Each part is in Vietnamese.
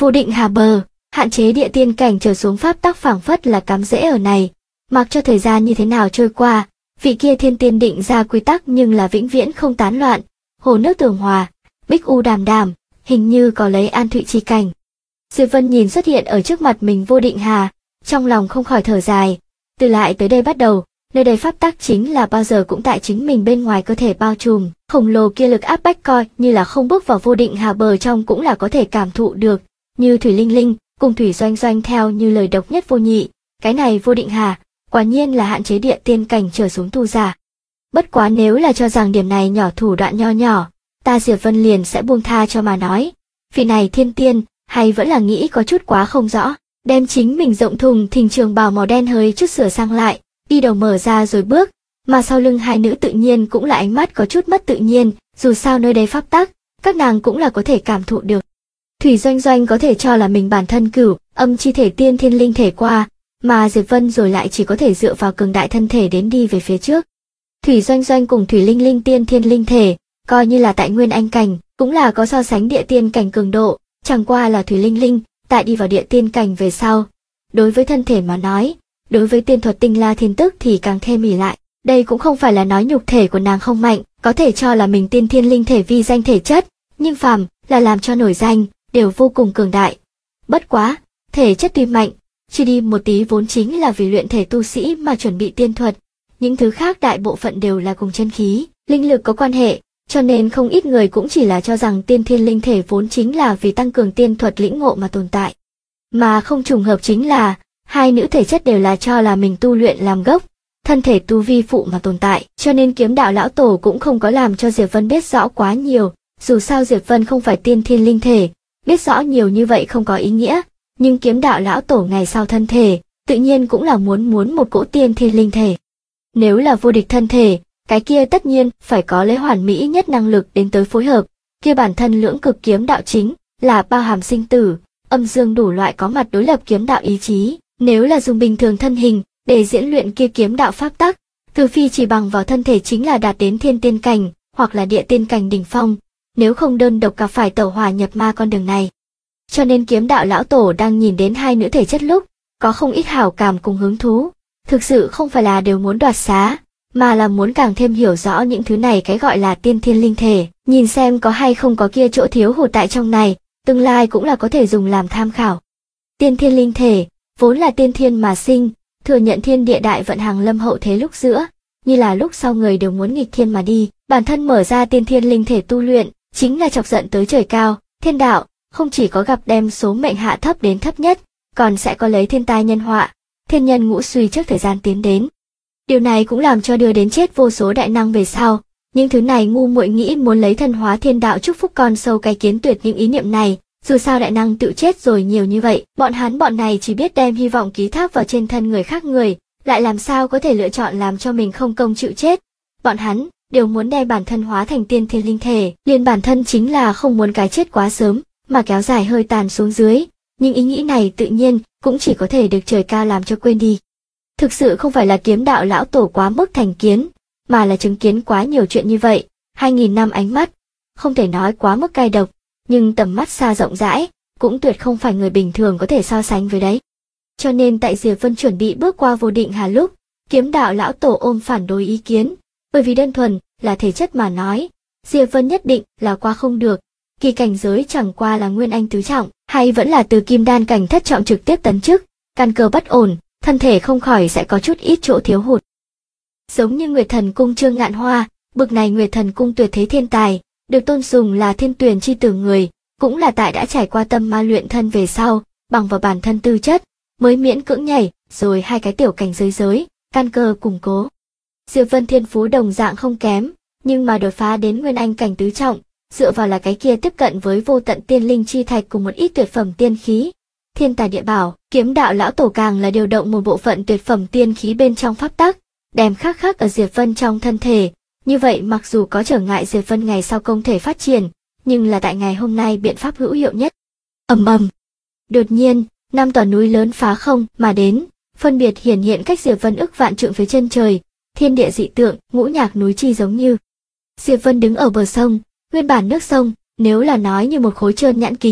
Vô định hà bờ, hạn chế địa tiên cảnh trở xuống pháp tắc phảng phất là cắm rễ ở này. Mặc cho thời gian như thế nào trôi qua, vị kia thiên tiên định ra quy tắc nhưng là vĩnh viễn không tán loạn. Hồ nước tường hòa, bích u đàm đàm, hình như có lấy an thụy chi cảnh. Diệp Vân nhìn xuất hiện ở trước mặt mình vô định hà, trong lòng không khỏi thở dài. Từ lại tới đây bắt đầu, nơi đây pháp tắc chính là bao giờ cũng tại chính mình bên ngoài cơ thể bao trùm. Khổng lồ kia lực áp bách coi như là không bước vào vô định hà bờ trong cũng là có thể cảm thụ được. Như Thủy Linh Linh cùng Thủy Doanh Doanh theo như lời độc nhất vô nhị, cái này vô định hà quả nhiên là hạn chế địa tiên cảnh trở xuống tu giả. Bất quá nếu là cho rằng điểm này nhỏ thủ đoạn nho nhỏ, ta Diệp Vân liền sẽ buông tha cho mà nói. Vị này thiên tiên, hay vẫn là nghĩ có chút quá không rõ, đem chính mình rộng thùng thình trường bào màu đen hơi chút sửa sang lại, đi đầu mở ra rồi bước, mà sau lưng hai nữ tự nhiên cũng là ánh mắt có chút mất tự nhiên, dù sao nơi đây pháp tắc, các nàng cũng là có thể cảm thụ được. Thủy Doanh Doanh có thể cho là mình bản thân cửu, âm chi thể tiên thiên linh thể qua, mà Diệp Vân rồi lại chỉ có thể dựa vào cường đại thân thể đến đi về phía trước. Thủy Doanh Doanh cùng Thủy Linh Linh tiên thiên linh thể, coi như là tại nguyên anh cảnh, cũng là có so sánh địa tiên cảnh cường độ, chẳng qua là Thủy Linh Linh, tại đi vào địa tiên cảnh về sau. Đối với thân thể mà nói, đối với tiên thuật tinh la thiên tức thì càng thêm ỷ lại. Đây cũng không phải là nói nhục thể của nàng không mạnh, có thể cho là mình tiên thiên linh thể vi danh thể chất, nhưng phàm là làm cho nổi danh, đều vô cùng cường đại. Bất quá, thể chất tuy mạnh, chỉ đi một tí vốn chính là vì luyện thể tu sĩ mà chuẩn bị tiên thuật, những thứ khác đại bộ phận đều là cùng chân khí, linh lực có quan hệ, cho nên không ít người cũng chỉ là cho rằng tiên thiên linh thể vốn chính là vì tăng cường tiên thuật lĩnh ngộ mà tồn tại. Mà không trùng hợp chính là, hai nữ thể chất đều là cho là mình tu luyện làm gốc, thân thể tu vi phụ mà tồn tại, cho nên kiếm đạo lão tổ cũng không có làm cho Diệp Vân biết rõ quá nhiều, dù sao Diệp Vân không phải tiên thiên linh thể, biết rõ nhiều như vậy không có ý nghĩa, nhưng kiếm đạo lão tổ ngày sau thân thể, tự nhiên cũng là muốn một cỗ tiên thiên linh thể. Nếu là vô địch thân thể, cái kia tất nhiên phải có lấy hoàn mỹ nhất năng lực đến tới phối hợp, kia bản thân lưỡng cực kiếm đạo chính là bao hàm sinh tử, âm dương đủ loại có mặt đối lập kiếm đạo ý chí, nếu là dùng bình thường thân hình để diễn luyện kia kiếm đạo pháp tắc, trừ phi chỉ bằng vào thân thể chính là đạt đến thiên tiên cảnh hoặc là địa tiên cảnh đỉnh phong, nếu không đơn độc gặp phải tẩu hỏa nhập ma con đường này. Cho nên kiếm đạo lão tổ đang nhìn đến hai nữ thể chất lúc, có không ít hảo cảm cùng hứng thú, thực sự không phải là đều muốn đoạt xá, mà là muốn càng thêm hiểu rõ những thứ này cái gọi là tiên thiên linh thể, nhìn xem có hay không có kia chỗ thiếu hụt tại trong này, tương lai cũng là có thể dùng làm tham khảo. Tiên thiên linh thể, vốn là tiên thiên mà sinh, thừa nhận thiên địa đại vận hàng lâm hậu thế lúc giữa, như là lúc sau người đều muốn nghịch thiên mà đi, bản thân mở ra tiên thiên linh thể tu luyện, chính là chọc giận tới trời cao, thiên đạo, không chỉ có gặp đem số mệnh hạ thấp đến thấp nhất, còn sẽ có lấy thiên tai nhân họa, thiên nhân ngũ suy trước thời gian tiến đến. Điều này cũng làm cho đưa đến chết vô số đại năng về sau, những thứ này ngu muội nghĩ muốn lấy thân hóa thiên đạo chúc phúc con sâu cái kiến tuyệt những ý niệm này, dù sao đại năng tự chết rồi nhiều như vậy, bọn này chỉ biết đem hy vọng ký thác vào trên thân người khác người, lại làm sao có thể lựa chọn làm cho mình không công chịu chết. Bọn hắn đều muốn đem bản thân hóa thành tiên thiên linh thể, liền bản thân chính là không muốn cái chết quá sớm, mà kéo dài hơi tàn xuống dưới, nhưng ý nghĩ này tự nhiên cũng chỉ có thể được trời cao làm cho quên đi. Thực sự không phải là kiếm đạo lão tổ quá mức thành kiến, mà là chứng kiến quá nhiều chuyện như vậy, 2000 năm ánh mắt, không thể nói quá mức cay độc, nhưng tầm mắt xa rộng rãi, cũng tuyệt không phải người bình thường có thể so sánh với đấy. Cho nên tại Diệp Vân chuẩn bị bước qua vô định hà lúc, kiếm đạo lão tổ ôm phản đối ý kiến, bởi vì đơn thuần là thể chất mà nói, Diệp Vân nhất định là qua không được, kỳ cảnh giới chẳng qua là nguyên anh tứ trọng, hay vẫn là từ kim đan cảnh thất trọng trực tiếp tấn chức, căn cơ bất ổn, thân thể không khỏi sẽ có chút ít chỗ thiếu hụt. Giống như Nguyệt Thần Cung Trương Ngạn Hoa, bực này Nguyệt Thần Cung tuyệt thế thiên tài, được tôn sùng là thiên tuyển chi tử người, cũng là tại đã trải qua tâm ma luyện thân về sau, bằng vào bản thân tư chất, mới miễn cưỡng nhảy, rồi hai cái tiểu cảnh giới, căn cơ củng cố. Diệp Vân thiên phú đồng dạng không kém, nhưng mà đột phá đến nguyên anh cảnh tứ trọng, dựa vào là cái kia tiếp cận với vô tận tiên linh chi thạch cùng một ít tuyệt phẩm tiên khí. Thiên tài địa bảo, kiếm đạo lão tổ càng là điều động một bộ phận tuyệt phẩm tiên khí bên trong pháp tắc, đem khắc ở Diệp Vân trong thân thể. Như vậy mặc dù có trở ngại Diệp Vân ngày sau công thể phát triển, nhưng là tại ngày hôm nay biện pháp hữu hiệu nhất. Ầm ầm. Đột nhiên, 5 tòa núi lớn phá không mà đến, phân biệt hiển hiện cách Diệp Vân ức vạn trượng phía chân trời, thiên địa dị tượng, ngũ nhạc núi chi giống như. Diệp Vân đứng ở bờ sông, nguyên bản nước sông, nếu là nói như một khối trơn nhẵn kính,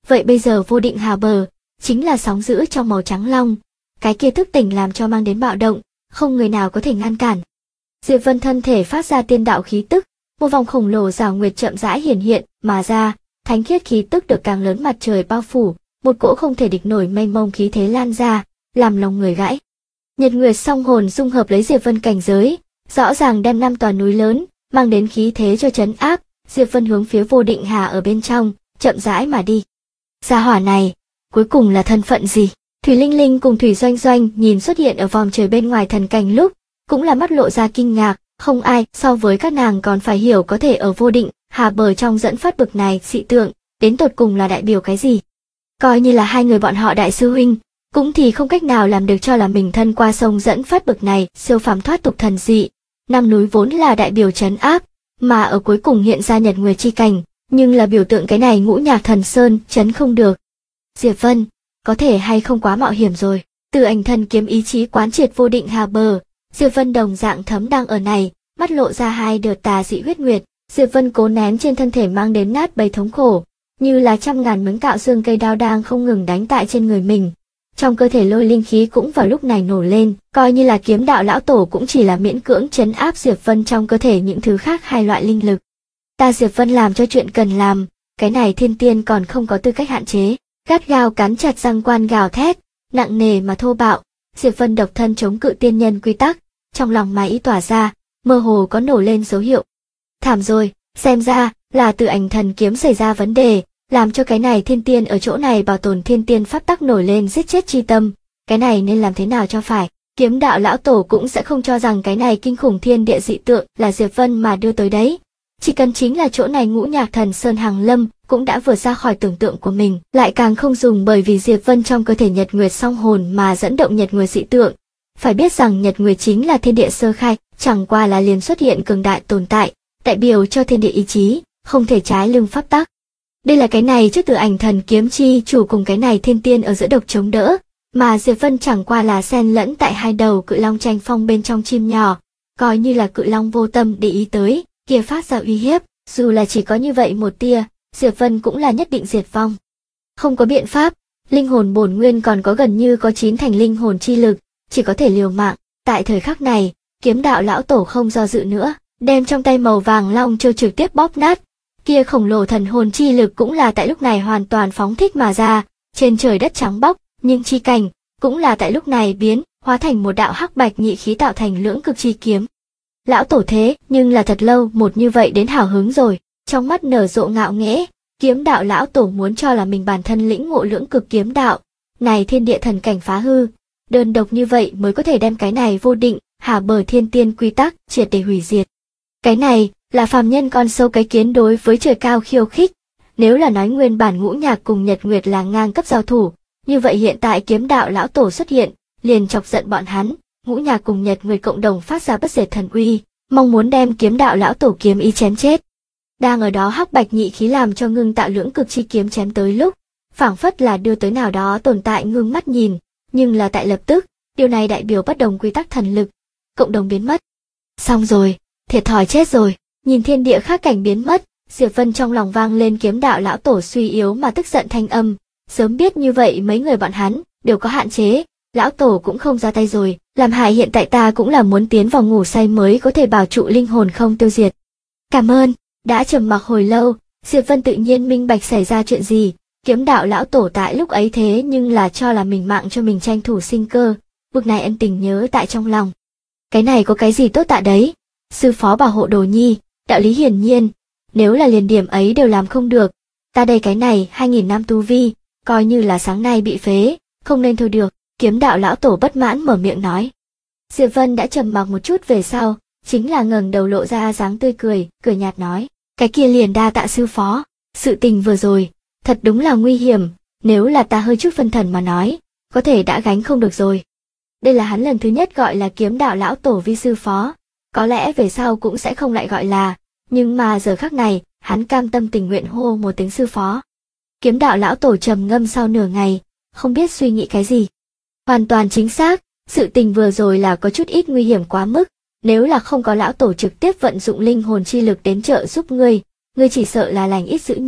Vậy bây giờ vô định hà bờ, chính là sóng dữ trong màu trắng long. Cái kia thức tỉnh làm cho mang đến bạo động, không người nào có thể ngăn cản. Diệp Vân thân thể phát ra tiên đạo khí tức, một vòng khổng lồ rào nguyệt chậm rãi hiển hiện mà ra, thánh khiết khí tức được càng lớn mặt trời bao phủ, một cỗ không thể địch nổi mênh mông khí thế lan ra, làm lòng người gãy. Nhật Nguyệt song hồn dung hợp lấy Diệp Vân cảnh giới, rõ ràng đem 5 tòa núi lớn, mang đến khí thế cho trấn áp. Diệp Vân hướng phía vô định hà ở bên trong, chậm rãi mà đi. Gia hỏa này, cuối cùng là thân phận gì? Thủy Linh Linh cùng Thủy Doanh Doanh nhìn xuất hiện ở vòng trời bên ngoài thần cảnh lúc, cũng là mắt lộ ra kinh ngạc, không ai so với các nàng còn phải hiểu có thể ở vô định hà bờ trong dẫn phát bực này dị tượng, đến tột cùng là đại biểu cái gì. Coi như là hai người bọn họ đại sư huynh, cũng thì không cách nào làm được cho là mình thân qua sông dẫn phát bực này siêu phàm thoát tục thần dị. Năm núi vốn là đại biểu trấn áp, mà ở cuối cùng hiện ra Nhật Nguyệt chi cảnh, nhưng là biểu tượng cái này Ngũ Nhạc Thần Sơn trấn không được. Diệp Vân, có thể hay không quá mạo hiểm rồi. Từ ảnh thần kiếm ý chí quán triệt vô định hà bờ, Diệp Vân đồng dạng thấm đang ở này, mắt lộ ra hai đợt tà dị huyết nguyệt. Diệp Vân cố nén trên thân thể mang đến nát bấy thống khổ, như là trăm ngàn miếng cạo xương cây đao đang không ngừng đánh tại trên người mình. Trong cơ thể lôi linh khí cũng vào lúc này nổ lên, coi như là kiếm đạo lão tổ cũng chỉ là miễn cưỡng trấn áp Diệp Vân trong cơ thể những thứ khác hai loại linh lực. Ta Diệp Vân làm cho chuyện cần làm, cái này thiên tiên còn không có tư cách hạn chế. Gắt gao cắn chặt răng quan gào thét, nặng nề mà thô bạo. Diệp Vân độc thân chống cự tiên nhân quy tắc, trong lòng mà ý tỏa ra, mơ hồ có nổ lên dấu hiệu. Thảm rồi, xem ra là từ ảnh thần kiếm xảy ra vấn đề, làm cho cái này thiên tiên ở chỗ này bảo tồn thiên tiên pháp tắc nổi lên giết chết chi tâm. Cái này nên làm thế nào cho phải? Kiếm đạo lão tổ cũng sẽ không cho rằng cái này kinh khủng thiên địa dị tượng là Diệp Vân mà đưa tới đấy. Chỉ cần chính là chỗ này Ngũ Nhạc Thần Sơn hàng lâm cũng đã vượt ra khỏi tưởng tượng của mình, lại càng không dùng bởi vì Diệp Vân trong cơ thể Nhật Nguyệt song hồn mà dẫn động Nhật Nguyệt dị tượng. Phải biết rằng Nhật Nguyệt chính là thiên địa sơ khai, chẳng qua là liền xuất hiện cường đại tồn tại, đại biểu cho thiên địa ý chí, không thể trái lưng pháp tắc. Đây là cái này trước từ ảnh thần kiếm chi chủ cùng cái này thiên tiên ở giữa độc chống đỡ, mà Diệp Vân chẳng qua là xen lẫn tại hai đầu cự long tranh phong bên trong chim nhỏ, coi như là cự long vô tâm để ý tới, kia phát ra uy hiếp, dù là chỉ có như vậy một tia, Diệp Vân cũng là nhất định diệt vong. Không có biện pháp, linh hồn bổn nguyên còn có gần như có 9 thành linh hồn chi lực, chỉ có thể liều mạng. Tại thời khắc này, kiếm đạo lão tổ không do dự nữa, đem trong tay màu vàng long châu trực tiếp bóp nát. Kia khổng lồ thần hồn chi lực cũng là tại lúc này hoàn toàn phóng thích mà ra, trên trời đất trắng bóc, nhưng chi cảnh cũng là tại lúc này biến hóa thành một đạo hắc bạch nhị khí tạo thành lưỡng cực chi kiếm. Lão tổ thế, nhưng là thật lâu một như vậy đến hào hứng rồi, trong mắt nở rộ ngạo nghễ, kiếm đạo lão tổ muốn cho là mình bản thân lĩnh ngộ lưỡng cực kiếm đạo, này thiên địa thần cảnh phá hư, đơn độc như vậy mới có thể đem cái này vô định, hà bờ thiên tiên quy tắc triệt để hủy diệt. Cái này là phàm nhân con sâu cái kiến đối với trời cao khiêu khích, nếu là nói nguyên bản Ngũ Nhạc cùng Nhật Nguyệt là ngang cấp giao thủ, như vậy hiện tại kiếm đạo lão tổ xuất hiện, liền chọc giận bọn hắn. Ngũ Nhạc cùng Nhật Nguyệt cộng đồng phát ra bất diệt thần uy, mong muốn đem kiếm đạo lão tổ kiếm ý chém chết. Đang ở đó hắc bạch nhị khí làm cho ngưng tạo lưỡng cực chi kiếm chém tới lúc, phảng phất là đưa tới nào đó tồn tại ngưng mắt nhìn, nhưng là tại lập tức, điều này đại biểu bất đồng quy tắc thần lực, cộng đồng biến mất. Xong rồi, thiệt thòi chết rồi, nhìn thiên địa khác cảnh biến mất, Diệp Vân trong lòng vang lên kiếm đạo lão tổ suy yếu mà tức giận thanh âm, sớm biết như vậy mấy người bọn hắn đều có hạn chế. Lão tổ cũng không ra tay rồi, làm hại hiện tại ta cũng là muốn tiến vào ngủ say mới có thể bảo trụ linh hồn không tiêu diệt. Cảm ơn, đã trầm mặc hồi lâu, Diệp Vân tự nhiên minh bạch xảy ra chuyện gì, kiếm đạo lão tổ tại lúc ấy thế nhưng là cho là mình mạng cho mình tranh thủ sinh cơ, bực này ân tình nhớ tại trong lòng. Cái này có cái gì tốt tạ đấy, sư phó bảo hộ đồ nhi, đạo lý hiển nhiên, nếu là liền điểm ấy đều làm không được, ta đây cái này 2000 năm tu vi, coi như là sáng nay bị phế, không nên thôi được. Kiếm đạo lão tổ bất mãn mở miệng nói. Diệp Vân đã trầm mặc một chút về sau, chính là ngẩng đầu lộ ra dáng tươi cười, cười nhạt nói, cái kia liền đa tạ sư phó, sự tình vừa rồi, thật đúng là nguy hiểm, nếu là ta hơi chút phân thần mà nói, có thể đã gánh không được rồi. Đây là hắn lần thứ nhất gọi là kiếm đạo lão tổ vi sư phó, có lẽ về sau cũng sẽ không lại gọi là, nhưng mà giờ khắc này, hắn cam tâm tình nguyện hô một tiếng sư phó. Kiếm đạo lão tổ trầm ngâm sau nửa ngày, không biết suy nghĩ cái gì. Hoàn toàn chính xác, sự tình vừa rồi là có chút ít nguy hiểm quá mức, nếu là không có lão tổ trực tiếp vận dụng linh hồn chi lực đến trợ giúp ngươi chỉ sợ là lành ít dữ nhiều.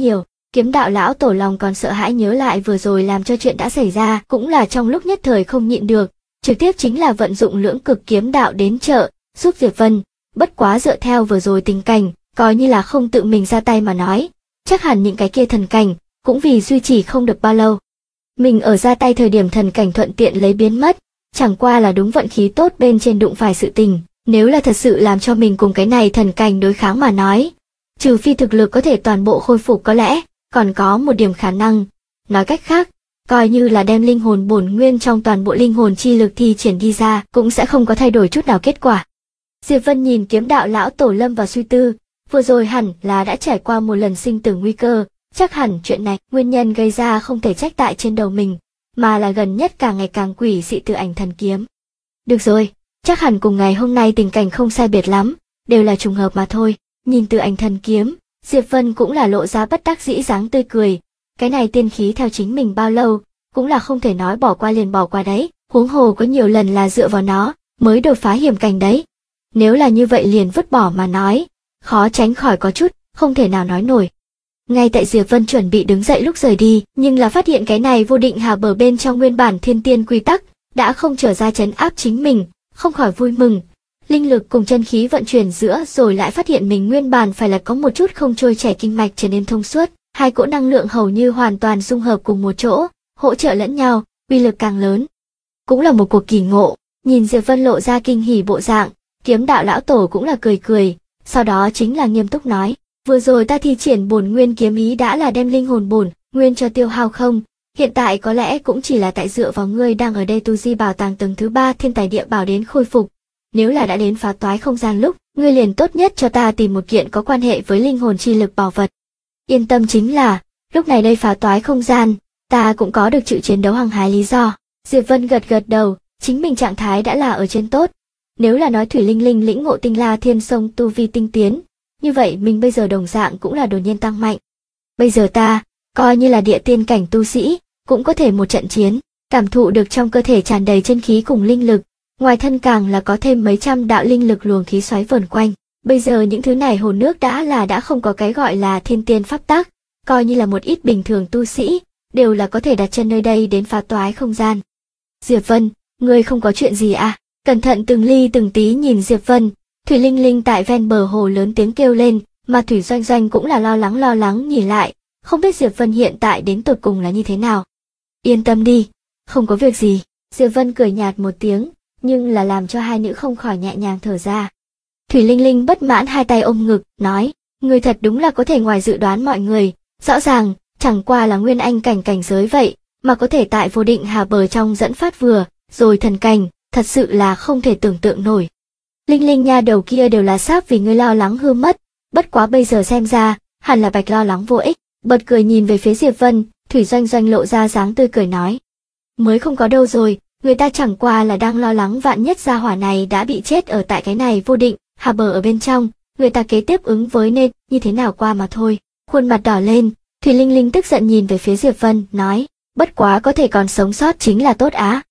Kiếm đạo lão tổ lòng còn sợ hãi nhớ lại vừa rồi làm cho chuyện đã xảy ra, cũng là trong lúc nhất thời không nhịn được, trực tiếp chính là vận dụng lưỡng cực kiếm đạo đến trợ giúp Diệp Vân. Bất quá dựa theo vừa rồi tình cảnh, coi như là không tự mình ra tay mà nói, chắc hẳn những cái kia thần cảnh cũng vì duy trì không được bao lâu. Mình ở ra tay thời điểm thần cảnh thuận tiện lấy biến mất, chẳng qua là đúng vận khí tốt bên trên đụng phải sự tình, nếu là thật sự làm cho mình cùng cái này thần cảnh đối kháng mà nói, trừ phi thực lực có thể toàn bộ khôi phục có lẽ còn có một điểm khả năng. Nói cách khác, coi như là đem linh hồn bổn nguyên trong toàn bộ linh hồn chi lực thi triển đi ra, cũng sẽ không có thay đổi chút nào kết quả. Diệp Vân nhìn kiếm đạo lão tổ lâm vào suy tư, vừa rồi hẳn là đã trải qua một lần sinh tử nguy cơ, chắc hẳn chuyện này nguyên nhân gây ra không thể trách tại trên đầu mình, mà là gần nhất càng ngày càng quỷ dị Tử Ảnh Thần Kiếm. Được rồi, chắc hẳn cùng ngày hôm nay tình cảnh không sai biệt lắm, đều là trùng hợp mà thôi. Nhìn Tử Ảnh Thần Kiếm, Diệp Vân cũng là lộ ra bất đắc dĩ dáng tươi cười. Cái này tiên khí theo chính mình bao lâu, cũng là không thể nói bỏ qua liền bỏ qua đấy, huống hồ có nhiều lần là dựa vào nó mới đột phá hiểm cảnh đấy. Nếu là như vậy liền vứt bỏ mà nói, khó tránh khỏi có chút không thể nào nói nổi. Ngay tại Diệp Vân chuẩn bị đứng dậy lúc rời đi, nhưng là phát hiện cái này vô định hà bờ bên trong nguyên bản thiên tiên quy tắc đã không trở ra trấn áp chính mình, không khỏi vui mừng. Linh lực cùng chân khí vận chuyển giữa rồi lại phát hiện mình nguyên bản phải là có một chút không trôi chảy kinh mạch trở nên thông suốt, hai cỗ năng lượng hầu như hoàn toàn dung hợp cùng một chỗ, hỗ trợ lẫn nhau, uy lực càng lớn. Cũng là một cuộc kỳ ngộ, nhìn Diệp Vân lộ ra kinh hỉ bộ dạng, kiếm đạo lão tổ cũng là cười cười, sau đó chính là nghiêm túc nói, vừa rồi ta thi triển bổn nguyên kiếm ý đã là đem linh hồn bổn nguyên cho tiêu hao không, hiện tại có lẽ cũng chỉ là tại dựa vào ngươi đang ở đây tu di bảo tàng tầng thứ 3 thiên tài địa bảo đến khôi phục. Nếu là đã đến phá toái không gian lúc, ngươi liền tốt nhất cho ta tìm một kiện có quan hệ với linh hồn chi lực bảo vật. Yên tâm chính là, lúc này đây phá toái không gian, ta cũng có được chịu chiến đấu hăng hái lý do. Diệp Vân gật gật đầu, chính mình trạng thái đã là ở trên tốt. Nếu là nói Thủy Linh Linh lĩnh ngộ tinh la thiên sông tu vi tinh tiến, như vậy mình bây giờ đồng dạng cũng là đột nhiên tăng mạnh. Bây giờ ta, coi như là địa tiên cảnh tu sĩ, cũng có thể một trận chiến, cảm thụ được trong cơ thể tràn đầy chân khí cùng linh lực, ngoài thân càng là có thêm mấy trăm đạo linh lực luồng khí xoáy vờn quanh. Bây giờ những thứ này hồ nước đã không có cái gọi là thiên tiên pháp tắc, coi như là một ít bình thường tu sĩ, đều là có thể đặt chân nơi đây đến phá toái không gian. Diệp Vân, ngươi không có chuyện gì à? Cẩn thận từng ly từng tí nhìn Diệp Vân, Thủy Linh Linh tại ven bờ hồ lớn tiếng kêu lên, mà Thủy Doanh Doanh cũng là lo lắng nhìn lại, không biết Diệp Vân hiện tại đến tột cùng là như thế nào. Yên tâm đi, không có việc gì. Diệp Vân cười nhạt một tiếng, nhưng là làm cho hai nữ không khỏi nhẹ nhàng thở ra. Thủy Linh Linh bất mãn hai tay ôm ngực, nói, người thật đúng là có thể ngoài dự đoán mọi người, rõ ràng, chẳng qua là nguyên anh cảnh giới vậy, mà có thể tại vô định hà bờ trong dẫn phát vừa, rồi thần cảnh, thật sự là không thể tưởng tượng nổi. Linh Linh nha đầu kia đều là sắp vì ngươi lo lắng hư mất, bất quá bây giờ xem ra, hẳn là bạch lo lắng vô ích. Bật cười nhìn về phía Diệp Vân, Thủy Doanh Doanh lộ ra dáng tươi cười nói. Mới không có đâu rồi, người ta chẳng qua là đang lo lắng vạn nhất gia hỏa này đã bị chết ở tại cái này vô định, hà bờ ở bên trong, người ta kế tiếp ứng với nên như thế nào qua mà thôi. Khuôn mặt đỏ lên, Thủy Linh Linh tức giận nhìn về phía Diệp Vân, nói, bất quá có thể còn sống sót chính là tốt á.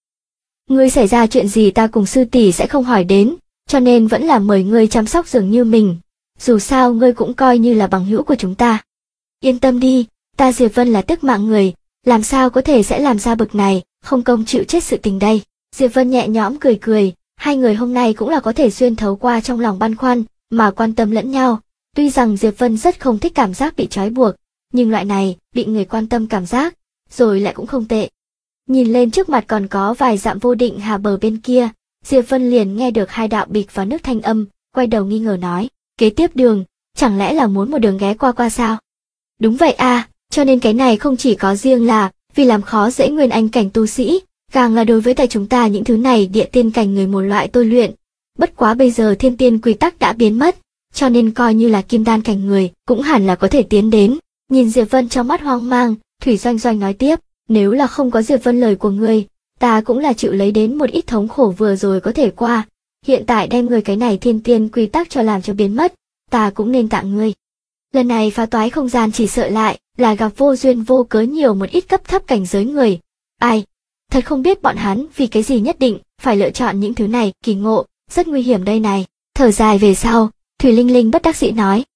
Ngươi xảy ra chuyện gì ta cùng sư tỷ sẽ không hỏi đến, cho nên vẫn là mời ngươi chăm sóc dường như mình. Dù sao ngươi cũng coi như là bằng hữu của chúng ta. Yên tâm đi, ta Diệp Vân là tức mạng người, làm sao có thể sẽ làm ra bực này, không công chịu chết sự tình đây. Diệp Vân nhẹ nhõm cười cười, hai người hôm nay cũng là có thể xuyên thấu qua trong lòng băn khoăn, mà quan tâm lẫn nhau. Tuy rằng Diệp Vân rất không thích cảm giác bị trói buộc, nhưng loại này, bị người quan tâm cảm giác, rồi lại cũng không tệ. Nhìn lên trước mặt còn có vài dặm vô định hà bờ bên kia, Diệp Vân liền nghe được hai đạo bịch vào nước thanh âm, quay đầu nghi ngờ nói, kế tiếp đường, chẳng lẽ là muốn một đường ghé qua sao? Đúng vậy à, cho nên cái này không chỉ có riêng là vì làm khó dễ nguyên anh cảnh tu sĩ, càng là đối với tại chúng ta những thứ này địa tiên cảnh người một loại tôi luyện. Bất quá bây giờ thiên tiên quy tắc đã biến mất, cho nên coi như là kim đan cảnh người cũng hẳn là có thể tiến đến. Nhìn Diệp Vân trong mắt hoang mang, Thủy Doanh Doanh nói tiếp, nếu là không có Diệp Vân lời của ngươi, ta cũng là chịu lấy đến một ít thống khổ vừa rồi có thể qua. Hiện tại đem người cái này thiên tiên quy tắc cho làm cho biến mất, ta cũng nên tặng ngươi. Lần này phá toái không gian chỉ sợ lại là gặp vô duyên vô cớ nhiều một ít cấp thấp cảnh giới người. Ai? Thật không biết bọn hắn vì cái gì nhất định phải lựa chọn những thứ này, kỳ ngộ, rất nguy hiểm đây này. Thở dài về sau, Thủy Linh Linh bất đắc dĩ nói.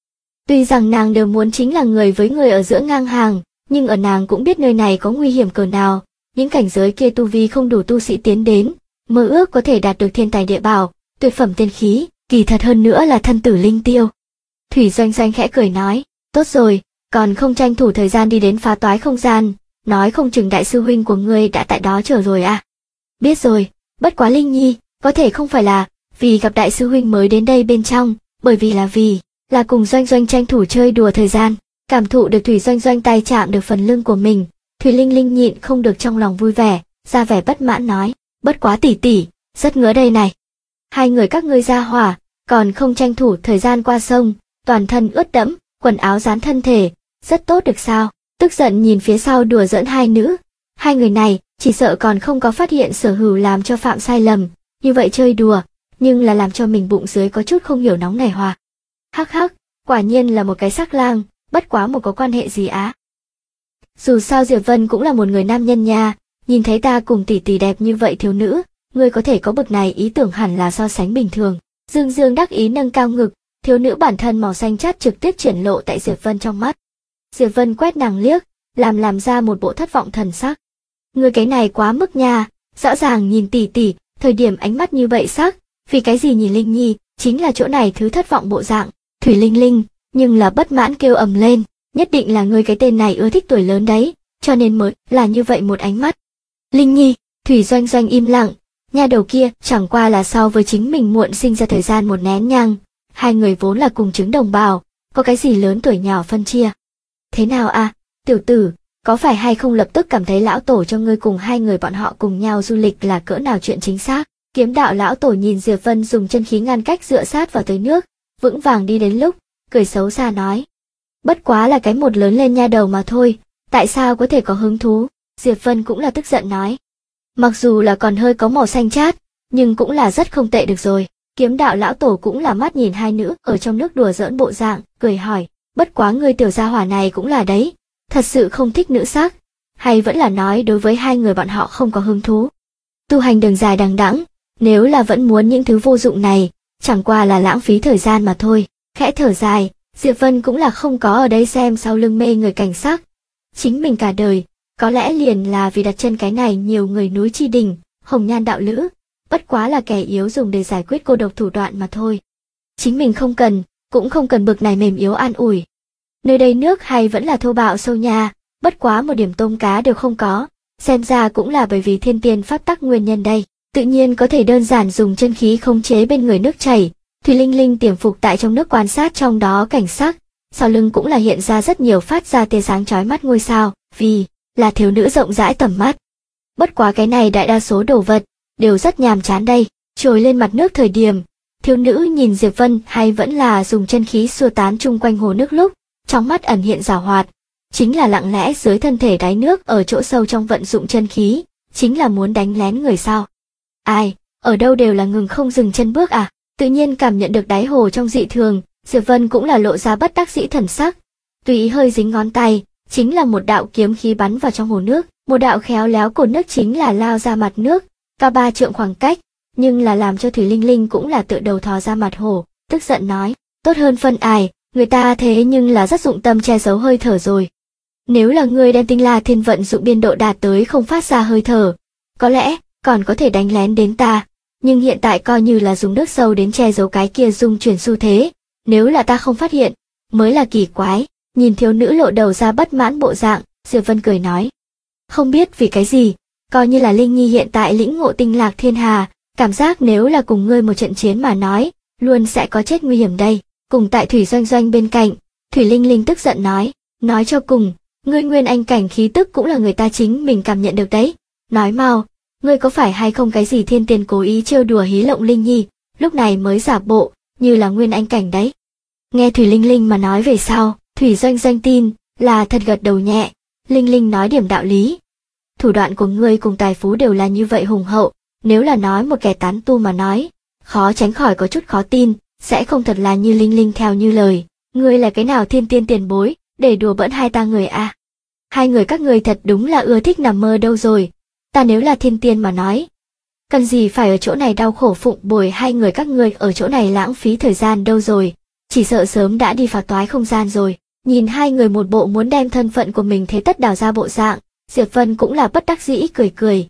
Tuy rằng nàng đều muốn chính là người với người ở giữa ngang hàng, nhưng ở nàng cũng biết nơi này có nguy hiểm cỡ nào, những cảnh giới kia tu vi không đủ tu sĩ tiến đến, mơ ước có thể đạt được thiên tài địa bảo, tuyệt phẩm tiên khí, kỳ thật hơn nữa là thân tử linh tiêu. Thủy Doanh Doanh khẽ cười nói, tốt rồi, còn không tranh thủ thời gian đi đến phá toái không gian, nói không chừng đại sư huynh của ngươi đã tại đó chờ rồi à. Biết rồi, bất quá Linh Nhi, có thể không phải là vì gặp đại sư huynh mới đến đây bên trong, bởi vì là cùng Doanh Doanh tranh thủ chơi đùa thời gian. Cảm thụ được Thủy Doanh Doanh tay chạm được phần lưng của mình, Thủy Linh Linh nhịn không được trong lòng vui vẻ, ra vẻ bất mãn nói, bất quá tỷ tỷ, rất ngứa đây này. Hai người các ngươi ra hỏa, còn không tranh thủ thời gian qua sông, toàn thân ướt đẫm, quần áo dán thân thể, rất tốt được sao? Tức giận nhìn phía sau đùa giỡn hai nữ, hai người này chỉ sợ còn không có phát hiện Sở Hữu làm cho phạm sai lầm, như vậy chơi đùa, nhưng là làm cho mình bụng dưới có chút không hiểu nóng nảy hòa. Hắc hắc, quả nhiên là một cái sắc lang, bất quá một có quan hệ gì á. Dù sao Diệp Vân cũng là một người nam nhân nha, nhìn thấy ta cùng tỷ tỷ đẹp như vậy thiếu nữ, ngươi có thể có bực này ý tưởng hẳn là so sánh bình thường. Dương Dương đắc ý nâng cao ngực, thiếu nữ bản thân màu xanh chát trực tiếp triển lộ tại Diệp Vân trong mắt. Diệp Vân quét nàng liếc, làm ra một bộ thất vọng thần sắc. Ngươi cái này quá mức nha, rõ ràng nhìn tỷ tỷ, thời điểm ánh mắt như vậy sắc, vì cái gì nhìn Linh Nhi, chính là chỗ này thứ thất vọng bộ dạng. Thủy Linh Linh, nhưng là bất mãn kêu ầm lên, nhất định là ngươi cái tên này ưa thích tuổi lớn đấy, cho nên mới là như vậy một ánh mắt. Linh Nhi, Thủy Doanh Doanh im lặng, nha đầu kia chẳng qua là so với chính mình muộn sinh ra thời gian một nén nhang, hai người vốn là cùng chứng đồng bào, có cái gì lớn tuổi nhỏ phân chia. Thế nào à, tiểu tử, có phải hay không lập tức cảm thấy lão tổ cho ngươi cùng hai người bọn họ cùng nhau du lịch là cỡ nào chuyện chính xác? Kiếm đạo lão tổ nhìn Diệp Vân dùng chân khí ngăn cách dựa sát vào tới nước, vững vàng đi đến lúc, cười xấu xa nói. Bất quá là cái một lớn lên nha đầu mà thôi, tại sao có thể có hứng thú? Diệp Vân cũng là tức giận nói. Mặc dù là còn hơi có màu xanh chát, nhưng cũng là rất không tệ được rồi. Kiếm đạo lão tổ cũng là mắt nhìn hai nữ ở trong nước đùa giỡn bộ dạng, cười hỏi, bất quá ngươi tiểu gia hỏa này cũng là đấy, thật sự không thích nữ sắc, hay vẫn là nói đối với hai người bọn họ không có hứng thú. Tu hành đường dài đằng đẵng, nếu là vẫn muốn những thứ vô dụng này, chẳng qua là lãng phí thời gian mà thôi. Khẽ thở dài, Diệp Vân cũng là không có ở đây xem sau lưng mê người cảnh sắc. Chính mình cả đời, có lẽ liền là vì đặt chân cái này nhiều người núi chi đỉnh, hồng nhan đạo lữ, bất quá là kẻ yếu dùng để giải quyết cô độc thủ đoạn mà thôi. Chính mình không cần, cũng không cần bực này mềm yếu an ủi. Nơi đây nước hay vẫn là thô bạo sâu nha, bất quá một điểm tôm cá đều không có, xem ra cũng là bởi vì thiên tiên pháp tắc nguyên nhân đây. Tự nhiên có thể đơn giản dùng chân khí khống chế bên người nước chảy. Thủy Linh Linh tiềm phục tại trong nước quan sát trong đó cảnh sắc, sau lưng cũng là hiện ra rất nhiều phát ra tia sáng chói mắt ngôi sao, vì là thiếu nữ rộng rãi tầm mắt. Bất quá cái này đại đa số đồ vật đều rất nhàm chán đây. Trồi lên mặt nước thời điểm, thiếu nữ nhìn Diệp Vân hay vẫn là dùng chân khí xua tán chung quanh hồ nước lúc, trong mắt ẩn hiện giảo hoạt, chính là lặng lẽ dưới thân thể đáy nước ở chỗ sâu trong vận dụng chân khí, chính là muốn đánh lén người sao. Ai, ở đâu đều là ngừng không dừng chân bước à? Tự nhiên cảm nhận được đáy hồ trong dị thường, Diệp Vân cũng là lộ ra bất đắc dĩ thần sắc. Tùy ý hơi dính ngón tay, chính là một đạo kiếm khí bắn vào trong hồ nước, một đạo khéo léo cột nước chính là lao ra mặt nước, cao 3 trượng khoảng cách, nhưng là làm cho Thủy Linh Linh cũng là tựa đầu thò ra mặt hồ, tức giận nói, tốt hơn phân ải, người ta thế nhưng là rất dụng tâm che giấu hơi thở rồi. Nếu là ngươi đem tinh la thiên vận dụng biên độ đạt tới không phát ra hơi thở, có lẽ còn có thể đánh lén đến ta, nhưng hiện tại coi như là dùng nước sâu đến che giấu cái kia dung chuyển xu thế, nếu là ta không phát hiện, mới là kỳ quái. Nhìn thiếu nữ lộ đầu ra bất mãn bộ dạng, Diệp Vân cười nói, không biết vì cái gì, coi như là Linh Nhi hiện tại lĩnh ngộ tinh lạc thiên hà, cảm giác nếu là cùng ngươi một trận chiến mà nói, luôn sẽ có chết nguy hiểm đây. Cùng tại Thủy Doanh Doanh bên cạnh, Thủy Linh Linh tức giận nói cho cùng, ngươi nguyên anh cảnh khí tức cũng là người ta chính mình cảm nhận được đấy, nói mau. Ngươi có phải hay không cái gì thiên tiên cố ý trêu đùa hí lộng Linh Nhi, lúc này mới giả bộ, như là nguyên anh cảnh đấy. Nghe Thủy Linh Linh mà nói về sau, Thủy Doanh Doanh tin, là thật gật đầu nhẹ, Linh Linh nói điểm đạo lý. Thủ đoạn của ngươi cùng tài phú đều là như vậy hùng hậu, nếu là nói một kẻ tán tu mà nói, khó tránh khỏi có chút khó tin, sẽ không thật là như Linh Linh theo như lời, ngươi là cái nào thiên tiên tiền bối, để đùa bỡn hai ta người à. Hai người các ngươi thật đúng là ưa thích nằm mơ đâu rồi. Ta nếu là thiên tiên mà nói, cần gì phải ở chỗ này đau khổ phụng bồi hai người các ngươi ở chỗ này lãng phí thời gian đâu rồi, chỉ sợ sớm đã đi phá toái không gian rồi. Nhìn hai người một bộ muốn đem thân phận của mình thế tất đào ra bộ dạng, Diệp Vân cũng là bất đắc dĩ cười cười,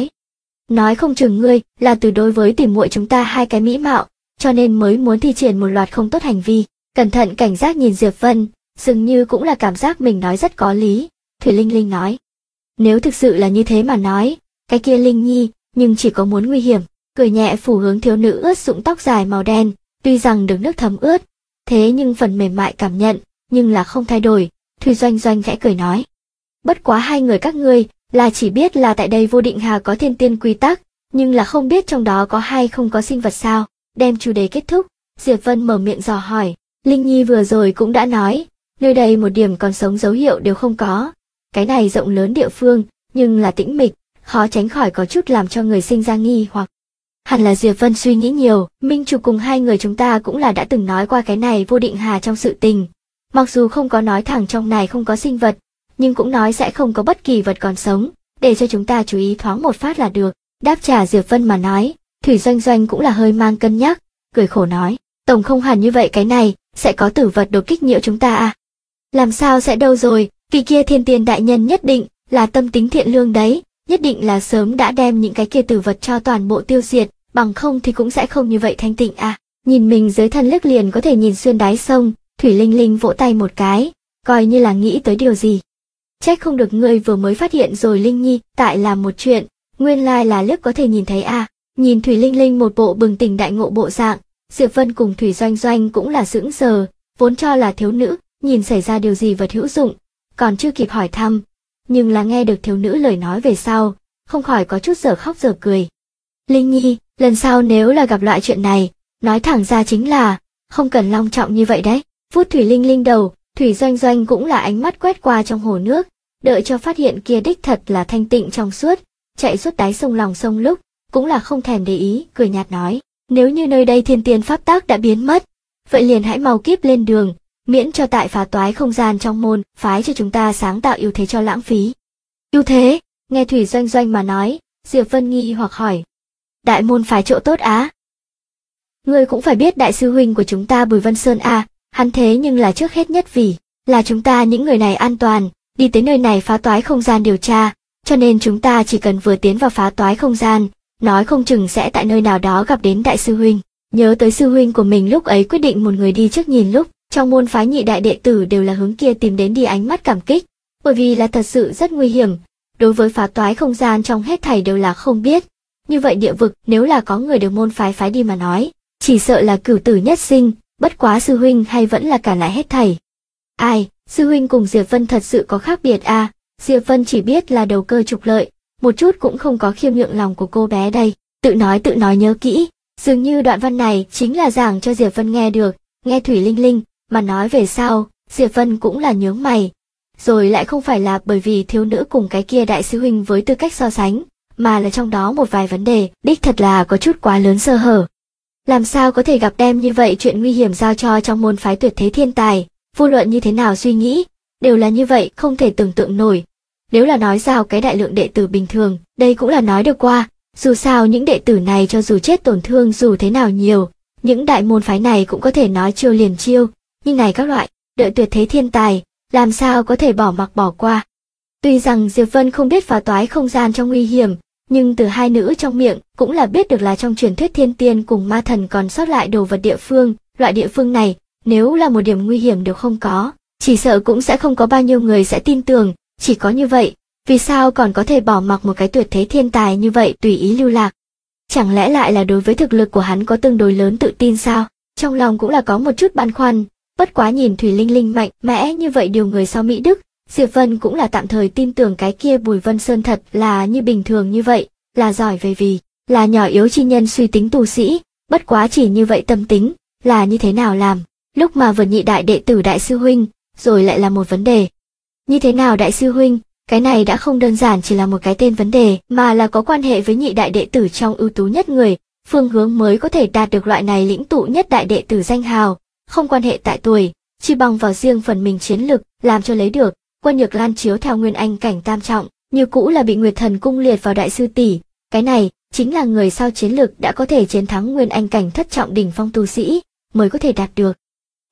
nói không chừng ngươi là từ đối với tỉ muội chúng ta hai cái mỹ mạo, cho nên mới muốn thi triển một loạt không tốt hành vi. Cẩn thận cảnh giác nhìn Diệp Vân, dường như cũng là cảm giác mình nói rất có lý. Thủy Linh Linh nói, nếu thực sự là như thế mà nói, cái kia Linh Nhi, nhưng chỉ có muốn nguy hiểm. Cười nhẹ phủ hướng thiếu nữ ướt sũng tóc dài màu đen, tuy rằng được nước thấm ướt, thế nhưng phần mềm mại cảm nhận, nhưng là không thay đổi. Thủy Doanh Doanh khẽ cười nói, bất quá hai người các ngươi là chỉ biết là tại đây Vô Định Hà có thiên tiên quy tắc, nhưng là không biết trong đó có hay không có sinh vật sao. Đem chủ đề kết thúc, Diệp Vân mở miệng dò hỏi, Linh Nhi vừa rồi cũng đã nói, nơi đây một điểm còn sống dấu hiệu đều không có. Cái này rộng lớn địa phương, nhưng là tĩnh mịch, khó tránh khỏi có chút làm cho người sinh ra nghi hoặc. Hẳn là Diệp Vân suy nghĩ nhiều, Minh Chủ cùng hai người chúng ta cũng là đã từng nói qua cái này Vô Định Hà trong sự tình. Mặc dù không có nói thẳng trong này không có sinh vật, nhưng cũng nói sẽ không có bất kỳ vật còn sống, để cho chúng ta chú ý thoáng một phát là được. Đáp trả Diệp Vân mà nói, Thủy Doanh Doanh cũng là hơi mang cân nhắc, cười khổ nói, tổng không hẳn như vậy cái này, sẽ có tử vật đột kích nhiễu chúng ta à? Làm sao sẽ đâu rồi, vị kia thiên tiên đại nhân nhất định là tâm tính thiện lương đấy, nhất định là sớm đã đem những cái kia tử vật cho toàn bộ tiêu diệt, bằng không thì cũng sẽ không như vậy thanh tịnh à. Nhìn mình dưới thân lức liền có thể nhìn xuyên đáy sông, Thủy Linh Linh vỗ tay một cái, coi như là nghĩ tới điều gì. Trách không được ngươi vừa mới phát hiện rồi Linh Nhi, tại làm một chuyện, nguyên lai là liếc có thể nhìn thấy à. Nhìn Thủy Linh Linh một bộ bừng tỉnh đại ngộ bộ dạng, Diệp Vân cùng Thủy Doanh Doanh cũng là sững sờ, vốn cho là thiếu nữ, nhìn xảy ra điều gì vật hữu dụng, còn chưa kịp hỏi thăm, nhưng là nghe được thiếu nữ lời nói về sau, không khỏi có chút dở khóc dở cười. Linh Nhi, lần sau nếu là gặp loại chuyện này, nói thẳng ra chính là, không cần long trọng như vậy đấy. Vuốt Thủy Linh Linh đầu, Thủy Doanh Doanh cũng là ánh mắt quét qua trong hồ nước, đợi cho phát hiện kia đích thật là thanh tịnh trong suốt, chạy suốt đáy sông lòng sông lúc, cũng là không thèm để ý, cười nhạt nói, nếu như nơi đây thiên tiên pháp tác đã biến mất, vậy liền hãy mau kíp lên đường, miễn cho tại phá toái không gian trong môn, phái cho chúng ta sáng tạo ưu thế cho lãng phí. Ưu thế, nghe Thủy Doanh Doanh mà nói, Diệp Vân nghi hoặc hỏi, đại môn phái chỗ tốt á? Ngươi cũng phải biết đại sư huynh của chúng ta Bùi Vân Sơn à, hắn thế nhưng là trước hết nhất vì là chúng ta những người này an toàn, đi tới nơi này phá toái không gian điều tra, cho nên chúng ta chỉ cần vừa tiến vào phá toái không gian, nói không chừng sẽ tại nơi nào đó gặp đến đại sư huynh. Nhớ tới sư huynh của mình lúc ấy quyết định một người đi trước nhìn lúc, trong môn phái nhị đại đệ tử đều là hướng kia tìm đến đi ánh mắt cảm kích, bởi vì là thật sự rất nguy hiểm, đối với phá toái không gian trong hết thảy đều là không biết. Như vậy địa vực nếu là có người được môn phái đi mà nói, chỉ sợ là cửu tử nhất sinh, bất quá sư huynh hay vẫn là cả lại hết thảy. Ai, sư huynh cùng Diệp Vân thật sự có khác biệt à, Diệp Vân chỉ biết là đầu cơ trục lợi, một chút cũng không có khiêm nhượng lòng của cô bé đây, tự nói nhớ kỹ, dường như đoạn văn này chính là giảng cho Diệp Vân nghe được, nghe Thủy Linh Linh mà nói về sau, Diệp Vân cũng là nhướng mày, rồi lại không phải là bởi vì thiếu nữ cùng cái kia đại sư huynh với tư cách so sánh, mà là trong đó một vài vấn đề, đích thật là có chút quá lớn sơ hở. Làm sao có thể gặp đem như vậy chuyện nguy hiểm giao cho trong môn phái tuyệt thế thiên tài, vô luận như thế nào suy nghĩ, đều là như vậy không thể tưởng tượng nổi. Nếu là nói giao cái đại lượng đệ tử bình thường, đây cũng là nói được qua, dù sao những đệ tử này cho dù chết tổn thương dù thế nào nhiều, những đại môn phái này cũng có thể nói chiêu liền chiêu, nhưng này các loại, đợi tuyệt thế thiên tài, làm sao có thể bỏ mặc bỏ qua. Tuy rằng Diệp Vân không biết phá toái không gian trong nguy hiểm, nhưng từ hai nữ trong miệng cũng là biết được là trong truyền thuyết thiên tiên cùng ma thần còn sót lại đồ vật địa phương, loại địa phương này, nếu là một điểm nguy hiểm đều không có, chỉ sợ cũng sẽ không có bao nhiêu người sẽ tin tưởng, chỉ có như vậy, vì sao còn có thể bỏ mặc một cái tuyệt thế thiên tài như vậy tùy ý lưu lạc? Chẳng lẽ lại là đối với thực lực của hắn có tương đối lớn tự tin sao? Trong lòng cũng là có một chút băn khoăn, bất quá nhìn Thủy Linh Linh mạnh mẽ như vậy điều người sau Mỹ Đức, Diệp Vân cũng là tạm thời tin tưởng cái kia Bùi Vân Sơn thật là như bình thường như vậy, là giỏi về vì, là nhỏ yếu chi nhân suy tính tu sĩ, bất quá chỉ như vậy tâm tính, là như thế nào làm, lúc mà vượt nhị đại đệ tử đại sư huynh, rồi lại là một vấn đề. Như thế nào đại sư huynh, cái này đã không đơn giản chỉ là một cái tên vấn đề, mà là có quan hệ với nhị đại đệ tử trong ưu tú nhất người, phương hướng mới có thể đạt được loại này lĩnh tụ nhất đại đệ tử danh hào, không quan hệ tại tuổi, chỉ bằng vào riêng phần mình chiến lực, làm cho lấy được. Quân Nhược Lan chiếu theo Nguyên Anh cảnh tam trọng, như cũ là bị Nguyệt Thần cung liệt vào đại sư tỷ, cái này chính là người sau chiến lực đã có thể chiến thắng Nguyên Anh cảnh thất trọng đỉnh phong tu sĩ, mới có thể đạt được.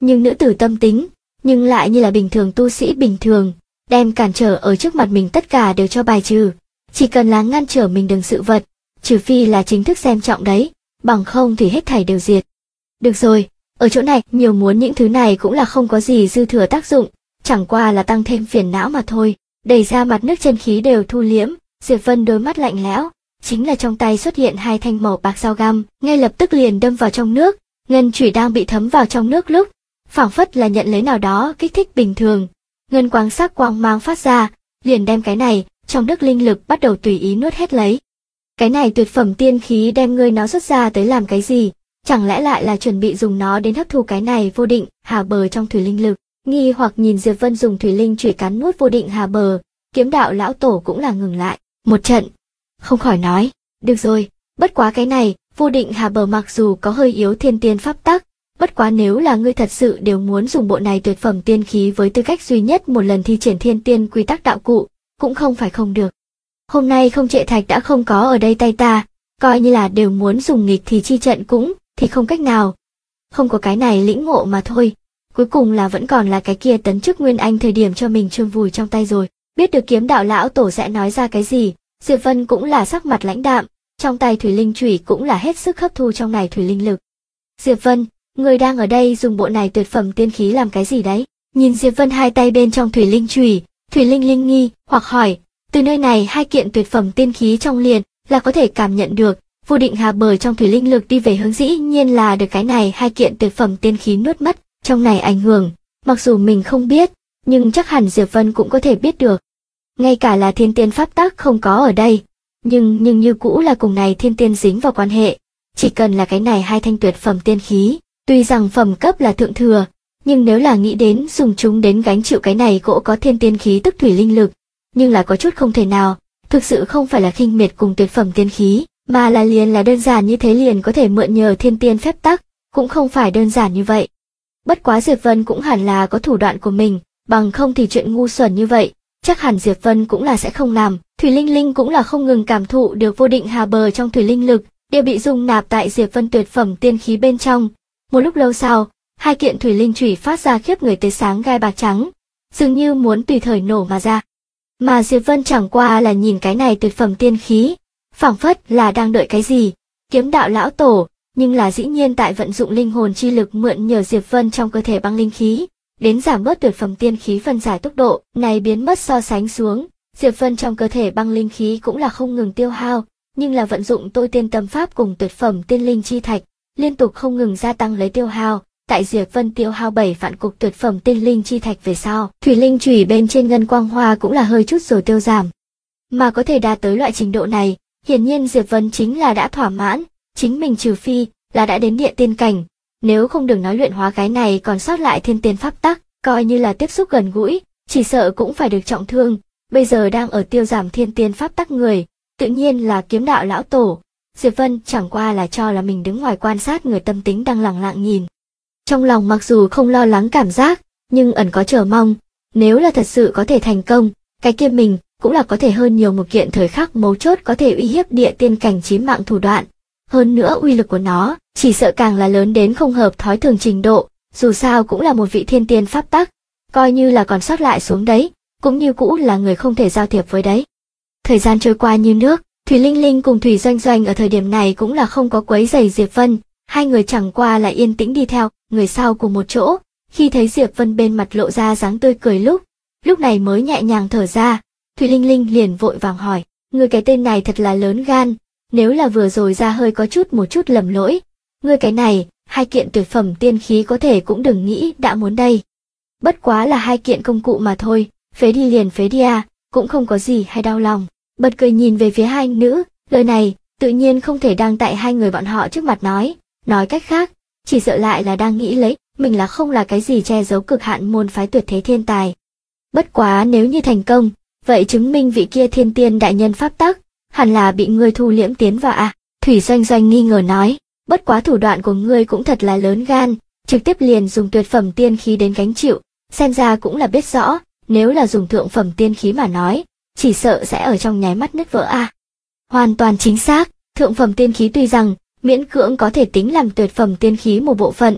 nhưng nữ tử tâm tính, nhưng lại như là bình thường tu sĩ bình thường, đem cản trở ở trước mặt mình tất cả đều cho bài trừ. Chỉ cần là ngăn trở mình đừng sự vật, trừ phi là chính thức xem trọng đấy, bằng không thì hết thảy đều diệt. Được rồi, ở chỗ này nhiều muốn những thứ này cũng là không có gì dư thừa tác dụng, chẳng qua là tăng thêm phiền não mà thôi. Đẩy ra mặt nước chân khí đều thu liễm, Diệp Vân đôi mắt lạnh lẽo, chính là trong tay xuất hiện hai thanh màu bạc dao găm, ngay lập tức liền đâm vào trong nước, ngân chủy đang bị thấm vào trong nước lúc, phảng phất là nhận lấy nào đó kích thích bình thường, ngân quang sắc quang mang phát ra, liền đem cái này trong nước linh lực bắt đầu tùy ý nuốt hết lấy. Cái này tuyệt phẩm tiên khí đem ngươi nó xuất ra tới làm cái gì? Chẳng lẽ lại là chuẩn bị dùng nó đến hấp thu cái này vô định hà bờ trong thủy linh lực? Nghi hoặc nhìn Diệp Vân dùng thủy linh chủy cắn nuốt vô định hà bờ, Kiếm Đạo lão tổ cũng là ngừng lại một trận, không khỏi nói, được rồi, bất quá cái này vô định hà bờ mặc dù có hơi yếu thiên tiên pháp tắc, bất quá nếu là ngươi thật sự đều muốn dùng bộ này tuyệt phẩm tiên khí với tư cách duy nhất một lần thi triển thiên tiên quy tắc đạo cụ, cũng không phải không được. Hôm nay không trệ thạch đã không có ở đây tay ta, coi như là đều muốn dùng nghịch thì chi trận cũng thì không cách nào. Không có cái này lĩnh ngộ mà thôi, cuối cùng là vẫn còn là cái kia tấn chức Nguyên Anh thời điểm cho mình chôn vùi trong tay rồi. Biết được Kiếm Đạo lão tổ sẽ nói ra cái gì, Diệp Vân cũng là sắc mặt lãnh đạm, trong tay thủy linh chủy cũng là hết sức hấp thu trong này thủy linh lực. Diệp Vân, người đang ở đây dùng bộ này tuyệt phẩm tiên khí làm cái gì đấy? Nhìn Diệp Vân hai tay bên trong thủy linh chủy, thủy linh linh nghi hoặc hỏi, từ nơi này hai kiện tuyệt phẩm tiên khí trong liền là có thể cảm nhận được vô định hà bờ trong thủy linh lực đi về hướng dĩ nhiên là được cái này hai kiện tuyệt phẩm tiên khí nuốt mất, trong này ảnh hưởng, mặc dù mình không biết, nhưng chắc hẳn Diệp Vân cũng có thể biết được. Ngay cả là thiên tiên pháp tắc không có ở đây, nhưng như cũ là cùng này thiên tiên dính vào quan hệ, chỉ cần là cái này hai thanh tuyệt phẩm tiên khí, tuy rằng phẩm cấp là thượng thừa, nhưng nếu là nghĩ đến dùng chúng đến gánh chịu cái này gỗ có thiên tiên khí tức thủy linh lực, nhưng là có chút không thể nào, thực sự không phải là khinh miệt cùng tuyệt phẩm tiên khí, mà là liền là đơn giản như thế liền có thể mượn nhờ thiên tiên phép tắc, cũng không phải đơn giản như vậy. Bất quá Diệp Vân cũng hẳn là có thủ đoạn của mình, bằng không thì chuyện ngu xuẩn như vậy, chắc hẳn Diệp Vân cũng là sẽ không làm. Thủy Linh Linh cũng là không ngừng cảm thụ được vô định hà bờ trong thủy linh lực, đều bị dung nạp tại Diệp Vân tuyệt phẩm tiên khí bên trong. Một lúc lâu sau, hai kiện thủy linh chủy phát ra khiếp người tới sáng gai bạc trắng, dường như muốn tùy thời nổ mà ra. Mà Diệp Vân chẳng qua là nhìn cái này tuyệt phẩm tiên khí, phảng phất là đang đợi cái gì. Kiếm Đạo lão tổ, nhưng là dĩ nhiên tại vận dụng linh hồn chi lực mượn nhờ Diệp Vân trong cơ thể băng linh khí, đến giảm bớt tuyệt phẩm tiên khí phân giải tốc độ này biến mất so sánh xuống. Diệp Vân trong cơ thể băng linh khí cũng là không ngừng tiêu hao, nhưng là vận dụng tôi tiên tâm pháp cùng tuyệt phẩm tiên linh chi thạch, liên tục không ngừng gia tăng lấy tiêu hao. Tại Diệp Vân tiêu hao 7 vạn cục tuyệt phẩm tiên linh chi thạch về sau, thủy linh chủy bên trên ngân quang hoa cũng là hơi chút rồi tiêu giảm. Mà có thể đạt tới loại trình độ này, hiển nhiên Diệp Vân chính là đã thỏa mãn, chính mình trừ phi là đã đến địa tiên cảnh, nếu không đừng nói luyện hóa cái này còn sót lại thiên tiên pháp tắc, coi như là tiếp xúc gần gũi, chỉ sợ cũng phải được trọng thương. Bây giờ đang ở tiêu giảm thiên tiên pháp tắc người, tự nhiên là Kiếm Đạo lão tổ. Diệp Vân chẳng qua là cho là mình đứng ngoài quan sát người tâm tính đang lẳng lặng nhìn. Trong lòng mặc dù không lo lắng cảm giác, nhưng ẩn có chờ mong, nếu là thật sự có thể thành công, cái kia mình cũng là có thể hơn nhiều một kiện thời khắc mấu chốt có thể uy hiếp địa tiên cảnh chí mạng thủ đoạn. Hơn nữa uy lực của nó, chỉ sợ càng là lớn đến không hợp thói thường trình độ, dù sao cũng là một vị thiên tiên pháp tắc, coi như là còn sót lại xuống đấy, cũng như cũ là người không thể giao thiệp với đấy. Thời gian trôi qua như nước, Thủy Linh Linh cùng Thủy Doanh Doanh ở thời điểm này cũng là không có quấy rầy Diệp Vân, hai người chẳng qua là yên tĩnh đi theo người sau cùng một chỗ. Khi thấy Diệp Vân bên mặt lộ ra dáng tươi cười lúc này mới nhẹ nhàng thở ra, Thủy Linh Linh liền vội vàng hỏi, người cái tên này thật là lớn gan, nếu là vừa rồi ra hơi có một chút lầm lỗi, ngươi cái này, hai kiện tuyệt phẩm tiên khí có thể cũng đừng nghĩ đã muốn đây. Bất quá là hai kiện công cụ mà thôi, phế đi liền phế đi à, cũng không có gì hay đau lòng. Bật cười nhìn về phía hai nữ, lời này, tự nhiên không thể đang tại hai người bọn họ trước mặt nói cách khác, chỉ sợ lại là đang nghĩ lấy, mình là không là cái gì che giấu cực hạn môn phái tuyệt thế thiên tài. Bất quá nếu như thành công, vậy chứng minh vị kia thiên tiên đại nhân pháp tắc, hẳn là bị ngươi thu liễm tiến vào à, Thủy Doanh Doanh nghi ngờ nói, bất quá thủ đoạn của ngươi cũng thật là lớn gan, trực tiếp liền dùng tuyệt phẩm tiên khí đến gánh chịu, xem ra cũng là biết rõ, nếu là dùng thượng phẩm tiên khí mà nói, chỉ sợ sẽ ở trong nháy mắt nứt vỡ à. Hoàn toàn chính xác, thượng phẩm tiên khí tuy rằng miễn cưỡng có thể tính làm tuyệt phẩm tiên khí một bộ phận,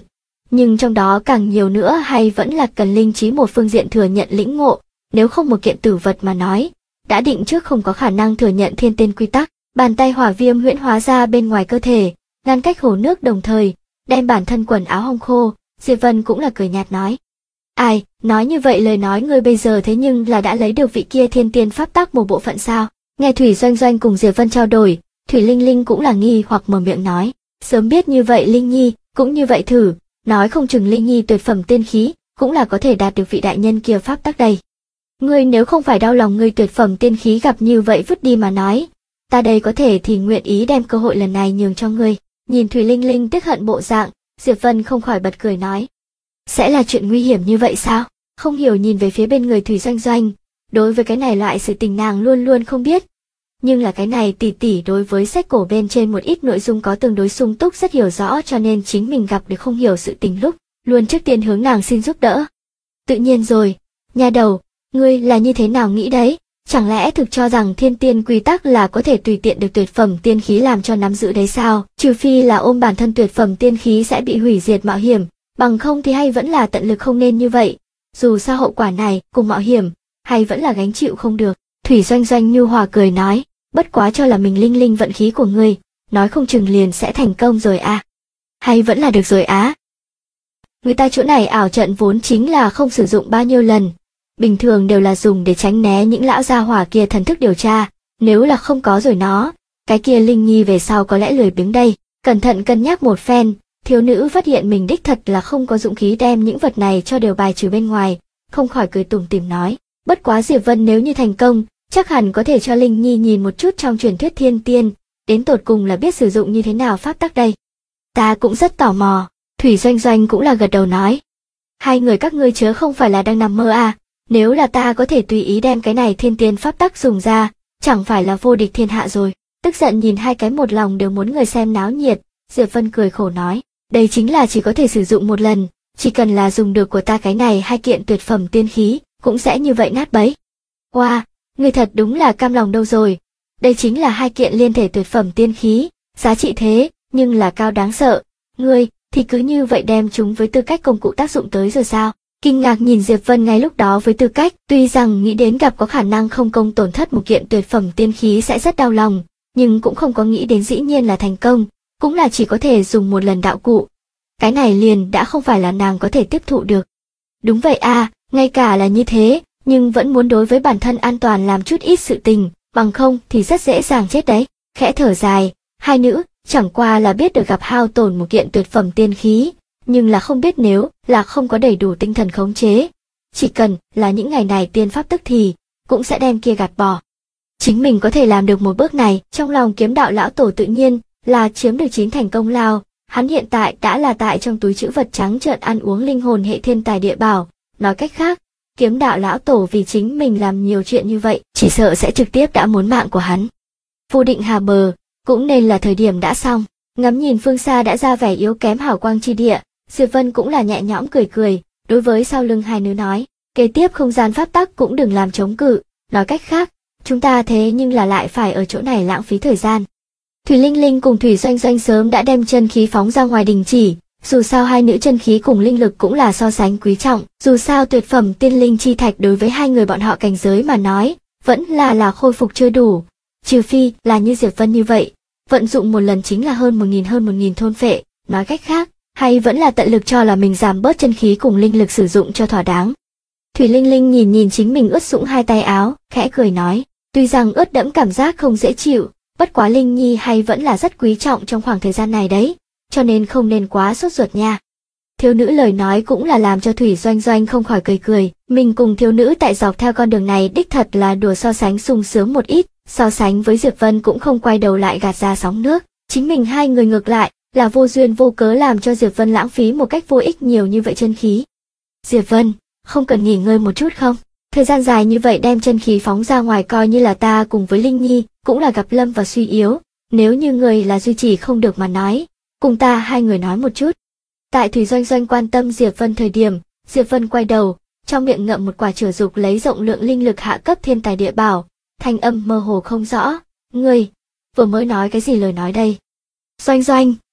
nhưng trong đó càng nhiều nữa hay vẫn là cần linh trí một phương diện thừa nhận lĩnh ngộ, nếu không một kiện tử vật mà nói, đã định trước không có khả năng thừa nhận thiên tiên quy tắc. Bàn tay hỏa viêm huyễn hóa ra bên ngoài cơ thể, ngăn cách hồ nước đồng thời, đem bản thân quần áo hong khô, Diệp Vân cũng là cười nhạt nói. Ai, nói như vậy lời nói ngươi bây giờ thế nhưng là đã lấy được vị kia thiên tiên pháp tắc một bộ phận sao? Nghe Thủy Doanh Doanh cùng Diệp Vân trao đổi, Thủy Linh Linh cũng là nghi hoặc mở miệng nói. Sớm biết như vậy Linh Nhi, cũng như vậy thử, nói không chừng Linh Nhi tuyệt phẩm tiên khí, cũng là có thể đạt được vị đại nhân kia pháp tắc đây. Ngươi nếu không phải đau lòng ngươi tuyệt phẩm tiên khí gặp như vậy vứt đi mà nói, ta đây có thể thì nguyện ý đem cơ hội lần này nhường cho ngươi. Nhìn Thủy Linh Linh tiếc hận bộ dạng, Diệp Vân không khỏi bật cười nói. Sẽ là chuyện nguy hiểm như vậy sao? Không hiểu nhìn về phía bên người Thủy Doanh Doanh, đối với cái này loại sự tình nàng luôn luôn không biết. Nhưng là cái này tỷ tỷ đối với sách cổ bên trên một ít nội dung có tương đối sung túc rất hiểu rõ cho nên chính mình gặp được không hiểu sự tình lúc, luôn trước tiên hướng nàng xin giúp đỡ. Tự nhiên rồi, nha đầu, ngươi là như thế nào nghĩ đấy? Chẳng lẽ thực cho rằng thiên tiên quy tắc là có thể tùy tiện được tuyệt phẩm tiên khí làm cho nắm giữ đấy sao? Trừ phi là ôm bản thân tuyệt phẩm tiên khí sẽ bị hủy diệt mạo hiểm, bằng không thì hay vẫn là tận lực không nên như vậy. Dù sao hậu quả này cùng mạo hiểm, hay vẫn là gánh chịu không được. Thủy Doanh Doanh nhu hòa cười nói, bất quá cho là mình linh linh vận khí của ngươi, nói không chừng liền sẽ thành công rồi à. Hay vẫn là được rồi á. Người ta chỗ này ảo trận vốn chính là không sử dụng bao nhiêu lần. Bình thường đều là dùng để tránh né những lão gia hỏa kia thần thức điều tra, nếu là không có rồi nó, cái kia Linh Nhi về sau có lẽ lười biếng đây. Cẩn thận cân nhắc một phen, thiếu nữ phát hiện mình đích thật là không có dũng khí đem những vật này cho đều bài trừ bên ngoài, không khỏi cười tủm tỉm nói, bất quá Diệp Vân nếu như thành công, chắc hẳn có thể cho Linh Nhi nhìn một chút trong truyền thuyết thiên tiên, đến tột cùng là biết sử dụng như thế nào pháp tắc đây. Ta cũng rất tò mò, Thủy Doanh Doanh cũng là gật đầu nói. Hai người các ngươi chớ không phải là đang nằm mơ à, nếu là ta có thể tùy ý đem cái này thiên tiên pháp tắc dùng ra, chẳng phải là vô địch thiên hạ rồi. Tức giận nhìn hai cái một lòng đều muốn người xem náo nhiệt, Diệp Vân cười khổ nói, đây chính là chỉ có thể sử dụng một lần, chỉ cần là dùng được của ta cái này hai kiện tuyệt phẩm tiên khí, cũng sẽ như vậy nát bấy. Wow, người thật đúng là cam lòng đâu rồi, đây chính là hai kiện liên thể tuyệt phẩm tiên khí, giá trị thế, nhưng là cao đáng sợ, ngươi thì cứ như vậy đem chúng với tư cách công cụ tác dụng tới rồi sao? Kinh ngạc nhìn Diệp Vân ngay lúc đó với tư cách, tuy rằng nghĩ đến gặp có khả năng không công tổn thất một kiện tuyệt phẩm tiên khí sẽ rất đau lòng, nhưng cũng không có nghĩ đến dĩ nhiên là thành công, cũng là chỉ có thể dùng một lần đạo cụ. Cái này liền đã không phải là nàng có thể tiếp thụ được. Đúng vậy à, ngay cả là như thế, nhưng vẫn muốn đối với bản thân an toàn làm chút ít sự tình, bằng không thì rất dễ dàng chết đấy. Khẽ thở dài, hai nữ chẳng qua là biết được gặp hao tổn một kiện tuyệt phẩm tiên khí, nhưng là không biết nếu là không có đầy đủ tinh thần khống chế, chỉ cần là những ngày này tiên pháp tức thì cũng sẽ đem kia gạt bỏ. Chính mình có thể làm được một bước này, trong lòng Kiếm Đạo lão tổ tự nhiên là chiếm được 9 thành công lao, hắn hiện tại đã là tại trong túi trữ vật trắng trợn ăn uống linh hồn hệ thiên tài địa bảo, nói cách khác, Kiếm Đạo lão tổ vì chính mình làm nhiều chuyện như vậy, chỉ sợ sẽ trực tiếp đã muốn mạng của hắn. Vô định hà bờ, cũng nên là thời điểm đã xong. Ngắm nhìn phương xa đã ra vẻ yếu kém hào quang chi địa, Diệp Vân cũng là nhẹ nhõm cười cười, đối với sau lưng hai nữ nói, kế tiếp không gian pháp tắc cũng đừng làm chống cự, nói cách khác, chúng ta thế nhưng là lại phải ở chỗ này lãng phí thời gian. Thủy Linh Linh cùng Thủy Doanh Doanh sớm đã đem chân khí phóng ra ngoài đình chỉ, dù sao hai nữ chân khí cùng linh lực cũng là so sánh quý trọng, dù sao tuyệt phẩm tiên linh chi thạch đối với hai người bọn họ cảnh giới mà nói, vẫn là khôi phục chưa đủ, trừ phi là như Diệp Vân như vậy, vận dụng một lần chính là hơn 1000 thôn phệ, nói cách khác, hay vẫn là tận lực cho là mình giảm bớt chân khí cùng linh lực sử dụng cho thỏa đáng. Thủy Linh Linh nhìn chính mình ướt sũng hai tay áo, khẽ cười nói, tuy rằng ướt đẫm cảm giác không dễ chịu, bất quá Linh Nhi hay vẫn là rất quý trọng trong khoảng thời gian này đấy, cho nên không nên quá sốt ruột nha. Thiếu nữ lời nói cũng là làm cho Thủy Doanh Doanh không khỏi cười cười, mình cùng thiếu nữ tại dọc theo con đường này đích thật là đùa so sánh sung sướng một ít, so sánh với Diệp Vân cũng không quay đầu lại gạt ra sóng nước, chính mình hai người ngược lại là vô duyên vô cớ làm cho Diệp Vân lãng phí một cách vô ích nhiều như vậy chân khí. Diệp Vân, không cần nghỉ ngơi một chút không? Thời gian dài như vậy đem chân khí phóng ra ngoài coi như là ta cùng với Linh Nhi cũng là gặp lâm và suy yếu, nếu như người là duy trì không được mà nói, cùng ta hai người nói một chút. Tại Thủy Doanh Doanh quan tâm Diệp Vân thời điểm, Diệp Vân quay đầu, trong miệng ngậm một quả chửa dục lấy rộng lượng linh lực hạ cấp thiên tài địa bảo, thanh âm mơ hồ không rõ, ngươi vừa mới nói cái gì lời nói đây? Doanh Doanh,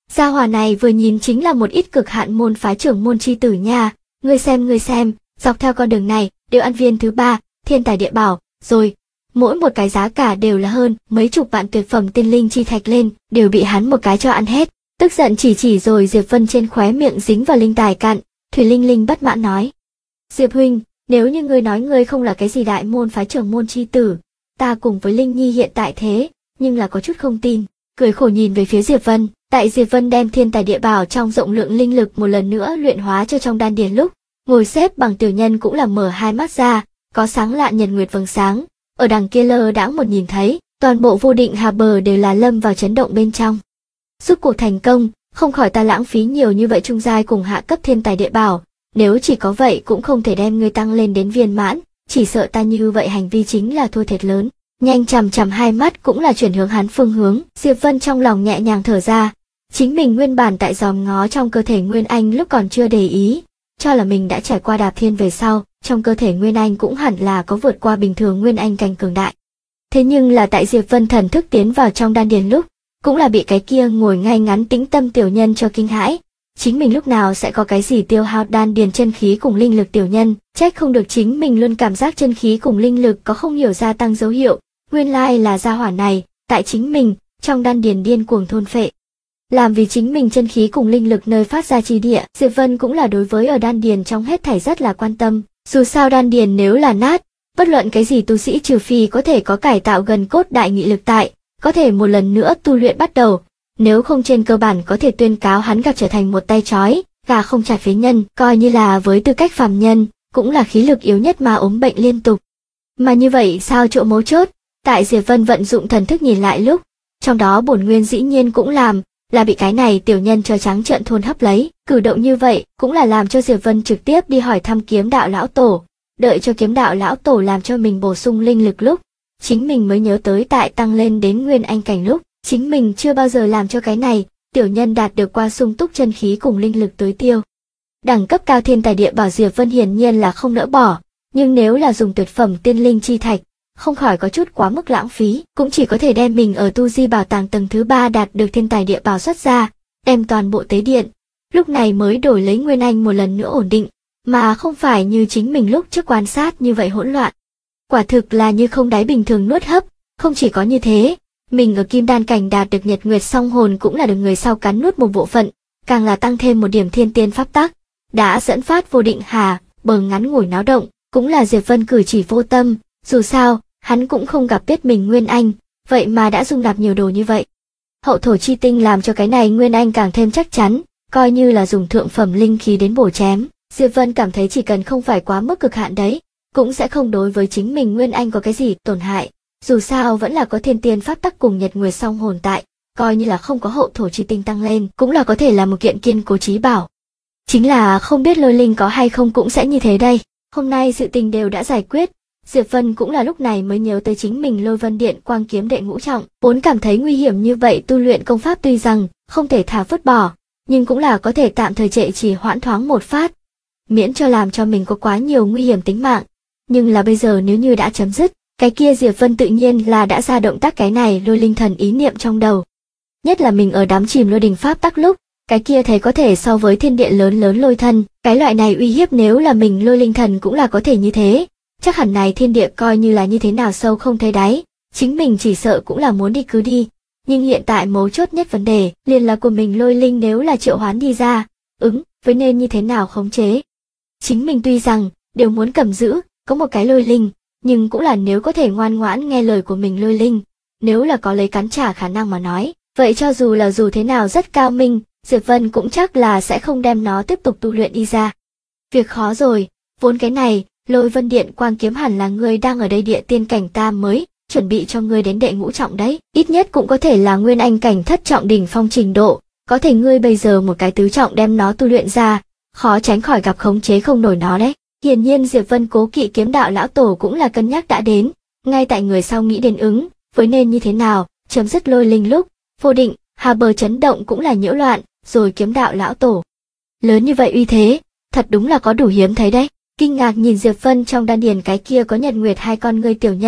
Gia hỏa này vừa nhìn chính là một ít cực hạn môn phái trưởng môn chi tử nha, ngươi xem, dọc theo con đường này đều ăn viên thứ 3, thiên tài địa bảo, rồi mỗi một cái giá cả đều là hơn mấy chục vạn tuyệt phẩm tiên linh chi thạch lên, đều bị hắn một cái cho ăn hết. Tức giận chỉ rồi Diệp Vân trên khóe miệng dính vào linh tài cạn, Thủy Linh Linh bất mãn nói: Diệp huynh, nếu như ngươi nói ngươi không là cái gì đại môn phái trưởng môn chi tử, ta cùng với Linh Nhi hiện tại thế, nhưng là có chút không tin. Cười khổ nhìn về phía Diệp Vân, tại Diệp Vân đem thiên tài địa bảo trong rộng lượng linh lực một lần nữa luyện hóa cho trong đan điền lúc, ngồi xếp bằng tiểu nhân cũng là mở hai mắt ra, có sáng lạ nhật nguyệt vầng sáng, ở đằng kia lơ đãng một nhìn thấy, toàn bộ vô định hà bờ đều là lâm vào chấn động bên trong. Giúp cuộc thành công, không khỏi ta lãng phí nhiều như vậy trung giai cùng hạ cấp thiên tài địa bảo, nếu chỉ có vậy cũng không thể đem ngươi tăng lên đến viên mãn, chỉ sợ ta như vậy hành vi chính là thua thiệt lớn. Nhanh chằm hai mắt cũng là chuyển hướng hắn phương hướng, Diệp Vân trong lòng nhẹ nhàng thở ra, chính mình nguyên bản tại dòm ngó trong cơ thể Nguyên Anh lúc còn chưa để ý, cho là mình đã trải qua đạp thiên về sau, trong cơ thể Nguyên Anh cũng hẳn là có vượt qua bình thường Nguyên Anh cảnh cường đại. Thế nhưng là tại Diệp Vân thần thức tiến vào trong đan điền lúc, cũng là bị cái kia ngồi ngay ngắn tĩnh tâm tiểu nhân cho kinh hãi. Chính mình lúc nào sẽ có cái gì tiêu hao đan điền chân khí cùng linh lực tiểu nhân, trách không được chính mình luôn cảm giác chân khí cùng linh lực có không hiểu gia tăng dấu hiệu, nguyên lai là gia hỏa này, tại chính mình, trong đan điền điên cuồng thôn phệ. Làm vì chính mình chân khí cùng linh lực nơi phát ra chi địa, Diệp Vân cũng là đối với ở đan điền trong hết thảy rất là quan tâm, dù sao đan điền nếu là nát, bất luận cái gì tu sĩ trừ phi có thể có cải tạo gần cốt đại nghị lực tại, có thể một lần nữa tu luyện bắt đầu, nếu không trên cơ bản có thể tuyên cáo hắn gặp trở thành một tay trói, gà không chặt phế nhân, coi như là với tư cách phàm nhân, cũng là khí lực yếu nhất mà ốm bệnh liên tục. Mà như vậy sao chỗ mấu chốt, tại Diệp Vân vận dụng thần thức nhìn lại lúc, trong đó bổn nguyên dĩ nhiên cũng là bị cái này tiểu nhân cho trắng trợn thôn hấp lấy, cử động như vậy cũng là làm cho Diệp Vân trực tiếp đi hỏi thăm kiếm đạo lão tổ, đợi cho kiếm đạo lão tổ làm cho mình bổ sung linh lực lúc, chính mình mới nhớ tới tại tăng lên đến nguyên anh cảnh lúc, chính mình chưa bao giờ làm cho cái này, tiểu nhân đạt được qua sung túc chân khí cùng linh lực tối tiêu. Đẳng cấp cao thiên tài địa bảo Diệp Vân hiển nhiên là không nỡ bỏ, nhưng nếu là dùng tuyệt phẩm tiên linh chi thạch, không khỏi có chút quá mức lãng phí, cũng chỉ có thể đem mình ở tu di bảo tàng tầng thứ 3 đạt được thiên tài địa bảo xuất ra, đem toàn bộ tế điện, lúc này mới đổi lấy nguyên anh một lần nữa ổn định, mà không phải như chính mình lúc trước quan sát như vậy hỗn loạn. Quả thực là như không đáy bình thường nuốt hấp, không chỉ có như thế, mình ở kim đan cảnh đạt được nhật nguyệt song hồn cũng là được người sau cắn nuốt một bộ phận, càng là tăng thêm một điểm thiên tiên pháp tắc, đã dẫn phát vô định hà, bờ ngắn ngủi náo động, cũng là Diệp Vân cử chỉ vô tâm, dù sao, hắn cũng không gặp biết mình nguyên anh, vậy mà đã dung nạp nhiều đồ như vậy. Hậu thổ chi tinh làm cho cái này nguyên anh càng thêm chắc chắn, coi như là dùng thượng phẩm linh khí đến bổ chém, Diệp Vân cảm thấy chỉ cần không phải quá mức cực hạn đấy, cũng sẽ không đối với chính mình nguyên anh có cái gì tổn hại, dù sao vẫn là có thiên tiên pháp tắc cùng nhật nguyệt song hồn tại, coi như là không có hậu thổ chi tinh tăng lên, cũng là có thể là một kiện kiên cố chí bảo. Chính là không biết lôi linh có hay không cũng sẽ như thế đây. Hôm nay sự tình đều đã giải quyết, Diệp Vân cũng là lúc này mới nhớ tới chính mình Lôi Vân Điện Quang Kiếm đệ ngũ trọng, vốn cảm thấy nguy hiểm như vậy tu luyện công pháp tuy rằng không thể thả vứt bỏ, nhưng cũng là có thể tạm thời trệ trì hoãn thoáng một phát, miễn cho làm cho mình có quá nhiều nguy hiểm tính mạng. Nhưng là bây giờ nếu như đã chấm dứt, cái kia Diệp Vân tự nhiên là đã ra động tác cái này lôi linh thần ý niệm trong đầu. Nhất là mình ở đám chìm lôi đình pháp tắc lúc, cái kia thấy có thể so với thiên địa lớn lớn lôi thân, cái loại này uy hiếp nếu là mình lôi linh thần cũng là có thể như thế, chắc hẳn này thiên địa coi như là như thế nào sâu không thấy đáy, chính mình chỉ sợ cũng là muốn đi cứ đi. Nhưng hiện tại mấu chốt nhất vấn đề liền là của mình lôi linh nếu là triệu hoán đi ra, với nên như thế nào khống chế. Chính mình tuy rằng đều muốn cầm giữ, có một cái lôi linh, nhưng cũng là nếu có thể ngoan ngoãn nghe lời của mình lôi linh, nếu là có lấy cắn trả khả năng mà nói, vậy cho dù là dù thế nào rất cao minh, Diệp Vân cũng chắc là sẽ không đem nó tiếp tục tu luyện đi ra. Việc khó rồi, vốn cái này, Lôi Vân Điện Quang Kiếm hẳn là ngươi đang ở đây địa tiên cảnh ta mới chuẩn bị cho ngươi đến đệ ngũ trọng đấy, ít nhất cũng có thể là nguyên anh cảnh thất trọng đỉnh phong trình độ, có thể ngươi bây giờ một cái tứ trọng đem nó tu luyện ra, khó tránh khỏi gặp khống chế không nổi nó đấy. Hiển nhiên Diệp Vân cố kỵ kiếm đạo lão tổ cũng là cân nhắc đã đến, ngay tại người sau nghĩ đến với nên như thế nào, chấm dứt lôi linh lúc, vô định, hà bờ chấn động cũng là nhiễu loạn, rồi kiếm đạo lão tổ. Lớn như vậy uy thế, thật đúng là có đủ hiếm thấy đấy. Kinh ngạc nhìn Diệp Vân trong đan điền cái kia có nhật nguyệt hai con ngươi tiểu nhân,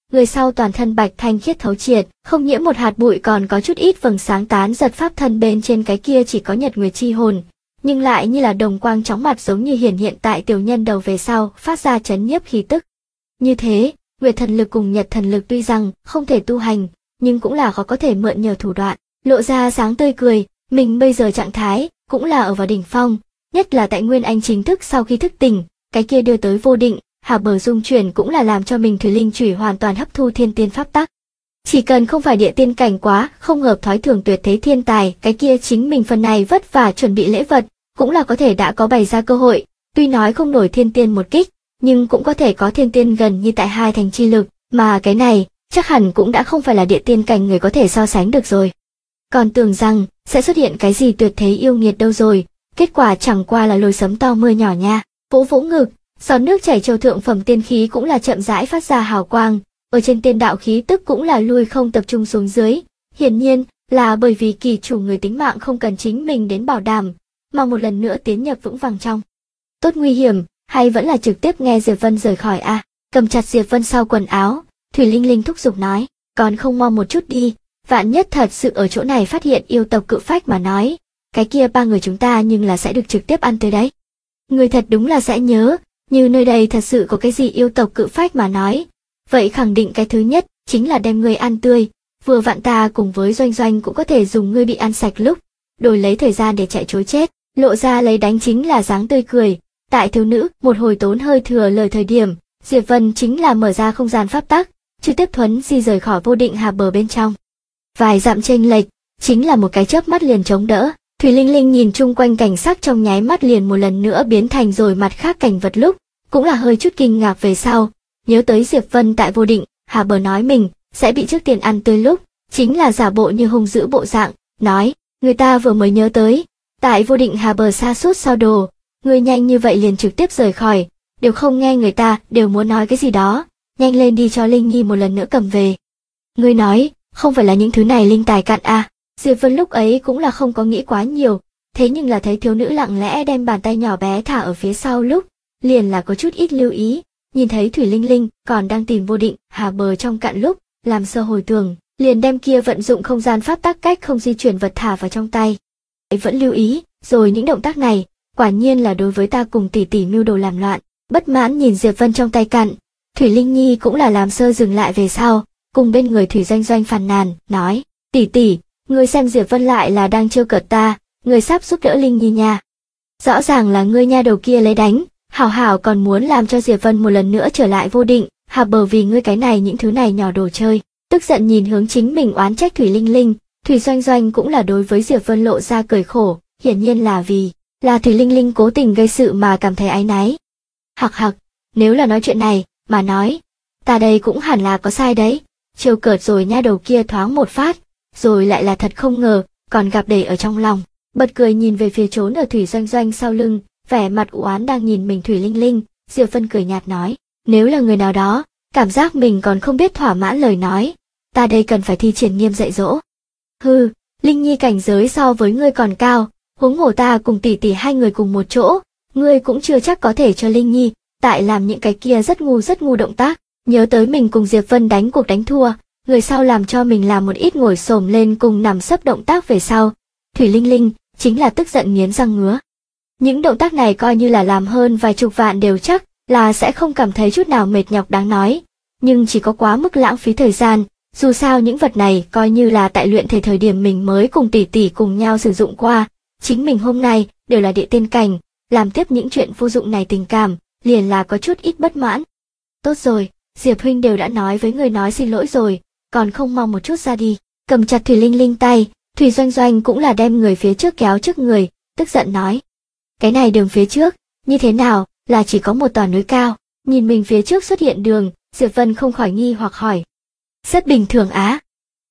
người sau toàn thân bạch thanh khiết thấu triệt, không nhiễm một hạt bụi, còn có chút ít vầng sáng tán giật pháp thân bên trên cái kia chỉ có nhật nguyệt chi hồn, nhưng lại như là đồng quang chóng mặt, giống như hiện tại tiểu nhân đầu về sau, phát ra chấn nhiếp khí tức. Như thế, nguyệt thần lực cùng nhật thần lực tuy rằng không thể tu hành, nhưng cũng là khó có thể mượn nhờ thủ đoạn, lộ ra sáng tươi cười, mình bây giờ trạng thái cũng là ở vào đỉnh phong, nhất là tại Nguyên Anh chính thức sau khi thức tỉnh, cái kia đưa tới vô định, hà bờ dung chuyển cũng là làm cho mình thủy linh chủy hoàn toàn hấp thu thiên tiên pháp tắc. Chỉ cần không phải địa tiên cảnh quá không hợp thói thường tuyệt thế thiên tài, cái kia chính mình phần này vất vả chuẩn bị lễ vật, cũng là có thể đã có bày ra cơ hội, tuy nói không nổi thiên tiên một kích, nhưng cũng có thể có thiên tiên gần như tại 2 thành chi lực, mà cái này chắc hẳn cũng đã không phải là địa tiên cảnh người có thể so sánh được rồi. Còn tưởng rằng sẽ xuất hiện cái gì tuyệt thế yêu nghiệt đâu rồi, kết quả chẳng qua là lôi sấm to mưa nhỏ nha. Vỗ vỗ ngực, giọt nước chảy châu thượng phẩm tiên khí cũng là chậm rãi phát ra hào quang, ở trên tiên đạo khí tức cũng là lui không tập trung xuống dưới, hiển nhiên là bởi vì kỳ chủ người tính mạng không cần chính mình đến bảo đảm, mà một lần nữa tiến nhập vững vàng trong. Tốt nguy hiểm, hay vẫn là trực tiếp nghe Diệp Vân rời khỏi a? Cầm chặt Diệp Vân sau quần áo, Thủy Linh Linh thúc giục nói, còn không mau một chút đi, vạn nhất thật sự ở chỗ này phát hiện yêu tộc cự phách mà nói, cái kia 3 người chúng ta nhưng là sẽ được trực tiếp ăn tới đấy. Người thật đúng là sẽ nhớ, như nơi đây thật sự có cái gì yêu tộc cự phách mà nói, vậy khẳng định cái thứ nhất chính là đem ngươi ăn tươi, vừa vặn ta cùng với Doanh Doanh cũng có thể dùng ngươi bị ăn sạch lúc, đổi lấy thời gian để chạy trối chết, lộ ra lấy đánh chính là dáng tươi cười. Tại thiếu nữ một hồi tốn hơi thừa lời thời điểm, Diệp Vân chính là mở ra không gian pháp tắc, trực tiếp thuấn di rời khỏi vô định hà bờ bên trong. Vài dặm chênh lệch, chính là một cái chớp mắt liền chống đỡ. Thủy Linh Linh nhìn chung quanh cảnh sắc trong nháy mắt liền một lần nữa biến thành rồi mặt khác cảnh vật lúc, cũng là hơi chút kinh ngạc về sau, nhớ tới Diệp Vân tại vô định hà bờ nói mình sẽ bị trước tiên ăn tươi lúc, chính là giả bộ như hung dữ bộ dạng, nói, người ta vừa mới nhớ tới, tại vô định hà bờ sa sút sao đồ, người nhanh như vậy liền trực tiếp rời khỏi, đều không nghe người ta đều muốn nói cái gì đó, nhanh lên đi cho Linh Nhi một lần nữa cầm về. Người nói, không phải là những thứ này linh tài cạn à? Diệp Vân lúc ấy cũng là không có nghĩ quá nhiều, thế nhưng là thấy thiếu nữ lặng lẽ đem bàn tay nhỏ bé thả ở phía sau lúc, liền là có chút ít lưu ý, nhìn thấy Thủy Linh Linh còn đang tìm vô định hà bờ trong cạn lúc, làm sơ hồi tưởng, liền đem kia vận dụng không gian pháp tắc cách không di chuyển vật thả vào trong tay. Vẫn lưu ý, rồi những động tác này, quả nhiên là đối với ta cùng tỷ tỷ mưu đồ làm loạn. Bất mãn nhìn Diệp Vân trong tay cạn, Thủy Linh Nhi cũng là làm sơ dừng lại về sau, cùng bên người Thủy Doanh Doanh phàn nàn, nói, tỷ tỷ, ngươi xem Diệp Vân lại là đang trêu cợt ta, ngươi sắp giúp đỡ Linh Nhi nha. Rõ ràng là ngươi nha đầu kia lấy đánh, hảo hảo còn muốn làm cho Diệp Vân một lần nữa trở lại vô định, hà bờ vì ngươi cái này những thứ này nhỏ đồ chơi. Tức giận nhìn hướng chính mình oán trách Thủy Linh Linh, Thủy Doanh Doanh cũng là đối với Diệp Vân lộ ra cười khổ, hiển nhiên là vì là Thủy Linh Linh cố tình gây sự mà cảm thấy áy náy. Hặc hặc, nếu là nói chuyện này, mà nói, ta đây cũng hẳn là có sai đấy, trêu cợt rồi nha đầu kia thoáng một phát, rồi lại là thật không ngờ, còn gặp để ở trong lòng, bật cười nhìn về phía trốn ở Thủy Doanh Doanh sau lưng, vẻ mặt u oán đang nhìn mình Thủy Linh Linh, Diệp Vân cười nhạt nói, nếu là người nào đó, cảm giác mình còn không biết thỏa mãn lời nói, ta đây cần phải thi triển nghiêm dạy dỗ. Hừ, Linh Nhi cảnh giới so với ngươi còn cao, huống hồ ta cùng tỷ tỷ hai người cùng một chỗ, ngươi cũng chưa chắc có thể cho Linh Nhi, tại làm những cái kia rất ngu động tác, nhớ tới mình cùng Diệp Vân đánh cuộc đánh thua, người sau làm cho mình làm một ít ngồi xổm lên cùng nằm sấp động tác về sau, Thủy Linh Linh chính là tức giận nghiến răng ngứa. Những động tác này coi như là làm hơn vài chục vạn đều chắc là sẽ không cảm thấy chút nào mệt nhọc đáng nói, nhưng chỉ có quá mức lãng phí thời gian, dù sao những vật này coi như là tại luyện thể thời điểm mình mới cùng tỷ tỷ cùng nhau sử dụng qua, chính mình hôm nay đều là địa tiên cảnh, làm tiếp những chuyện vô dụng này tình cảm, liền là có chút ít bất mãn. Tốt rồi, Diệp huynh đều đã nói với người nói xin lỗi rồi, còn không mong một chút ra đi. Cầm chặt Thủy Linh Linh tay, Thủy Doanh Doanh cũng là đem người phía trước kéo trước người, tức giận nói. Cái này đường phía trước, như thế nào, là chỉ có một tòa núi cao, nhìn mình phía trước xuất hiện đường, Diệp Vân không khỏi nghi hoặc hỏi. Rất bình thường á.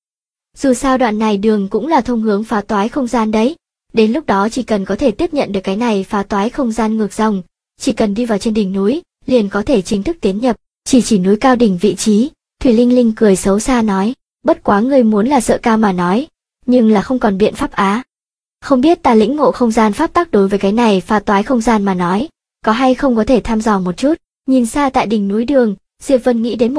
Dù sao đoạn này đường cũng là thông hướng phá toái không gian đấy, đến lúc đó chỉ cần có thể tiếp nhận được cái này phá toái không gian ngược dòng, chỉ cần đi vào trên đỉnh núi, liền có thể chính thức tiến nhập, chỉ núi cao đỉnh vị trí, Thủy Linh Linh cười xấu xa nói, bất quá người muốn là sợ cao mà nói, nhưng là không còn biện pháp á. Không biết ta lĩnh ngộ không gian pháp tắc đối với cái này phá toái không gian mà nói, có hay không có thể thăm dò một chút, nhìn xa tại đỉnh núi đường, Diệp Vân nghĩ đến một ít,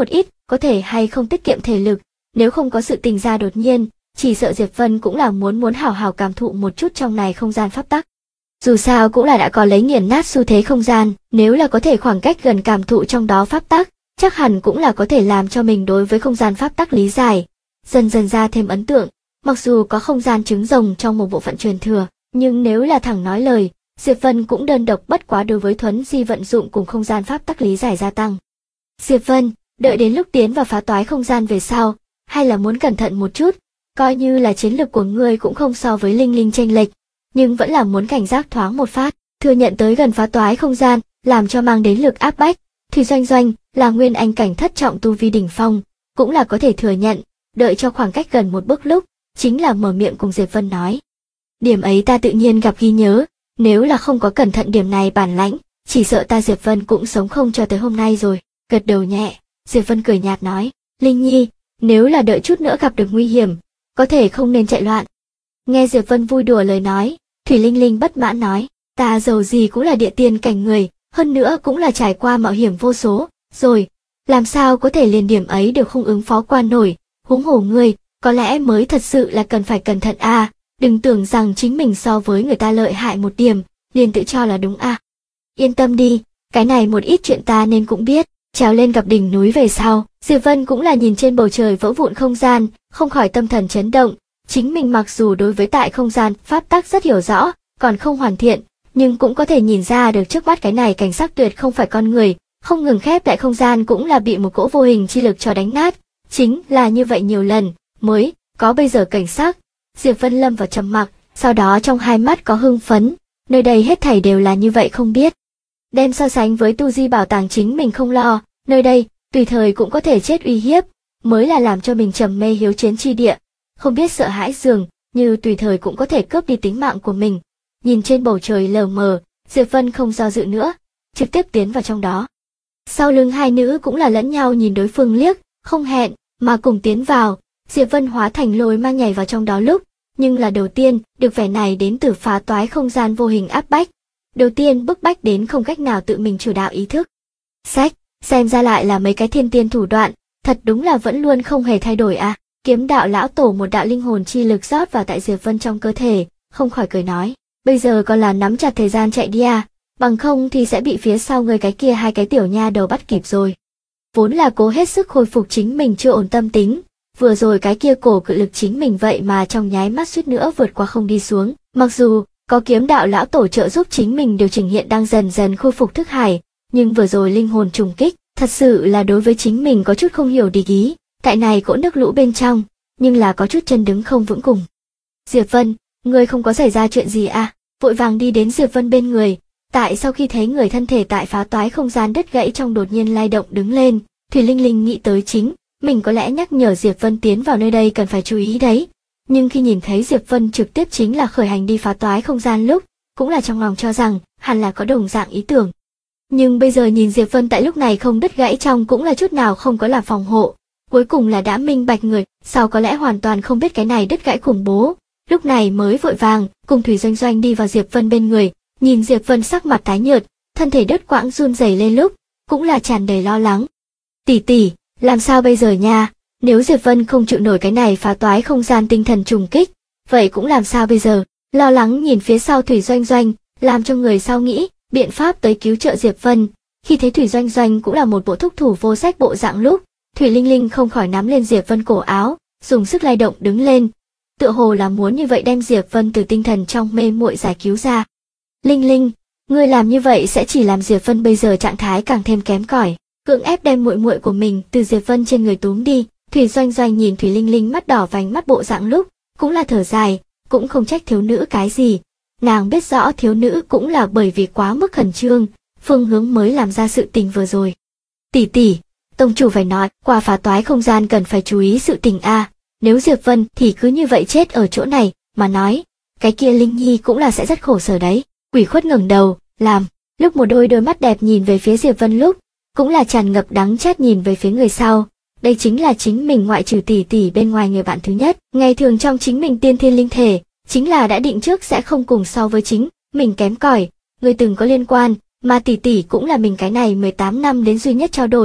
có thể hay không tiết kiệm thể lực, nếu không có sự tình ra đột nhiên, chỉ sợ Diệp Vân cũng là muốn hào hào cảm thụ một chút trong này không gian pháp tắc. Dù sao cũng là đã có lấy nghiền nát xu thế không gian, nếu là có thể khoảng cách gần cảm thụ trong đó pháp tắc, chắc hẳn cũng là có thể làm cho mình đối với không gian pháp tắc lý giải, dần dần ra thêm ấn tượng. Mặc dù có không gian trứng rồng trong một bộ phận truyền thừa, nhưng nếu là thẳng nói lời, Diệp Vân cũng đơn độc bất quá đối với thuấn di vận dụng cùng không gian pháp tắc lý giải gia tăng. Diệp Vân, đợi đến lúc tiến vào phá toái không gian về sau, hay là muốn cẩn thận một chút, coi như là chiến lực của ngươi cũng không so với Linh Linh chênh lệch, nhưng vẫn là muốn cảnh giác thoáng một phát, thừa nhận tới gần phá toái không gian, làm cho mang đến lực áp bách. Thủy Doanh Doanh là nguyên anh cảnh thất trọng tu vi đỉnh phong, cũng là có thể thừa nhận, đợi cho khoảng cách gần một bước lúc, chính là mở miệng cùng Diệp Vân nói. Điểm ấy ta tự nhiên gặp ghi nhớ, nếu là không có cẩn thận điểm này bản lãnh, chỉ sợ ta Diệp Vân cũng sống không cho tới hôm nay rồi. Gật đầu nhẹ, Diệp Vân cười nhạt nói, Linh Nhi, nếu là đợi chút nữa gặp được nguy hiểm, có thể không nên chạy loạn. Nghe Diệp Vân vui đùa lời nói, Thủy Linh Linh bất mãn nói, ta dầu gì cũng là địa tiên cảnh người, hơn nữa cũng là trải qua mạo hiểm vô số, rồi, làm sao có thể liền điểm ấy đều không ứng phó qua nổi, huống hồ ngươi, có lẽ mới thật sự là cần phải cẩn thận a, đừng tưởng rằng chính mình so với người ta lợi hại một điểm, liền tự cho là đúng a. Yên tâm đi, cái này một ít chuyện ta nên cũng biết. Trèo lên gặp đỉnh núi về sau, Diệp Vân cũng là nhìn trên bầu trời vỡ vụn không gian, không khỏi tâm thần chấn động. Chính mình mặc dù đối với tại không gian pháp tắc rất hiểu rõ, còn không hoàn thiện, nhưng cũng có thể nhìn ra được trước mắt cái này cảnh sắc tuyệt không phải con người, không ngừng khép lại không gian cũng là bị một cỗ vô hình chi lực cho đánh nát. Chính là như vậy nhiều lần mới có bây giờ cảnh sắc. Diệp Vân lâm vào trầm mặc, sau đó trong hai mắt có hưng phấn, nơi đây hết thảy đều là như vậy không biết. Đem so sánh với tu di bảo tàng chính mình không lo, nơi đây, tùy thời cũng có thể chết uy hiếp, mới là làm cho mình trầm mê hiếu chiến chi địa, không biết sợ hãi dường, như tùy thời cũng có thể cướp đi tính mạng của mình. Nhìn trên bầu trời lờ mờ, Diệp Vân không do dự nữa, trực tiếp tiến vào trong đó. Sau lưng hai nữ cũng là lẫn nhau nhìn đối phương liếc, không hẹn, mà cùng tiến vào, Diệp Vân hóa thành lôi mang nhảy vào trong đó lúc, nhưng là đầu tiên, được vẻ này đến từ phá toái không gian vô hình áp bách. Đầu tiên bức bách đến không cách nào tự mình chủ đạo ý thức. Sách, xem ra lại là mấy cái thiên tiên thủ đoạn, thật đúng là vẫn luôn không hề thay đổi à. Kiếm đạo lão tổ một đạo linh hồn chi lực rót vào tại Diệp Vân trong cơ thể, không khỏi cười nói, bây giờ còn là nắm chặt thời gian chạy đi à, bằng không thì sẽ bị phía sau người cái kia hai cái tiểu nha đầu bắt kịp rồi. Vốn là cố hết sức khôi phục chính mình chưa ổn tâm tính, vừa rồi cái kia cổ cự lực chính mình vậy mà trong nháy mắt suýt nữa vượt qua không đi xuống, mặc dù có kiếm đạo lão tổ trợ giúp chính mình điều chỉnh hiện đang dần dần khôi phục thức hải, nhưng vừa rồi linh hồn trùng kích, thật sự là đối với chính mình có chút không hiểu địch ý, tại này cỗ nước lũ bên trong, nhưng là có chút chân đứng không vững cùng. Diệp Vân, ngươi không có xảy ra chuyện gì à? Vội vàng đi đến Diệp Vân bên người, tại sau khi thấy người thân thể tại phá toái không gian đứt gãy trong đột nhiên lay động đứng lên, Thủy Linh Linh nghĩ tới chính, mình có lẽ nhắc nhở Diệp Vân tiến vào nơi đây cần phải chú ý đấy. Nhưng khi nhìn thấy Diệp Vân trực tiếp chính là khởi hành đi phá toái không gian lúc, cũng là trong lòng cho rằng, hẳn là có đồng dạng ý tưởng. Nhưng bây giờ nhìn Diệp Vân tại lúc này không đứt gãy trong cũng là chút nào không có làm phòng hộ, cuối cùng là đã minh bạch người, sau có lẽ hoàn toàn không biết cái này đứt gãy khủng bố, lúc này mới vội vàng, cùng Thủy Doanh Doanh đi vào Diệp Vân bên người, nhìn Diệp Vân sắc mặt tái nhợt, thân thể đứt quãng run rẩy lên lúc, cũng là tràn đầy lo lắng. Tỷ tỷ, làm sao bây giờ nha? Nếu Diệp Vân không chịu nổi cái này phá toái không gian tinh thần trùng kích, vậy cũng làm sao bây giờ? Lo lắng nhìn phía sau Thủy Doanh Doanh, làm cho người sau nghĩ, biện pháp tới cứu trợ Diệp Vân. Khi thấy Thủy Doanh Doanh cũng là một bộ thúc thủ vô sách bộ dạng lúc, Thủy Linh Linh không khỏi nắm lên Diệp Vân cổ áo, dùng sức lay động đứng lên. Tựa hồ là muốn như vậy đem Diệp Vân từ tinh thần trong mê muội giải cứu ra. Linh Linh, ngươi làm như vậy sẽ chỉ làm Diệp Vân bây giờ trạng thái càng thêm kém cỏi, cưỡng ép đem muội muội của mình từ Diệp Vân trên người túm đi. Thủy Doanh Doanh nhìn Thủy Linh Linh mắt đỏ vành mắt bộ dạng lúc, cũng là thở dài, cũng không trách thiếu nữ cái gì. Nàng biết rõ thiếu nữ cũng là bởi vì quá mức khẩn trương, phương hướng mới làm ra sự tình vừa rồi. Tỷ tỷ, tông chủ phải nói, qua phá toái không gian cần phải chú ý sự tình a. Nếu Diệp Vân thì cứ như vậy chết ở chỗ này, mà nói, cái kia Linh Nhi cũng là sẽ rất khổ sở đấy. Quỷ khuất ngẩng đầu, làm, lúc một đôi mắt đẹp nhìn về phía Diệp Vân lúc, cũng là tràn ngập đắng chát nhìn về phía người sau. Đây chính là chính mình ngoại trừ tỷ tỷ bên ngoài người bạn thứ nhất, ngày thường trong chính mình tiên thiên linh thể, chính là đã định trước sẽ không cùng so với chính mình kém cỏi, người từng có liên quan, mà tỷ tỷ cũng là mình cái này 18 năm đến duy nhất trao đổi,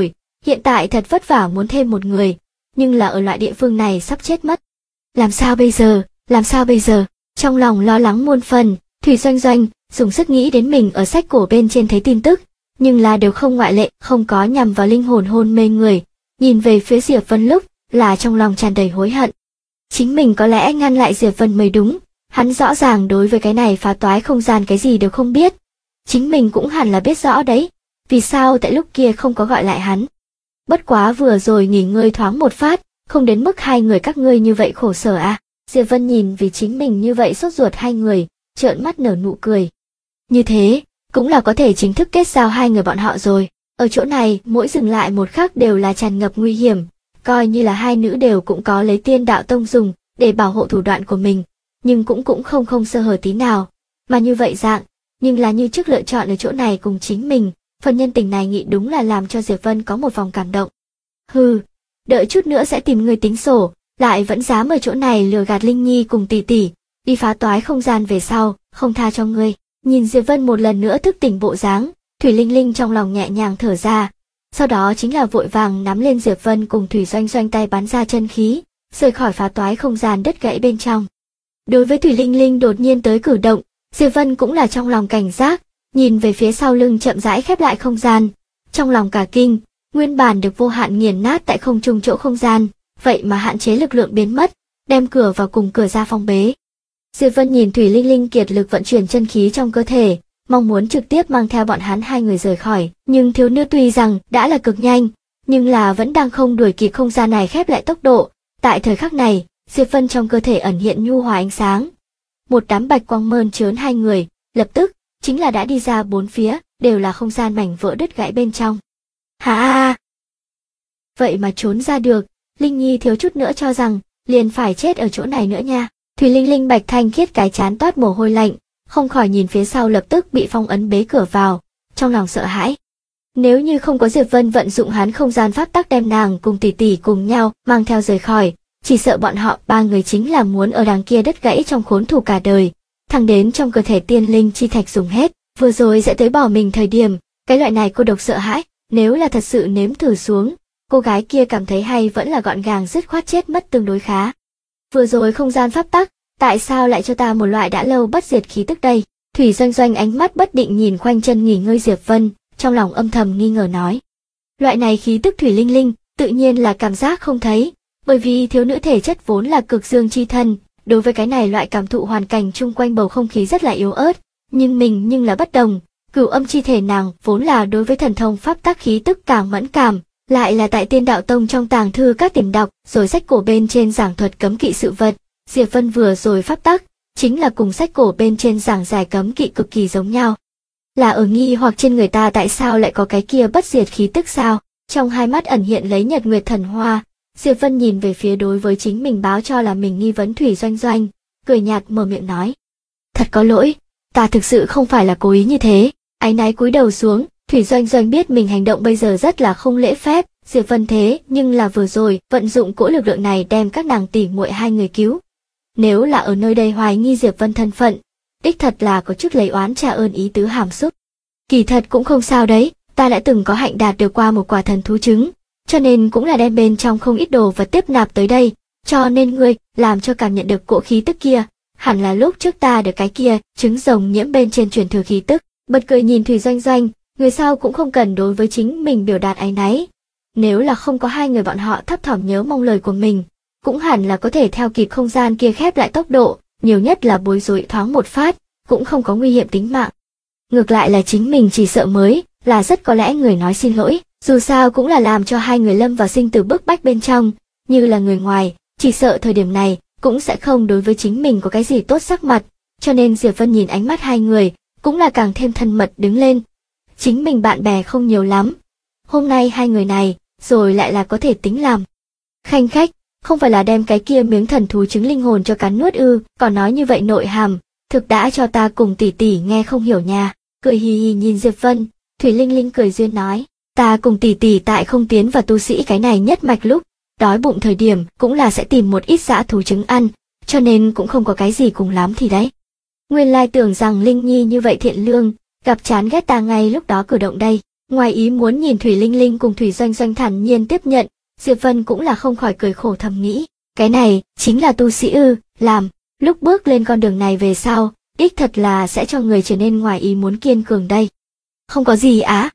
hiện tại thật vất vả muốn thêm một người, nhưng là ở loại địa phương này sắp chết mất. Làm sao bây giờ, làm sao bây giờ? Trong lòng lo lắng muôn phần, Thủy Doanh Doanh dùng sức nghĩ đến mình ở sách cổ bên trên thấy tin tức, nhưng là đều không ngoại lệ, không có nhằm vào linh hồn hôn mê người. Nhìn về phía Diệp Vân lúc là trong lòng tràn đầy hối hận. Chính mình có lẽ ngăn lại Diệp Vân mới đúng, hắn rõ ràng đối với cái này phá toái không gian cái gì đều không biết. Chính mình cũng hẳn là biết rõ đấy, vì sao tại lúc kia không có gọi lại hắn. Bất quá vừa rồi nghỉ ngơi thoáng một phát, không đến mức hai người các ngươi như vậy khổ sở à. Diệp Vân nhìn vì chính mình như vậy sốt ruột hai người, trợn mắt nở nụ cười. Như thế, cũng là có thể chính thức kết giao hai người bọn họ rồi. Ở chỗ này, mỗi dừng lại một khắc đều là tràn ngập nguy hiểm, coi như là hai nữ đều cũng có lấy Tiên Đạo Tông dùng để bảo hộ thủ đoạn của mình, nhưng cũng không sơ hở tí nào. Mà như vậy dạng, nhưng là như trước lựa chọn ở chỗ này cùng chính mình, phần nhân tình này nghĩ đúng là làm cho Diệp Vân có một vòng cảm động. Hừ, đợi chút nữa sẽ tìm người tính sổ, lại vẫn dám ở chỗ này lừa gạt Linh Nhi cùng tỷ tỷ, đi phá toái không gian về sau, không tha cho ngươi. Nhìn Diệp Vân một lần nữa thức tỉnh bộ dáng, Thủy Linh Linh trong lòng nhẹ nhàng thở ra, sau đó chính là vội vàng nắm lên Diệp Vân cùng Thủy Doanh Doanh tay bắn ra chân khí, rời khỏi phá toái không gian đứt gãy bên trong. Đối với Thủy Linh Linh đột nhiên tới cử động, Diệp Vân cũng là trong lòng cảnh giác, nhìn về phía sau lưng chậm rãi khép lại không gian, trong lòng cả kinh, nguyên bản được vô hạn nghiền nát tại không trung chỗ không gian, vậy mà hạn chế lực lượng biến mất, đem cửa vào cùng cửa ra phong bế. Diệp Vân nhìn Thủy Linh Linh kiệt lực vận chuyển chân khí trong cơ thể, mong muốn trực tiếp mang theo bọn hắn hai người rời khỏi, nhưng thiếu nữ tuy rằng đã là cực nhanh, nhưng là vẫn đang không đuổi kịp không gian này khép lại tốc độ. Tại thời khắc này, Diệp Vân trong cơ thể ẩn hiện nhu hòa ánh sáng. Một đám bạch quang mơn trớn hai người, lập tức chính là đã đi ra bốn phía, đều là không gian mảnh vỡ đứt gãy bên trong. Ha! Vậy mà trốn ra được, Linh Nhi thiếu chút nữa cho rằng liền phải chết ở chỗ này nữa nha. Thủy Linh Linh bạch thanh khiết cái chán toát mồ hôi lạnh, không khỏi nhìn phía sau lập tức bị phong ấn bế cửa vào, trong lòng sợ hãi. Nếu như không có Diệp Vân vận dụng hắn không gian pháp tắc đem nàng cùng tỷ tỷ cùng nhau mang theo rời khỏi, chỉ sợ bọn họ ba người chính là muốn ở đằng kia đứt gãy trong khốn thủ cả đời, thẳng đến trong cơ thể tiên linh chi thạch dùng hết, vừa rồi sẽ tới bỏ mình thời điểm, cái loại này cô độc sợ hãi, nếu là thật sự nếm thử xuống, cô gái kia cảm thấy hay vẫn là gọn gàng dứt khoát chết mất tương đối khá. Vừa rồi không gian pháp tắc, tại sao lại cho ta một loại đã lâu bất diệt khí tức đây? Thủy Doanh Doanh ánh mắt bất định nhìn khoanh chân nghỉ ngơi Diệp Vân, trong lòng âm thầm nghi ngờ nói. Loại này khí tức Thủy Linh Linh, tự nhiên là cảm giác không thấy, bởi vì thiếu nữ thể chất vốn là cực dương chi thân, đối với cái này loại cảm thụ hoàn cảnh chung quanh bầu không khí rất là yếu ớt, nhưng là bất đồng, cửu âm chi thể nàng vốn là đối với thần thông pháp tắc khí tức càng mẫn cảm, lại là tại Tiên Đạo Tông trong tàng thư các tìm đọc, rồi sách cổ bên trên giảng thuật cấm kỵ sự vật, Diệp Vân vừa rồi pháp tắc, chính là cùng sách cổ bên trên giảng giải cấm kỵ cực kỳ giống nhau. Là ở nghi hoặc trên người ta tại sao lại có cái kia bất diệt khí tức sao? Trong hai mắt ẩn hiện lấy nhật nguyệt thần hoa, Diệp Vân nhìn về phía đối với chính mình báo cho là mình nghi vấn Thủy Doanh Doanh, cười nhạt mở miệng nói. Thật có lỗi, ta thực sự không phải là cố ý như thế. Áy náy cúi đầu xuống, Thủy Doanh Doanh biết mình hành động bây giờ rất là không lễ phép, Diệp Vân thế nhưng là vừa rồi vận dụng cỗ lực lượng này đem các nàng tỷ muội hai người cứu. Nếu là ở nơi đây hoài nghi Diệp Vân thân phận, đích thật là có chút lấy oán trả ơn ý tứ hàm xúc. Kỳ thật cũng không sao đấy, ta đã từng có hạnh đạt được qua một quả thần thú trứng, cho nên cũng là đem bên trong không ít đồ vật tiếp nạp tới đây, cho nên ngươi làm cho cảm nhận được cỗ khí tức kia, hẳn là lúc trước ta được cái kia trứng rồng nhiễm bên trên truyền thừa khí tức. Bật cười nhìn Thủy Doanh Doanh, người sau cũng không cần đối với chính mình biểu đạt áy náy. Nếu là không có hai người bọn họ thấp thỏm nhớ mong lời của mình, cũng hẳn là có thể theo kịp không gian kia khép lại tốc độ, nhiều nhất là bối rối thoáng một phát, cũng không có nguy hiểm tính mạng. Ngược lại là chính mình chỉ sợ mới, là rất có lẽ người nói xin lỗi, dù sao cũng là làm cho hai người lâm vào sinh tử bức bách bên trong, như là người ngoài, chỉ sợ thời điểm này, cũng sẽ không đối với chính mình có cái gì tốt sắc mặt, cho nên Diệp Vân nhìn ánh mắt hai người, cũng là càng thêm thân mật đứng lên. Chính mình bạn bè không nhiều lắm, hôm nay hai người này, rồi lại là có thể tính làm khanh khách, không phải là đem cái kia miếng thần thú trứng linh hồn cho cắn nuốt ư, còn nói như vậy nội hàm, thực đã cho ta cùng tỷ tỷ nghe không hiểu nha. Cười hì hì nhìn Diệp Vân, Thủy Linh Linh cười duyên nói, ta cùng tỷ tỷ tại không tiến vào tu sĩ cái này nhất mạch lúc, đói bụng thời điểm cũng là sẽ tìm một ít dã thú trứng ăn, cho nên cũng không có cái gì cùng lắm thì đấy. Nguyên lai tưởng rằng Linh Nhi như vậy thiện lương, gặp chán ghét ta ngay lúc đó cử động đây. Ngoài ý muốn nhìn Thủy Linh Linh cùng Thủy Doanh Doanh thản nhiên tiếp nhận, Diệp Vân cũng là không khỏi cười khổ thầm nghĩ. Cái này, chính là tu sĩ ư, làm, lúc bước lên con đường này về sau, đích thật là sẽ cho người trở nên ngoài ý muốn kiên cường đây. Không có gì á.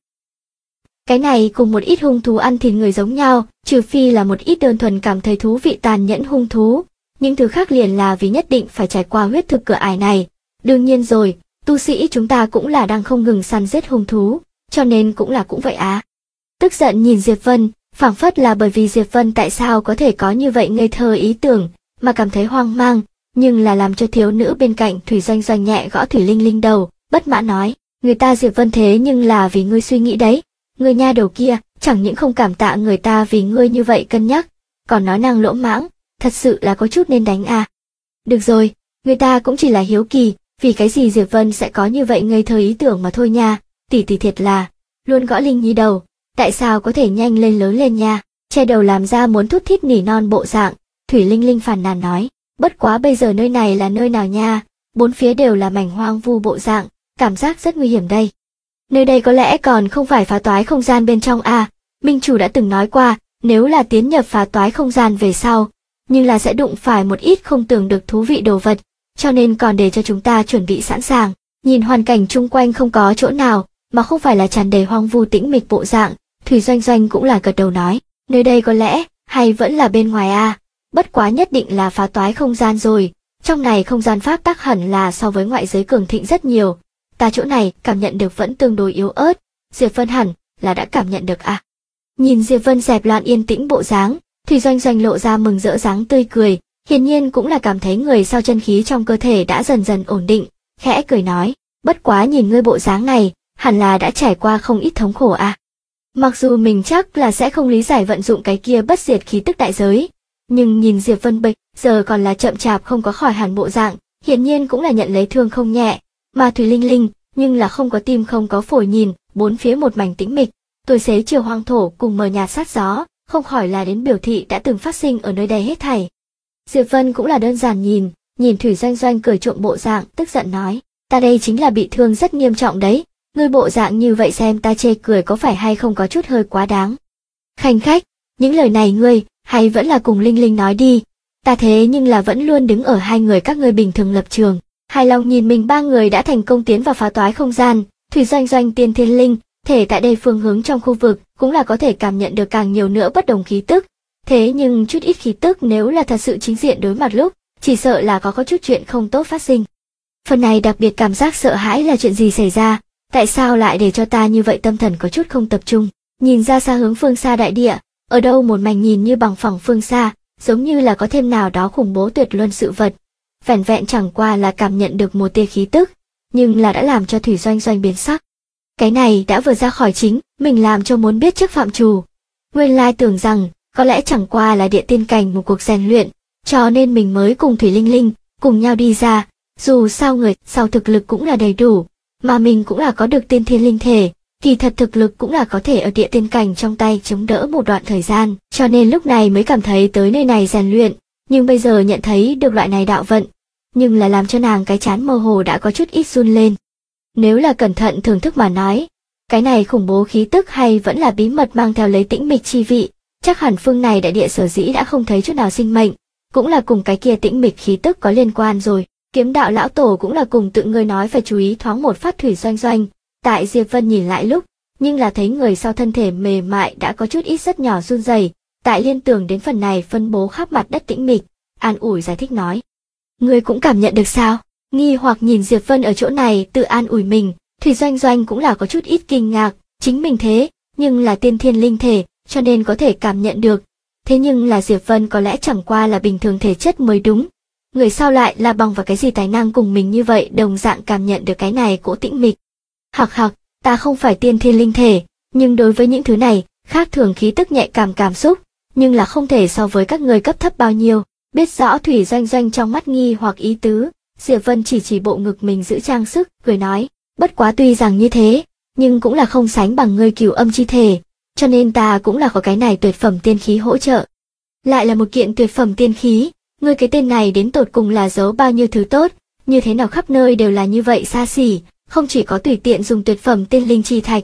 Cái này cùng một ít hung thú ăn thịt người giống nhau, trừ phi là một ít đơn thuần cảm thấy thú vị tàn nhẫn hung thú. Những thứ khác liền là vì nhất định phải trải qua huyết thực cửa ải này. Đương nhiên rồi, tu sĩ chúng ta cũng là đang không ngừng săn giết hung thú, cho nên cũng vậy á. Tức giận nhìn Diệp Vân, phảng phất là bởi vì Diệp Vân tại sao có thể có như vậy ngây thơ ý tưởng, mà cảm thấy hoang mang, nhưng là làm cho thiếu nữ bên cạnh Thủy Doanh Doanh nhẹ gõ Thủy Linh Linh đầu, bất mãn nói, người ta Diệp Vân thế nhưng là vì ngươi suy nghĩ đấy, người nha đầu kia, chẳng những không cảm tạ người ta vì ngươi như vậy cân nhắc, còn nói năng lỗ mãng, thật sự là có chút nên đánh à. Được rồi, người ta cũng chỉ là hiếu kỳ, vì cái gì Diệp Vân sẽ có như vậy ngây thơ ý tưởng mà thôi nha, tỷ thiệt là, luôn gõ Linh Nhi đầu, tại sao có thể nhanh lên lớn lên nha, che đầu làm ra muốn thút thít nỉ non bộ dạng, Thủy Linh Linh phàn nàn nói, bất quá bây giờ nơi này là nơi nào nha, bốn phía đều là mảnh hoang vu bộ dạng, cảm giác rất nguy hiểm đây. Nơi đây có lẽ còn không phải phá toái không gian bên trong à, Minh Chủ đã từng nói qua, nếu là tiến nhập phá toái không gian về sau, nhưng là sẽ đụng phải một ít không tưởng được thú vị đồ vật, cho nên còn để cho chúng ta chuẩn bị sẵn sàng. Nhìn hoàn cảnh chung quanh không có chỗ nào, mà không phải là tràn đầy hoang vu tĩnh mịch bộ dạng, Thủy Doanh Doanh cũng là gật đầu nói, nơi đây có lẽ, hay vẫn là bên ngoài à, bất quá nhất định là phá toái không gian rồi, trong này không gian pháp tắc hẳn là so với ngoại giới cường thịnh rất nhiều, ta chỗ này cảm nhận được vẫn tương đối yếu ớt, Diệp Vân hẳn là đã cảm nhận được à. Nhìn Diệp Vân dẹp loạn yên tĩnh bộ dáng, Thủy Doanh Doanh lộ ra mừng rỡ dáng tươi cười, hiển nhiên cũng là cảm thấy người sau chân khí trong cơ thể đã dần dần ổn định, khẽ cười nói, bất quá nhìn ngươi bộ dáng này, hẳn là đã trải qua không ít thống khổ à. Mặc dù mình chắc là sẽ không lý giải vận dụng cái kia bất diệt khí tức đại giới, nhưng nhìn Diệp Vân bây giờ còn là chậm chạp không có khỏi hẳn bộ dạng, hiển nhiên cũng là nhận lấy thương không nhẹ, mà Thủy Linh Linh, nhưng là không có tim không có phổi nhìn, bốn phía một mảnh tĩnh mịch, tuổi xế chiều hoang thổ cùng mờ nhạt sát gió, không khỏi là đến biểu thị đã từng phát sinh ở nơi đây hết thảy. Diệp Vân cũng là đơn giản nhìn Thủy Doanh Doanh cười trộm bộ dạng, tức giận nói, ta đây chính là bị thương rất nghiêm trọng đấy, ngươi bộ dạng như vậy xem ta chê cười có phải hay không có chút hơi quá đáng. Khanh khách, những lời này ngươi, hay vẫn là cùng Linh Linh nói đi, ta thế nhưng là vẫn luôn đứng ở hai người các ngươi bình thường lập trường. Hài lòng nhìn mình ba người đã thành công tiến vào phá toái không gian, Thủy Doanh Doanh tiên thiên linh, thể tại đây phương hướng trong khu vực cũng là có thể cảm nhận được càng nhiều nữa bất đồng khí tức. Thế nhưng chút ít khí tức nếu là thật sự chính diện đối mặt lúc, chỉ sợ là có chút chuyện không tốt phát sinh. Phần này đặc biệt cảm giác sợ hãi là chuyện gì xảy ra, tại sao lại để cho ta như vậy tâm thần có chút không tập trung, nhìn ra xa hướng phương xa đại địa, ở đâu một mảnh nhìn như bằng phẳng phương xa, giống như là có thêm nào đó khủng bố tuyệt luân sự vật. Vẻn vẹn chẳng qua là cảm nhận được một tia khí tức, nhưng là đã làm cho Thủy Doanh Doanh biến sắc. Cái này đã vừa ra khỏi chính, mình làm cho muốn biết trước phạm trù. Nguyên lai tưởng rằng, có lẽ chẳng qua là địa tiên cảnh một cuộc rèn luyện, cho nên mình mới cùng Thủy Linh Linh, cùng nhau đi ra, dù sao người sau thực lực cũng là đầy đủ, mà mình cũng là có được tiên thiên linh thể, kỳ thật thực lực cũng là có thể ở địa tiên cảnh trong tay chống đỡ một đoạn thời gian, cho nên lúc này mới cảm thấy tới nơi này rèn luyện. Nhưng bây giờ nhận thấy được loại này đạo vận, nhưng là làm cho nàng cái chán mơ hồ đã có chút ít run lên. Nếu là cẩn thận thưởng thức mà nói, cái này khủng bố khí tức hay vẫn là bí mật mang theo lấy tĩnh mịch chi vị, chắc hẳn phương này đại địa sở dĩ đã không thấy chút nào sinh mệnh, cũng là cùng cái kia tĩnh mịch khí tức có liên quan rồi. Kiếm đạo lão tổ cũng là cùng tự ngươi nói phải chú ý thoáng một phát Thủy Doanh Doanh, tại Diệp Vân nhìn lại lúc, nhưng là thấy người sau thân thể mềm mại đã có chút ít rất nhỏ run rẩy. Tại liên tưởng đến phần này phân bố khắp mặt đất tĩnh mịch, an ủi giải thích nói. Ngươi cũng cảm nhận được sao? Nghi hoặc nhìn Diệp Vân ở chỗ này tự an ủi mình, Thủy Doanh Doanh cũng là có chút ít kinh ngạc, chính mình thế, nhưng là tiên thiên linh thể, cho nên có thể cảm nhận được. Thế nhưng là Diệp Vân có lẽ chẳng qua là bình thường thể chất mới đúng. Người sau lại là bằng vào cái gì tài năng cùng mình như vậy đồng dạng cảm nhận được cái này cỗ tĩnh mịch. Hặc hặc, ta không phải tiên thiên linh thể, nhưng đối với những thứ này, khác thường khí tức nhạy cảm xúc, nhưng là không thể so với các người cấp thấp bao nhiêu. Biết rõ Thủy Doanh Doanh trong mắt nghi hoặc ý tứ, Diệp Vân chỉ bộ ngực mình giữ trang sức, cười nói, bất quá tuy rằng như thế, nhưng cũng là không sánh bằng ngươi cửu âm chi thể, cho nên ta cũng là có cái này tuyệt phẩm tiên khí hỗ trợ. Lại là một kiện tuyệt phẩm tiên khí, ngươi cái tên này đến tột cùng là giấu bao nhiêu thứ tốt, như thế nào khắp nơi đều là như vậy xa xỉ, không chỉ có tùy tiện dùng tuyệt phẩm tiên linh chi thạch,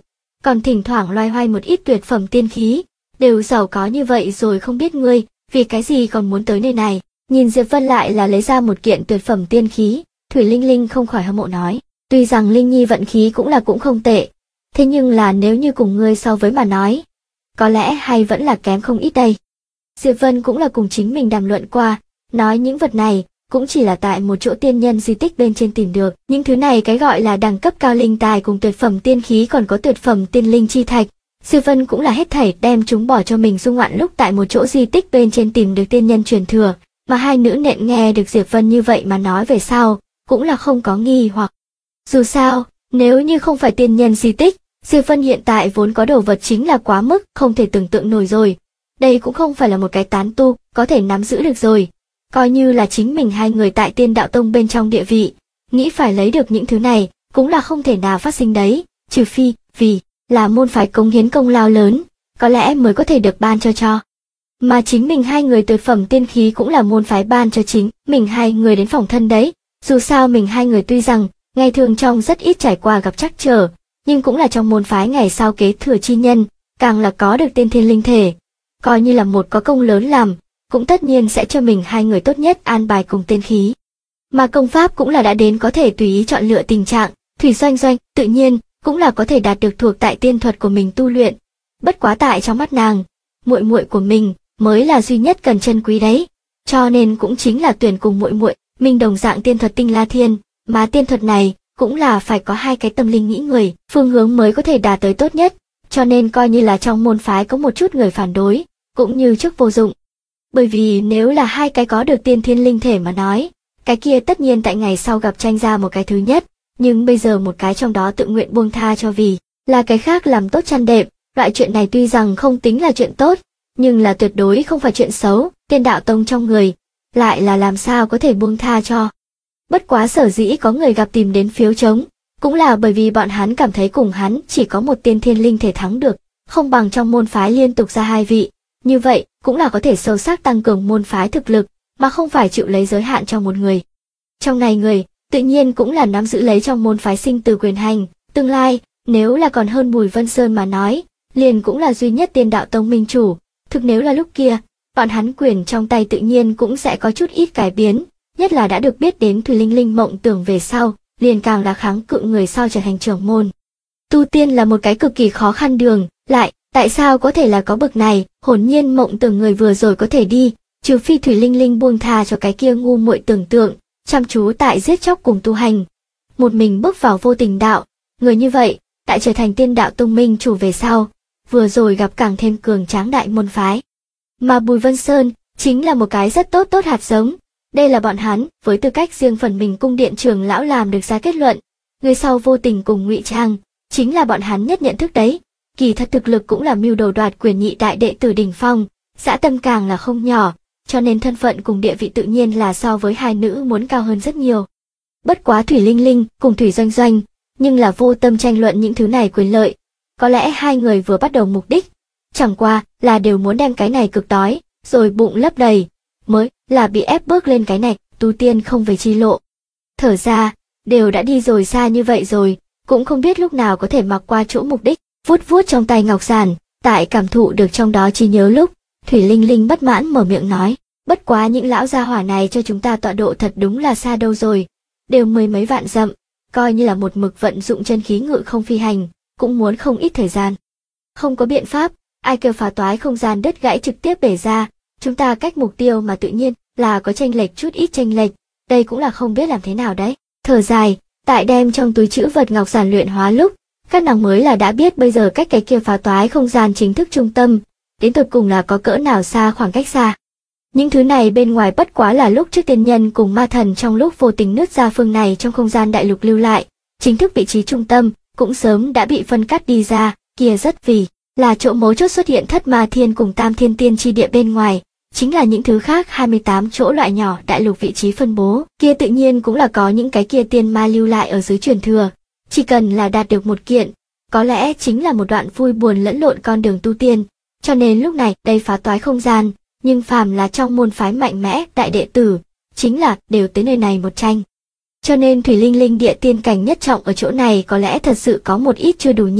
còn thỉnh thoảng loay hoay một ít tuyệt phẩm tiên khí, đều giàu có như vậy rồi không biết ngươi, vì cái gì còn muốn tới nơi này. Nhìn Diệp Vân lại là lấy ra một kiện tuyệt phẩm tiên khí, Thủy Linh Linh không khỏi hâm mộ nói, tuy rằng Linh Nhi vận khí cũng không tệ, thế nhưng là nếu như cùng ngươi so với mà nói, có lẽ hay vẫn là kém không ít đây. Diệp Vân cũng là cùng chính mình đàm luận qua, nói những vật này cũng chỉ là tại một chỗ tiên nhân di tích bên trên tìm được, những thứ này cái gọi là đẳng cấp cao linh tài cùng tuyệt phẩm tiên khí còn có tuyệt phẩm tiên linh chi thạch, Diệp Vân cũng là hết thảy đem chúng bỏ cho mình dung ngoạn lúc tại một chỗ di tích bên trên tìm được tiên nhân truyền thừa, mà hai nữ nện nghe được Diệp Vân như vậy mà nói về sau, cũng là không có nghi hoặc. Dù sao, nếu như không phải tiên nhân di tích, Diệp Vân hiện tại vốn có đồ vật chính là quá mức không thể tưởng tượng nổi rồi. Đây cũng không phải là một cái tán tu có thể nắm giữ được rồi. Coi như là chính mình hai người tại Tiên Đạo Tông bên trong địa vị, nghĩ phải lấy được những thứ này cũng là không thể nào phát sinh đấy, trừ phi vì là môn phái cống hiến công lao lớn, có lẽ mới có thể được ban cho. Mà chính mình hai người tuyệt phẩm tiên khí cũng là môn phái ban cho chính mình hai người đến phòng thân đấy. Dù sao mình hai người tuy rằng ngày thường trong rất ít trải qua gặp trắc trở, nhưng cũng là trong môn phái ngày sau kế thừa chi nhân, càng là có được tiên thiên linh thể, coi như là một có công lớn làm, cũng tất nhiên sẽ cho mình hai người tốt nhất an bài cùng tiên khí. Mà công pháp cũng là đã đến có thể tùy ý chọn lựa tình trạng, Thủy Doanh Doanh tự nhiên cũng là có thể đạt được thuộc tại tiên thuật của mình tu luyện. Bất quá tại trong mắt nàng, muội muội của mình mới là duy nhất cần trân quý đấy, cho nên cũng chính là tuyển cùng muội muội mình đồng dạng tiên thuật Tinh La Thiên, mà tiên thuật này cũng là phải có hai cái tâm linh nghĩ người, phương hướng mới có thể đạt tới tốt nhất, cho nên coi như là trong môn phái có một chút người phản đối, cũng như trước vô dụng. Bởi vì nếu là hai cái có được tiên thiên linh thể mà nói, cái kia tất nhiên tại ngày sau gặp tranh ra một cái thứ nhất, nhưng bây giờ một cái trong đó tự nguyện buông tha cho vì là cái khác làm tốt chăn đệm, loại chuyện này tuy rằng không tính là chuyện tốt, nhưng là tuyệt đối không phải chuyện xấu, Tiên Đạo Tông trong người, lại là làm sao có thể buông tha cho. Bất quá sở dĩ có người gặp tìm đến phiếu trống, cũng là bởi vì bọn hắn cảm thấy cùng hắn chỉ có một tiên thiên linh thể thắng được, không bằng trong môn phái liên tục ra hai vị, như vậy cũng là có thể sâu sắc tăng cường môn phái thực lực, mà không phải chịu lấy giới hạn trong một người. Trong này người, tự nhiên cũng là nắm giữ lấy trong môn phái sinh từ quyền hành, tương lai, nếu là còn hơn Bùi Vân Sơn mà nói, liền cũng là duy nhất Tiên Đạo Tông minh chủ, thực nếu là lúc kia, bọn hắn quyền trong tay tự nhiên cũng sẽ có chút ít cải biến, nhất là đã được biết đến Thủy Linh Linh mộng tưởng về sau, liền càng là kháng cự người sau trở thành trưởng môn. Tu tiên là một cái cực kỳ khó khăn đường, lại, tại sao có thể là có bậc này, hồn nhiên mộng tưởng người vừa rồi có thể đi, trừ phi Thủy Linh Linh buông tha cho cái kia ngu muội tưởng tượng, chăm chú tại giết chóc cùng tu hành. Một mình bước vào vô tình đạo, người như vậy, tại trở thành Tiên Đạo Tông minh chủ về sau, vừa rồi gặp càng thêm cường tráng đại môn phái. Mà Bùi Vân Sơn, chính là một cái rất tốt hạt giống. Đây là bọn hắn, với tư cách riêng phần mình cung điện trưởng lão làm được ra kết luận. Người sau vô tình cùng ngụy trang, chính là bọn hắn nhất nhận thức đấy. Kỳ thật thực lực cũng là mưu đồ đoạt quyền nhị đại đệ tử đỉnh phong, dã tâm càng là không nhỏ, cho nên thân phận cùng địa vị tự nhiên là so với hai nữ muốn cao hơn rất nhiều. Bất quá Thủy Linh Linh cùng Thủy Doanh Doanh, nhưng là vô tâm tranh luận những thứ này quyền lợi. Có lẽ hai người vừa bắt đầu mục đích, chẳng qua là đều muốn đem cái này cực đói, rồi bụng lấp đầy, mới là bị ép bước lên cái này, tu tiên không về chi lộ. Thở ra, đều đã đi rồi xa như vậy rồi, cũng không biết lúc nào có thể mặc qua chỗ mục đích, vuốt vuốt trong tay ngọc giản, tại cảm thụ được trong đó trí nhớ lúc, Thủy Linh Linh bất mãn mở miệng nói, bất quá những lão gia hỏa này cho chúng ta tọa độ thật đúng là xa đâu rồi, đều mười mấy vạn dặm, coi như là một mực vận dụng chân khí ngự không phi hành, cũng muốn không ít thời gian. Không có biện pháp, ai kêu phá toái không gian đứt gãy trực tiếp bể ra, chúng ta cách mục tiêu mà tự nhiên là có chênh lệch chút ít chênh lệch, đây cũng là không biết làm thế nào đấy. Thở dài, tại đem trong túi trữ vật ngọc giản luyện hóa lúc, các nàng mới là đã biết bây giờ cách cái kia phá toái không gian chính thức trung tâm, đến tột cùng là có cỡ nào xa khoảng cách xa. Những thứ này bên ngoài bất quá là lúc trước tiên nhân cùng ma thần trong lúc vô tình nứt ra phương này trong không gian đại lục lưu lại, chính thức vị trí trung tâm cũng sớm đã bị phân cắt đi ra, kia rất vì là chỗ mấu chốt xuất hiện Thất Ma Thiên cùng Tam Thiên Tiên chi địa bên ngoài, chính là những thứ khác 28 chỗ loại nhỏ đại lục vị trí phân bố, kia tự nhiên cũng là có những cái kia tiên ma lưu lại ở dưới truyền thừa, chỉ cần là đạt được một kiện, có lẽ chính là một đoạn vui buồn lẫn lộn con đường tu tiên, cho nên lúc này đây phá toái không gian, nhưng phàm là trong môn phái mạnh mẽ đại đệ tử, chính là đều tới nơi này một tranh. Cho nên Thủy Linh Linh địa tiên cảnh nhất trọng ở chỗ này có lẽ thật sự có một ít chưa đủ nhìn,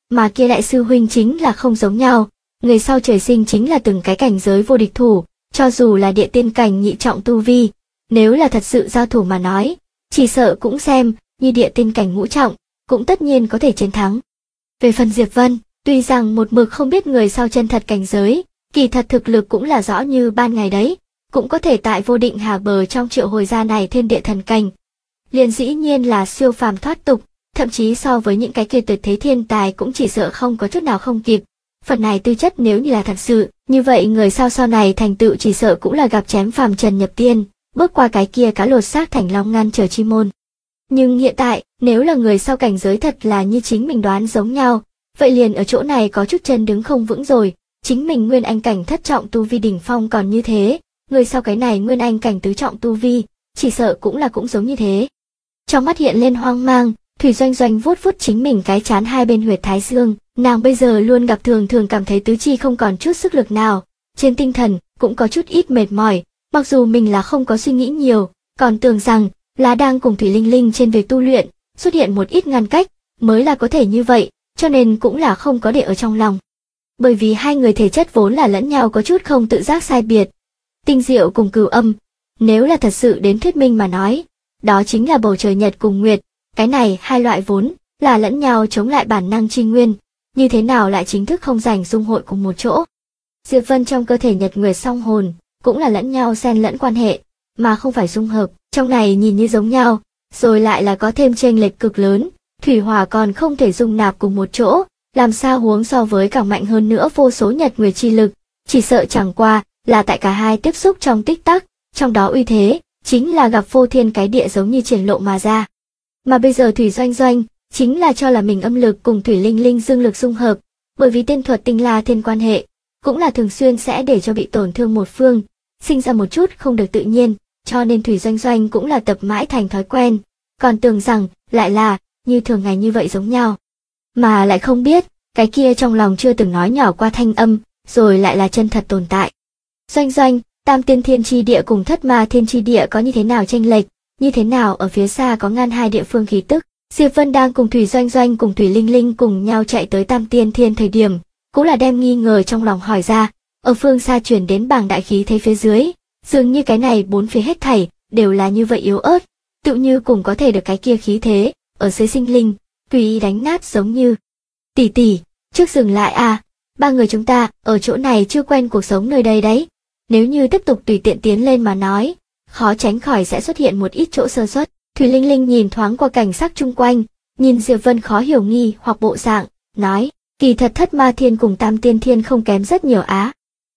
mà kia đại sư huynh chính là không giống nhau, người sau trời sinh chính là từng cái cảnh giới vô địch thủ, cho dù là địa tiên cảnh nhị trọng tu vi, nếu là thật sự giao thủ mà nói, chỉ sợ cũng xem như địa tiên cảnh ngũ trọng, cũng tất nhiên có thể chiến thắng. Về phần Diệp Vân, tuy rằng một mực không biết người sau chân thật cảnh giới, kỳ thật thực lực cũng là rõ như ban ngày đấy, cũng có thể tại vô định hà bờ trong triệu hồi gia này thiên địa thần cảnh. Liền dĩ nhiên là siêu phàm thoát tục, thậm chí so với những cái kia tuyệt thế thiên tài cũng chỉ sợ không có chút nào không kịp. Phần này tư chất nếu như là thật sự, như vậy người sau này thành tựu chỉ sợ cũng là gặp chém phàm trần nhập tiên, bước qua cái kia cá lột xác thành long ngăn trở chi môn. Nhưng hiện tại, nếu là người sau cảnh giới thật là như chính mình đoán giống nhau, vậy liền ở chỗ này có chút chân đứng không vững rồi, chính mình nguyên anh cảnh thất trọng tu vi đỉnh phong còn như thế, người sau cái này nguyên anh cảnh tứ trọng tu vi, chỉ sợ cũng giống như thế. Trong mắt hiện lên hoang mang, Thủy Doanh Doanh vuốt chính mình cái trán hai bên huyệt thái dương, nàng bây giờ luôn gặp thường cảm thấy tứ chi không còn chút sức lực nào, trên tinh thần cũng có chút ít mệt mỏi, mặc dù mình là không có suy nghĩ nhiều, còn tưởng rằng là đang cùng Thủy Linh Linh trên việc tu luyện, xuất hiện một ít ngăn cách, mới là có thể như vậy, cho nên cũng là không có để ở trong lòng. Bởi vì hai người thể chất vốn là lẫn nhau có chút không tự giác sai biệt. Tinh diệu cùng cửu âm, nếu là thật sự đến thuyết minh mà nói, đó chính là bầu trời nhật cùng nguyệt, cái này hai loại vốn là lẫn nhau chống lại bản năng chi nguyên, như thế nào lại chính thức không rảnh dung hội cùng một chỗ. Diệp Vân trong cơ thể nhật nguyệt song hồn, cũng là lẫn nhau xen lẫn quan hệ, mà không phải dung hợp, trong này nhìn như giống nhau, rồi lại là có thêm chênh lệch cực lớn, thủy hỏa còn không thể dung nạp cùng một chỗ, làm sao huống so với càng mạnh hơn nữa vô số nhật nguyệt chi lực, chỉ sợ chẳng qua là tại cả hai tiếp xúc trong tích tắc, trong đó uy thế chính là gặp phô thiên cái địa giống như triển lộ mà ra. Mà bây giờ Thủy Doanh Doanh chính là cho là mình âm lực cùng Thủy Linh Linh dương lực xung hợp, bởi vì tên thuật tinh la thiên quan hệ, cũng là thường xuyên sẽ để cho bị tổn thương một phương, sinh ra một chút không được tự nhiên, cho nên Thủy Doanh Doanh cũng là tập mãi thành thói quen, còn tưởng rằng lại là như thường ngày như vậy giống nhau, mà lại không biết cái kia trong lòng chưa từng nói nhỏ qua thanh âm, rồi lại là chân thật tồn tại. Doanh Doanh, Tam Tiên Thiên Chi Địa cùng Thất Ma Thiên Chi Địa có như thế nào chênh lệch, như thế nào ở phía xa có ngăn hai địa phương khí tức. Diệp Vân đang cùng Thủy Doanh Doanh cùng Thủy Linh Linh cùng nhau chạy tới Tam Tiên Thiên thời điểm, cũng là đem nghi ngờ trong lòng hỏi ra, ở phương xa truyền đến bảng đại khí thế phía dưới, dường như cái này bốn phía hết thảy đều là như vậy yếu ớt, tự như cùng có thể được cái kia khí thế ở dưới sinh linh, tùy ý đánh nát giống như. Tỷ tỷ, trước dừng lại à, ba người chúng ta ở chỗ này chưa quen cuộc sống nơi đây đấy, nếu như tiếp tục tùy tiện tiến lên mà nói, khó tránh khỏi sẽ xuất hiện một ít chỗ sơ suất. Thủy Linh Linh nhìn thoáng qua cảnh sắc chung quanh, nhìn Diệp Vân khó hiểu nghi hoặc bộ dạng, nói, kỳ thật Thất Ma Thiên cùng Tam Tiên Thiên không kém rất nhiều á.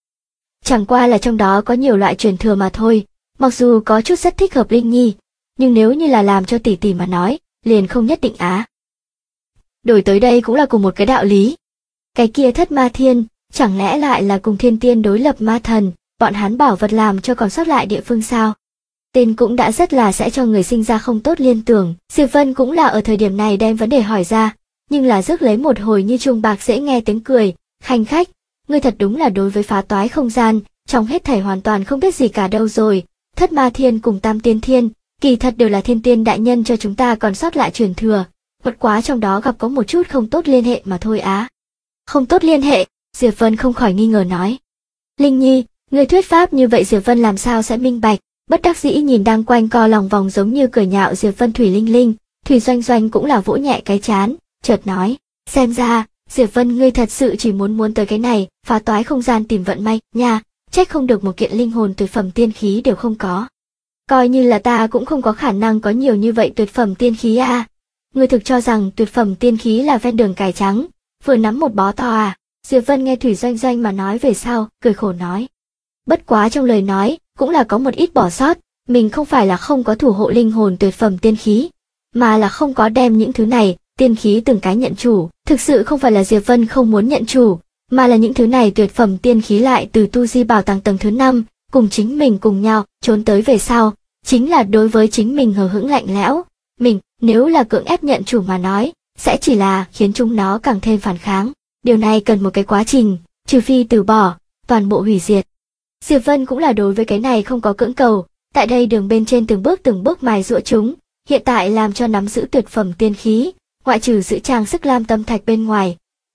Chẳng qua là trong đó có nhiều loại truyền thừa mà thôi, mặc dù có chút rất thích hợp Linh Nhi, nhưng nếu như là làm cho tỷ tỷ mà nói, liền không nhất định á. Đổi tới đây cũng là cùng một cái đạo lý. Cái kia Thất Ma Thiên, chẳng lẽ lại là cùng Thiên Tiên đối lập ma thần, bọn hắn bảo vật làm cho còn sót lại địa phương sao? Tên cũng đã rất là sẽ cho người sinh ra không tốt liên tưởng, Diệp Vân cũng là ở thời điểm này đem vấn đề hỏi ra, nhưng là rước lấy một hồi như chuông bạc dễ nghe tiếng cười, khanh khách, ngươi thật đúng là đối với phá toái không gian, trong hết thảy hoàn toàn không biết gì cả đâu rồi, Thất Ma Thiên cùng Tam Tiên Thiên, kỳ thật đều là thiên tiên đại nhân cho chúng ta còn sót lại truyền thừa, bất quá trong đó gặp có một chút không tốt liên hệ mà thôi á. Không tốt liên hệ, Diệp Vân không khỏi nghi ngờ nói. Linh Nhi, ngươi thuyết pháp như vậy Diệp Vân làm sao sẽ minh bạch, bất đắc dĩ nhìn đang quanh co lòng vòng giống như cười nhạo Diệp Vân Thủy Linh Linh, Thủy Doanh Doanh cũng là vỗ nhẹ cái trán, chợt nói, xem ra, Diệp Vân ngươi thật sự chỉ muốn tới cái này, phá toái không gian tìm vận may, nha, trách không được một kiện linh hồn tuyệt phẩm tiên khí đều không có. Coi như là ta cũng không có khả năng có nhiều như vậy tuyệt phẩm tiên khí à. Ngươi thực cho rằng tuyệt phẩm tiên khí là ven đường cải trắng, vừa nắm một bó to à. Diệp Vân nghe Thủy Doanh Doanh mà nói về sau, cười khổ nói. Bất quá trong lời nói, cũng là có một ít bỏ sót, mình không phải là không có thủ hộ linh hồn tuyệt phẩm tiên khí, mà là không có đem những thứ này, tiên khí từng cái nhận chủ, thực sự không phải là Diệp Vân không muốn nhận chủ, mà là những thứ này tuyệt phẩm tiên khí lại từ tu di bảo tàng tầng thứ 5, cùng chính mình cùng nhau, trốn tới về sau, chính là đối với chính mình hờ hững lạnh lẽo, mình, nếu là cưỡng ép nhận chủ mà nói, sẽ chỉ là khiến chúng nó càng thêm phản kháng, điều này cần một cái quá trình, trừ phi từ bỏ, toàn bộ hủy diệt. Diệp Vân cũng là đối với cái này không có cưỡng cầu, tại đây đường bên trên từng bước mài giũa chúng, hiện tại làm cho nắm giữ tuyệt phẩm tiên khí, ngoại trừ giữ trang sức lam tâm thạch bên ngoài,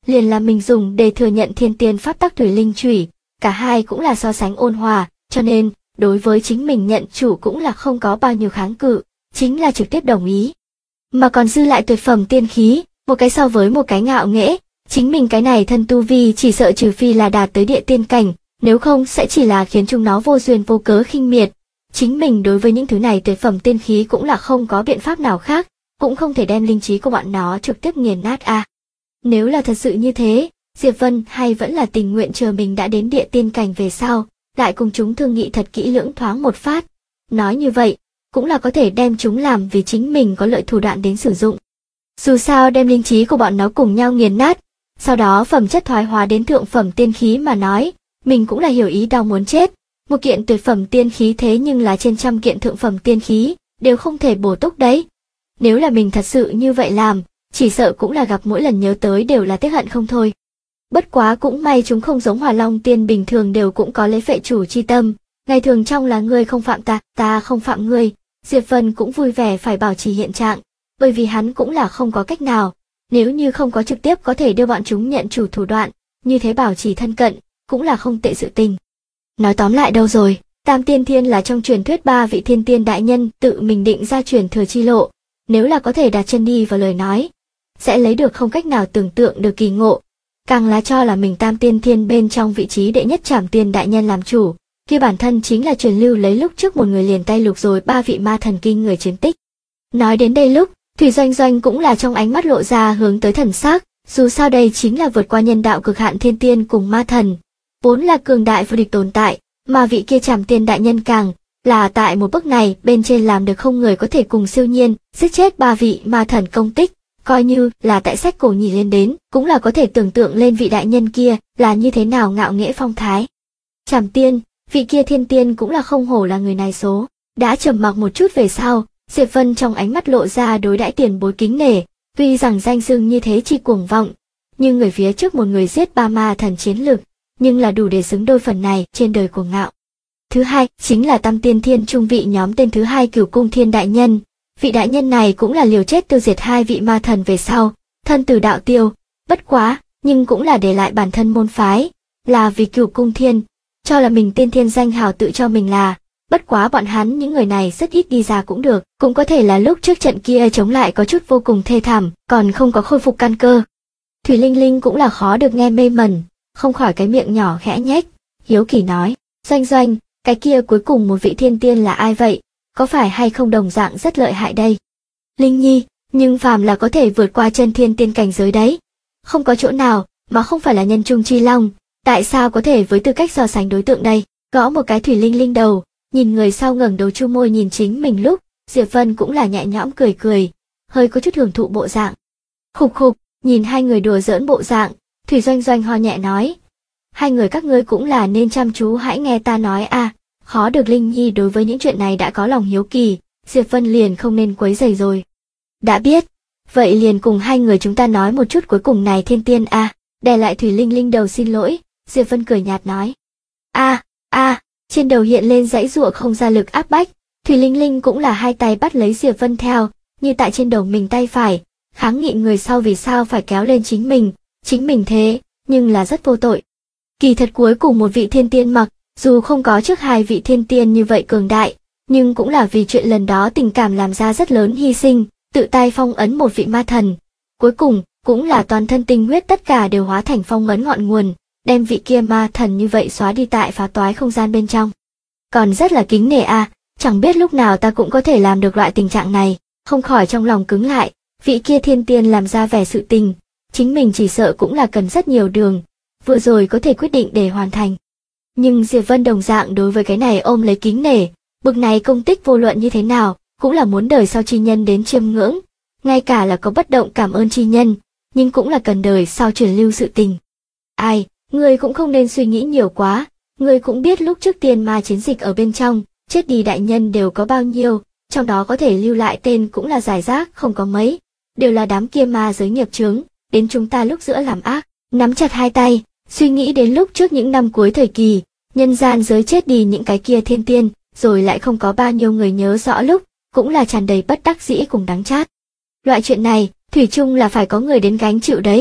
liền là mình dùng để thừa nhận thiên tiên pháp tắc thủy linh chủy, cả hai cũng là so sánh ôn hòa, cho nên, đối với chính mình nhận chủ cũng là không có bao nhiêu kháng cự, chính là trực tiếp đồng ý. Mà còn dư lại tuyệt phẩm tiên khí, một cái so với một cái ngạo nghễ, chính mình cái này thân tu vi chỉ sợ trừ phi là đạt tới địa tiên cảnh, nếu không sẽ chỉ là khiến chúng nó vô duyên vô cớ khinh miệt. Chính mình đối với những thứ này tuyệt phẩm tiên khí cũng là không có biện pháp nào khác, cũng không thể đem linh trí của bọn nó trực tiếp nghiền nát a. Nếu là thật sự như thế, Diệp Vân hay vẫn là tình nguyện chờ mình đã đến địa tiên cảnh về sau, lại cùng chúng thương nghị thật kỹ lưỡng thoáng một phát. Nói như vậy, cũng là có thể đem chúng làm vì chính mình có lợi thủ đoạn đến sử dụng. Dù sao đem linh trí của bọn nó cùng nhau nghiền nát, sau đó phẩm chất thoái hóa đến thượng phẩm tiên khí mà nói, mình cũng là hiểu ý đau muốn chết. Một kiện tuyệt phẩm tiên khí thế nhưng là trên trăm kiện thượng phẩm tiên khí, đều không thể bổ túc đấy. Nếu là mình thật sự như vậy làm, chỉ sợ cũng là gặp mỗi lần nhớ tới đều là tiếc hận không thôi. Bất quá cũng may chúng không giống Hỏa Long tiên bình thường đều cũng có lấy phệ chủ chi tâm, ngày thường trong là ngươi không phạm ta, ta không phạm ngươi, Diệp Vân cũng vui vẻ phải bảo trì hiện trạng, bởi vì hắn cũng là không có cách nào, nếu như không có trực tiếp có thể đưa bọn chúng nhận chủ thủ đoạn, như thế bảo trì thân cận, cũng là không tệ sự tình. Nói tóm lại đâu rồi, Tam Tiên Thiên là trong truyền thuyết ba vị thiên tiên đại nhân tự mình định ra truyền thừa chi lộ, nếu là có thể đặt chân đi vào lời nói, sẽ lấy được không cách nào tưởng tượng được kỳ ngộ, càng là cho là mình Tam Tiên Thiên bên trong vị trí đệ nhất Trảm Tiên đại nhân làm chủ, kia bản thân chính là truyền lưu lấy lúc trước một người liền tay lục rồi ba vị ma thần kinh người chiến tích. Nói đến đây lúc, Thủy Doanh Doanh cũng là trong ánh mắt lộ ra hướng tới thần sắc, dù sao đây chính là vượt qua nhân đạo cực hạn thiên tiên cùng ma thần, vốn là cường đại vô địch tồn tại, mà vị kia Trảm Tiên đại nhân càng là tại một bước này bên trên làm được không người có thể cùng siêu nhiên giết chết ba vị ma thần công tích, coi như là tại sách cổ nhỉ lên đến, cũng là có thể tưởng tượng lên vị đại nhân kia là như thế nào ngạo nghễ phong thái. Trảm Tiên, vị kia thiên tiên cũng là không hổ là người này số. Đã trầm mặc một chút về sau, Diệp Vân trong ánh mắt lộ ra đối đãi tiền bối kính nể, tuy rằng danh xưng như thế chi cuồng vọng, nhưng người phía trước một người giết ba ma thần chiến lực, nhưng là đủ để xứng đôi phần này trên đời cuồng ngạo. Thứ hai, chính là Tam Tiên Thiên trung vị nhóm tên thứ hai Cửu Cung Thiên đại nhân. Vị đại nhân này cũng là liều chết tiêu diệt hai vị ma thần về sau, thân tử đạo tiêu, bất quá, nhưng cũng là để lại bản thân môn phái, là vì Cửu Cung Thiên, cho là mình tiên thiên danh hào tự cho mình là, bất quá bọn hắn những người này rất ít đi ra cũng được, cũng có thể là lúc trước trận kia chống lại có chút vô cùng thê thảm, còn không có khôi phục căn cơ. Thủy Linh Linh cũng là khó được nghe mê mẩn, không khỏi cái miệng nhỏ khẽ nhếch, hiếu kỳ nói, Doanh Doanh, cái kia cuối cùng một vị thiên tiên là ai vậy, có phải hay không đồng dạng rất lợi hại đây? Linh Nhi, nhưng phàm là có thể vượt qua chân thiên tiên cảnh giới đấy, không có chỗ nào mà không phải là nhân trung chi long, tại sao có thể với tư cách so sánh đối tượng đây? Gõ một cái Thủy Linh Linh đầu, nhìn người sau ngẩng đầu chu môi nhìn chính mình lúc, Diệp Vân cũng là nhẹ nhõm cười cười, hơi có chút hưởng thụ bộ dạng. Khục khục, nhìn hai người đùa giỡn bộ dạng, Thủy Doanh Doanh ho nhẹ nói, hai người các ngươi cũng là nên chăm chú hãy nghe ta nói a. Khó được Linh Nhi đối với những chuyện này đã có lòng hiếu kỳ, Diệp Vân liền không nên quấy rầy rồi. Đã biết, vậy liền cùng hai người chúng ta nói một chút cuối cùng này thiên tiên a. Đè lại Thủy Linh Linh đầu xin lỗi, Diệp Vân cười nhạt nói. Trên đầu hiện lên dãy giụa không ra lực áp bách, Thủy Linh Linh cũng là hai tay bắt lấy Diệp Vân theo, như tại trên đầu mình tay phải, kháng nghị người sau vì sao phải kéo lên chính mình thế, nhưng là rất vô tội. Kỳ thật cuối cùng một vị thiên tiên mặc, dù không có trước hai vị thiên tiên như vậy cường đại, nhưng cũng là vì chuyện lần đó tình cảm làm ra rất lớn hy sinh, tự tay phong ấn một vị ma thần. Cuối cùng, cũng là toàn thân tinh huyết tất cả đều hóa thành phong ấn ngọn nguồn, đem vị kia ma thần như vậy xóa đi tại phá toái không gian bên trong. Còn rất là kính nể a, chẳng biết lúc nào ta cũng có thể làm được loại tình trạng này, không khỏi trong lòng cứng lại, vị kia thiên tiên làm ra vẻ sự tình, chính mình chỉ sợ cũng là cần rất nhiều đường, vừa rồi có thể quyết định để hoàn thành. Nhưng Diệp Vân đồng dạng đối với cái này ôm lấy kính nể, bực này công tích vô luận như thế nào, cũng là muốn đời sau chi nhân đến chiêm ngưỡng, ngay cả là có bất động cảm ơn chi nhân, nhưng cũng là cần đời sau truyền lưu sự tình. Ai, người cũng không nên suy nghĩ nhiều quá, người cũng biết lúc trước tiên ma chiến dịch ở bên trong, chết đi đại nhân đều có bao nhiêu, trong đó có thể lưu lại tên cũng là giải rác không có mấy, đều là đám kia ma giới nghiệp chướng, đến chúng ta lúc giữa làm ác, nắm chặt hai tay, suy nghĩ đến lúc trước những năm cuối thời kỳ, nhân gian giới chết đi những cái kia thiên tiên, rồi lại không có bao nhiêu người nhớ rõ lúc, cũng là tràn đầy bất đắc dĩ cùng đắng chát. Loại chuyện này, thủy chung là phải có người đến gánh chịu đấy.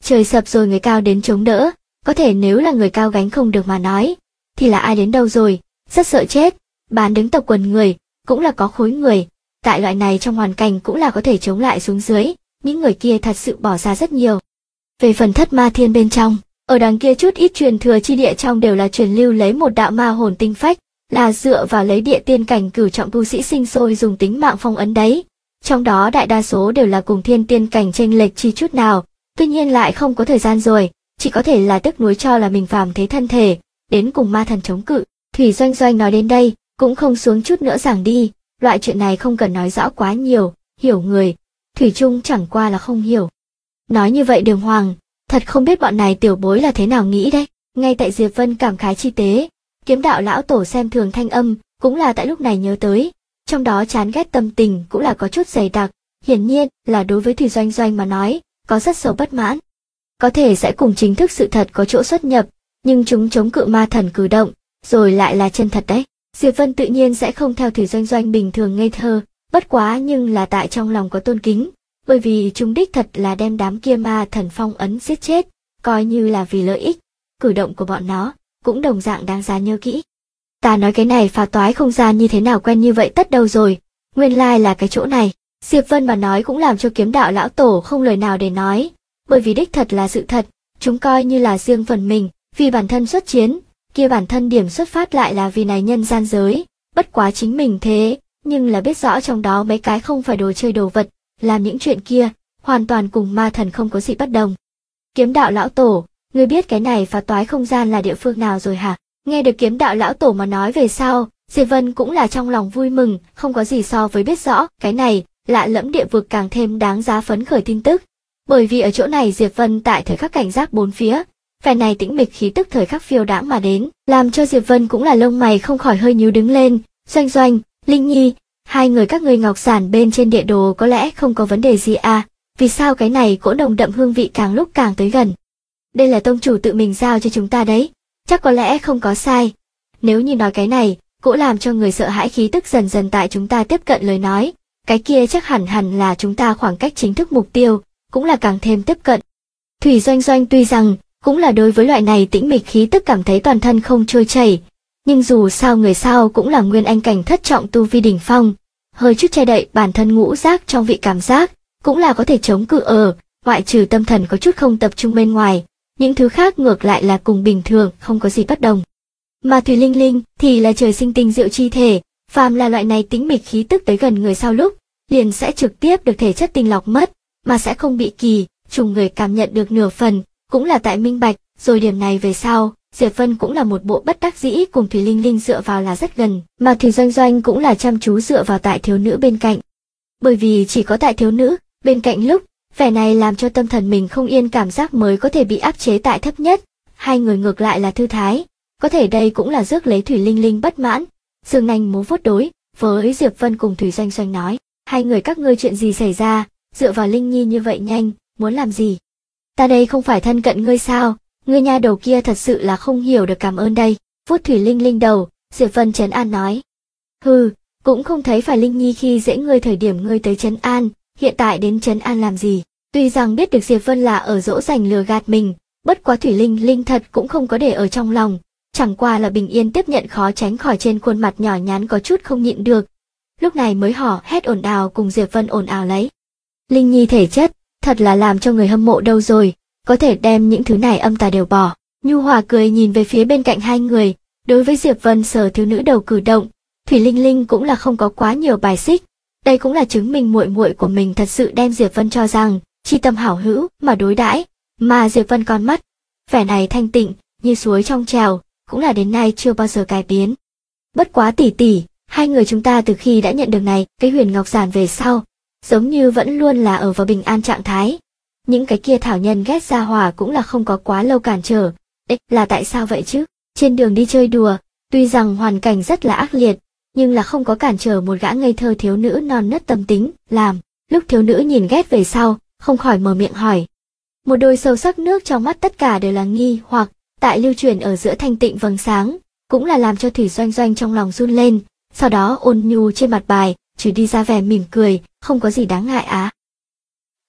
trời sập rồi người cao đến chống đỡ, có thể nếu là người cao gánh không được mà nói, thì là ai đến đâu rồi, rất sợ chết, bán đứng tộc quần người, cũng là có khối người, tại loại này trong hoàn cảnh cũng là có thể chống lại xuống dưới, những người kia thật sự bỏ ra rất nhiều. Về phần thất ma thiên bên trong, ở đằng kia chút ít truyền thừa chi địa trong đều là truyền lưu lấy một đạo ma hồn tinh phách, là dựa vào lấy địa tiên cảnh cửu trọng tu sĩ sinh sôi dùng tính mạng phong ấn đấy. Trong đó đại đa số đều là cùng thiên tiên cảnh chênh lệch chi chút nào, tuy nhiên lại không có thời gian rồi, chỉ có thể là tiếc nuối cho là mình phàm thế thân thể, đến cùng ma thần chống cự. Thủy Doanh Doanh nói đến đây, cũng không xuống chút nữa giảng đi, loại chuyện này không cần nói rõ quá nhiều, hiểu người, Thủy Chung chẳng qua là không hiểu. Nói như vậy Đường Hoàng, thật không biết bọn này tiểu bối là thế nào nghĩ đấy. Ngay tại Diệp Vân cảm khái chi tế, Kiếm Đạo lão tổ xem thường thanh âm, cũng là tại lúc này nhớ tới, trong đó chán ghét tâm tình cũng là có chút dày đặc, hiển nhiên là đối với Thủy Doanh Doanh mà nói, có rất sâu bất mãn. Có thể sẽ cùng chính thức sự thật có chỗ xuất nhập, nhưng chúng chống cự ma thần cử động, rồi lại là chân thật đấy. Diệp Vân tự nhiên sẽ không theo Thủy Doanh Doanh bình thường ngây thơ, bất quá nhưng là tại trong lòng có tôn kính, bởi vì chúng đích thật là đem đám kia ma thần phong ấn giết chết, coi như là vì lợi ích, cử động của bọn nó cũng đồng dạng đáng giá nhớ kỹ. Ta nói cái này phá toái không gian như thế nào quen như vậy tất đâu rồi, nguyên lai là cái chỗ này. Diệp Vân mà nói cũng làm cho Kiếm Đạo lão tổ không lời nào để nói, bởi vì đích thật là sự thật, chúng coi như là riêng phần mình, vì bản thân xuất chiến, kia bản thân điểm xuất phát lại là vì này nhân gian giới, bất quá chính mình thế, nhưng là biết rõ trong đó mấy cái không phải đồ chơi đồ vật, làm những chuyện kia, hoàn toàn cùng ma thần không có gì bất đồng. Kiếm Đạo lão tổ, ngươi biết cái này phá toái không gian là địa phương nào rồi hả? Nghe được Kiếm Đạo lão tổ mà nói về sau, Diệp Vân cũng là trong lòng vui mừng, không có gì so với biết rõ cái này, lạ lẫm địa vực càng thêm đáng giá phấn khởi tin tức. Bởi vì ở chỗ này Diệp Vân tại thời khắc cảnh giác bốn phía, vẻ này tĩnh mịch khí tức thời khắc phiêu đãng mà đến, làm cho Diệp Vân cũng là lông mày không khỏi hơi nhíu đứng lên. Doanh Doanh, Linh Nhi, hai người các ngươi ngọc sản bên trên địa đồ có lẽ không có vấn đề gì à? Vì sao cái này cỗ nồng đậm hương vị càng lúc càng tới gần? Đây là tông chủ tự mình giao cho chúng ta đấy, chắc có lẽ không có sai. Nếu như nói cái này, cũng làm cho người sợ hãi khí tức dần dần tại chúng ta tiếp cận lời nói, cái kia chắc hẳn là chúng ta khoảng cách chính thức mục tiêu, cũng là càng thêm tiếp cận. Thủy Doanh Doanh tuy rằng cũng là đối với loại này tĩnh mịch khí tức cảm thấy toàn thân không trôi chảy, nhưng dù sao người sau cũng là nguyên anh cảnh thất trọng tu vi đỉnh phong, hơi chút che đậy bản thân ngũ giác trong vị cảm giác, cũng là có thể chống cự ở, ngoại trừ tâm thần có chút không tập trung bên ngoài, những thứ khác ngược lại là cùng bình thường, không có gì bất đồng. Mà Thủy Linh Linh thì là trời sinh tinh diệu chi thể, phàm là loại này tĩnh mịch khí tức tới gần người sau lúc, liền sẽ trực tiếp được thể chất tinh lọc mất, mà sẽ không bị kỳ trùng người cảm nhận được nửa phần, cũng là tại minh bạch, rồi điểm này về sau, Diệp Vân cũng là một bộ bất đắc dĩ cùng Thủy Linh Linh dựa vào là rất gần, mà Thủy Doanh Doanh cũng là chăm chú dựa vào tại thiếu nữ bên cạnh. Bởi vì chỉ có tại thiếu nữ bên cạnh lúc, vẻ này làm cho tâm thần mình không yên cảm giác mới có thể bị áp chế tại thấp nhất, hai người ngược lại là thư thái, có thể đây cũng là rước lấy Thủy Linh Linh bất mãn. Dương Nanh múa vuốt đối với Diệp Vân cùng Thủy Doanh Doanh nói, hai người các ngươi chuyện gì xảy ra, dựa vào Linh Nhi như vậy nhanh, muốn làm gì? Ta đây không phải thân cận ngươi sao, ngươi nha đầu kia thật sự là không hiểu được cảm ơn đây. Vuốt Thủy Linh Linh đầu, Diệp Vân trấn an nói. Hừ, cũng không thấy phải Linh Nhi khi dễ ngươi thời điểm ngươi tới trấn an, hiện tại đến trấn an làm gì? Tuy rằng biết được Diệp Vân là ở dỗ dành lừa gạt mình, bất quá Thủy Linh Linh thật cũng không có để ở trong lòng, chẳng qua là bình yên tiếp nhận khó tránh khỏi trên khuôn mặt nhỏ nhắn có chút không nhịn được. Lúc này mới hò hét ồn ào cùng Diệp Vân ồn ào lấy. Linh Nhi thể chất, thật là làm cho người hâm mộ đâu rồi, có thể đem những thứ này âm tà đều bỏ. Nhu Hòa cười nhìn về phía bên cạnh hai người, đối với Diệp Vân sờ thiếu nữ đầu cử động, Thủy Linh Linh cũng là không có quá nhiều bài xích, đây cũng là chứng minh muội muội của mình thật sự đem Diệp Vân cho rằng chi tâm hảo hữu mà đối đãi, mà Diệp Vân con mắt, vẻ này thanh tịnh như suối trong trèo, cũng là đến nay chưa bao giờ cải biến. Bất quá tỷ tỷ, hai người chúng ta từ khi đã nhận được này, cái Huyền Ngọc Giản về sau, giống như vẫn luôn là ở vào bình an trạng thái. Những cái kia thảo nhân ghét ra hỏa cũng là không có quá lâu cản trở. Là tại sao vậy chứ? Trên đường đi chơi đùa, tuy rằng hoàn cảnh rất là ác liệt, nhưng là không có cản trở một gã ngây thơ thiếu nữ non nớt tâm tính, làm. Lúc thiếu nữ nhìn ghét về sau, không khỏi mở miệng hỏi. Một đôi sâu sắc nước trong mắt tất cả đều là nghi hoặc, tại lưu truyền ở giữa thanh tịnh vầng sáng, cũng là làm cho Thủy Doanh Doanh trong lòng run lên, sau đó ôn nhu trên mặt bài, trừ đi ra vẻ mỉm cười, không có gì đáng ngại á.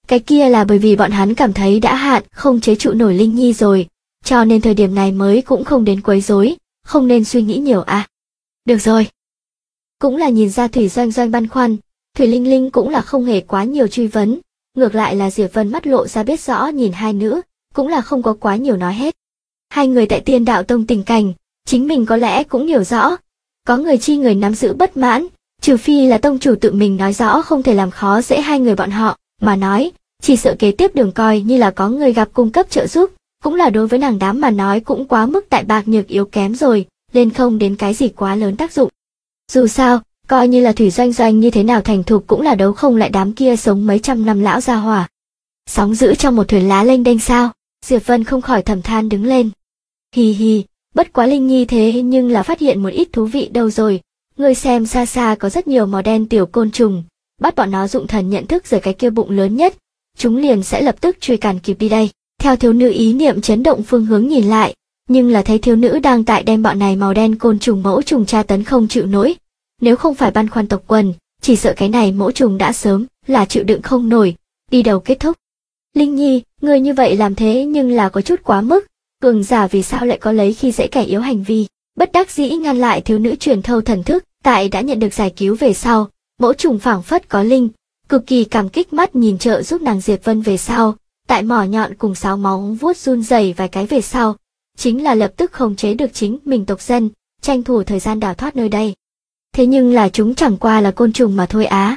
Cái kia là bởi vì bọn hắn cảm thấy đã hạn không chế trụ nổi Linh Nhi rồi, cho nên thời điểm này mới cũng không đến quấy rối, không nên suy nghĩ nhiều à. Được rồi. Cũng là nhìn ra Thủy Doanh Doanh băn khoăn, Thủy Linh Linh cũng là không hề quá nhiều truy vấn, ngược lại là Diệp Vân mắt lộ ra biết rõ nhìn hai nữ, cũng là không có quá nhiều nói hết. Hai người tại Tiên Đạo Tông tình cảnh, chính mình có lẽ cũng hiểu rõ, có người chi người nắm giữ bất mãn, trừ phi là tông chủ tự mình nói rõ không thể làm khó dễ hai người bọn họ, mà nói, chỉ sợ kế tiếp đường coi như là có người gặp cung cấp trợ giúp, cũng là đối với nàng đám mà nói cũng quá mức tại bạc nhược yếu kém rồi, nên không đến cái gì quá lớn tác dụng. Dù sao, coi như là Thủy Doanh Doanh như thế nào thành thục cũng là đấu không lại đám kia sống mấy trăm năm lão gia hỏa. Sóng dữ trong một thuyền lá lênh đênh sao, Diệp Vân không khỏi thầm than đứng lên. Hì hì, bất quá Linh Nhi thế nhưng là phát hiện một ít thú vị đâu rồi, ngươi xem xa xa có rất nhiều màu đen tiểu côn trùng, bắt bọn nó dụng thần nhận thức rời cái kia bụng lớn nhất, chúng liền sẽ lập tức truy cản kịp đi đây. Theo thiếu nữ ý niệm chấn động phương hướng nhìn lại, nhưng là thấy thiếu nữ đang tại đem bọn này màu đen côn trùng mẫu trùng tra tấn không chịu nổi. Nếu không phải băn khoăn tộc quần, chỉ sợ cái này mẫu trùng đã sớm là chịu đựng không nổi, đi đầu kết thúc. Linh Nhi, ngươi như vậy làm thế nhưng là có chút quá mức, cường giả vì sao lại có lấy khi dễ kẻ yếu hành vi. Bất đắc dĩ ngăn lại thiếu nữ truyền thâu thần thức, tại đã nhận được giải cứu về sau, mẫu trùng phảng phất có linh, cực kỳ cảm kích mắt nhìn trợ giúp nàng Diệp Vân về sau, tại mỏ nhọn cùng sáo máu vuốt run rẩy vài cái về sau, chính là lập tức khống chế được chính mình tộc dân, tranh thủ thời gian đào thoát nơi đây. Thế nhưng là chúng chẳng qua là côn trùng mà thôi á.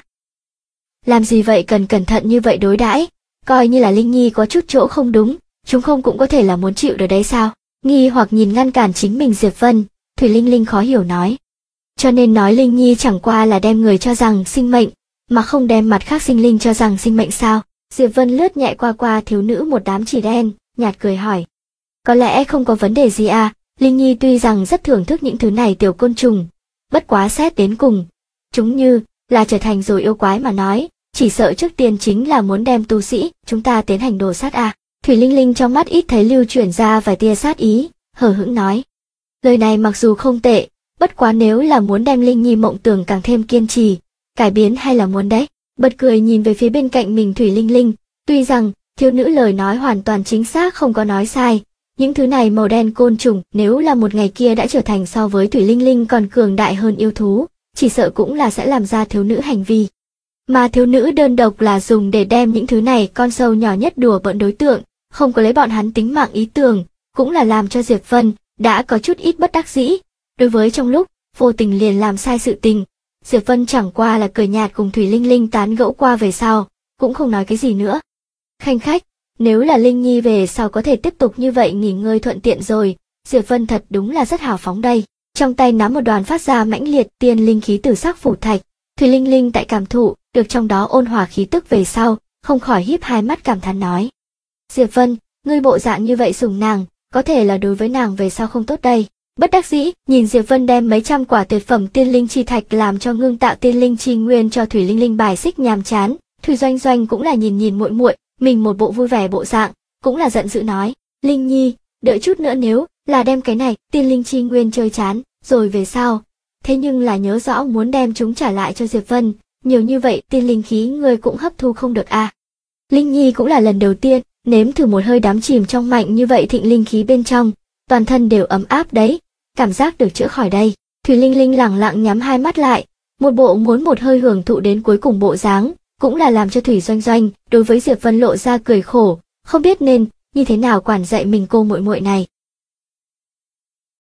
Làm gì vậy cần cẩn thận như vậy đối đãi, coi như là Linh Nhi có chút chỗ không đúng, chúng không cũng có thể là muốn chịu được đấy sao? Nghi hoặc nhìn ngăn cản chính mình Diệp Vân, Thủy Linh Linh khó hiểu nói. Cho nên nói Linh Nhi chẳng qua là đem người cho rằng sinh mệnh, mà không đem mặt khác sinh linh cho rằng sinh mệnh sao? Diệp Vân lướt nhẹ qua thiếu nữ một đám chỉ đen, nhạt cười hỏi. Có lẽ không có vấn đề gì à, Linh Nhi tuy rằng rất thưởng thức những thứ này tiểu côn trùng, bất quá xét đến cùng, chúng như là trở thành rồi yêu quái mà nói, chỉ sợ trước tiên chính là muốn đem tu sĩ chúng ta tiến hành đồ sát à. Thủy Linh Linh trong mắt ít thấy lưu chuyển ra vài tia sát ý, hờ hững nói. Lời này mặc dù không tệ, bất quá nếu là muốn đem Linh Nhi mộng tưởng càng thêm kiên trì, cải biến hay là muốn đấy. Bật cười nhìn về phía bên cạnh mình Thủy Linh Linh, tuy rằng thiếu nữ lời nói hoàn toàn chính xác không có nói sai, những thứ này màu đen côn trùng nếu là một ngày kia đã trở thành so với Thủy Linh Linh còn cường đại hơn yêu thú, chỉ sợ cũng là sẽ làm ra thiếu nữ hành vi. Mà thiếu nữ đơn độc là dùng để đem những thứ này con sâu nhỏ nhất đùa bỡn đối tượng, không có lấy bọn hắn tính mạng ý tưởng, cũng là làm cho Diệp Vân đã có chút ít bất đắc dĩ. Đối với trong lúc vô tình liền làm sai sự tình, Diệp Vân chẳng qua là cười nhạt cùng Thủy Linh Linh tán gẫu qua về sau, cũng không nói cái gì nữa. Khanh khách, nếu là Linh Nhi về sau có thể tiếp tục như vậy nghỉ ngơi thuận tiện rồi, Diệp Vân thật đúng là rất hào phóng đây. Trong tay nắm một đoàn phát ra mãnh liệt tiên linh khí từ sắc phủ thạch, Thủy Linh Linh tại cảm thụ được trong đó ôn hòa khí tức về sau, không khỏi híp hai mắt cảm thán nói. Diệp Vân, ngươi bộ dạng như vậy sủng nàng, có thể là đối với nàng về sau không tốt đây. Bất đắc dĩ, nhìn Diệp Vân đem mấy trăm quả tuyệt phẩm tiên linh chi thạch làm cho ngưng tạo tiên linh chi nguyên cho Thủy Linh Linh bài xích nhàm chán, Thủy Doanh Doanh cũng là nhìn muội muội, mình một bộ vui vẻ bộ dạng, cũng là giận dữ nói, Linh Nhi, đợi chút nữa nếu là đem cái này tiên linh chi nguyên chơi chán, rồi về sau, thế nhưng là nhớ rõ muốn đem chúng trả lại cho Diệp Vân, nhiều như vậy tiên linh khí ngươi cũng hấp thu không được à. Linh Nhi cũng là lần đầu tiên nếm thử một hơi đắm chìm trong mạnh như vậy thịnh linh khí bên trong, toàn thân đều ấm áp đấy, cảm giác được chữa khỏi đây. Thủy Linh Linh lẳng lặng nhắm hai mắt lại, một bộ muốn một hơi hưởng thụ đến cuối cùng bộ dáng, cũng là làm cho Thủy Doanh Doanh đối với Diệp Vân lộ ra cười khổ, không biết nên như thế nào quản dạy mình cô muội muội này.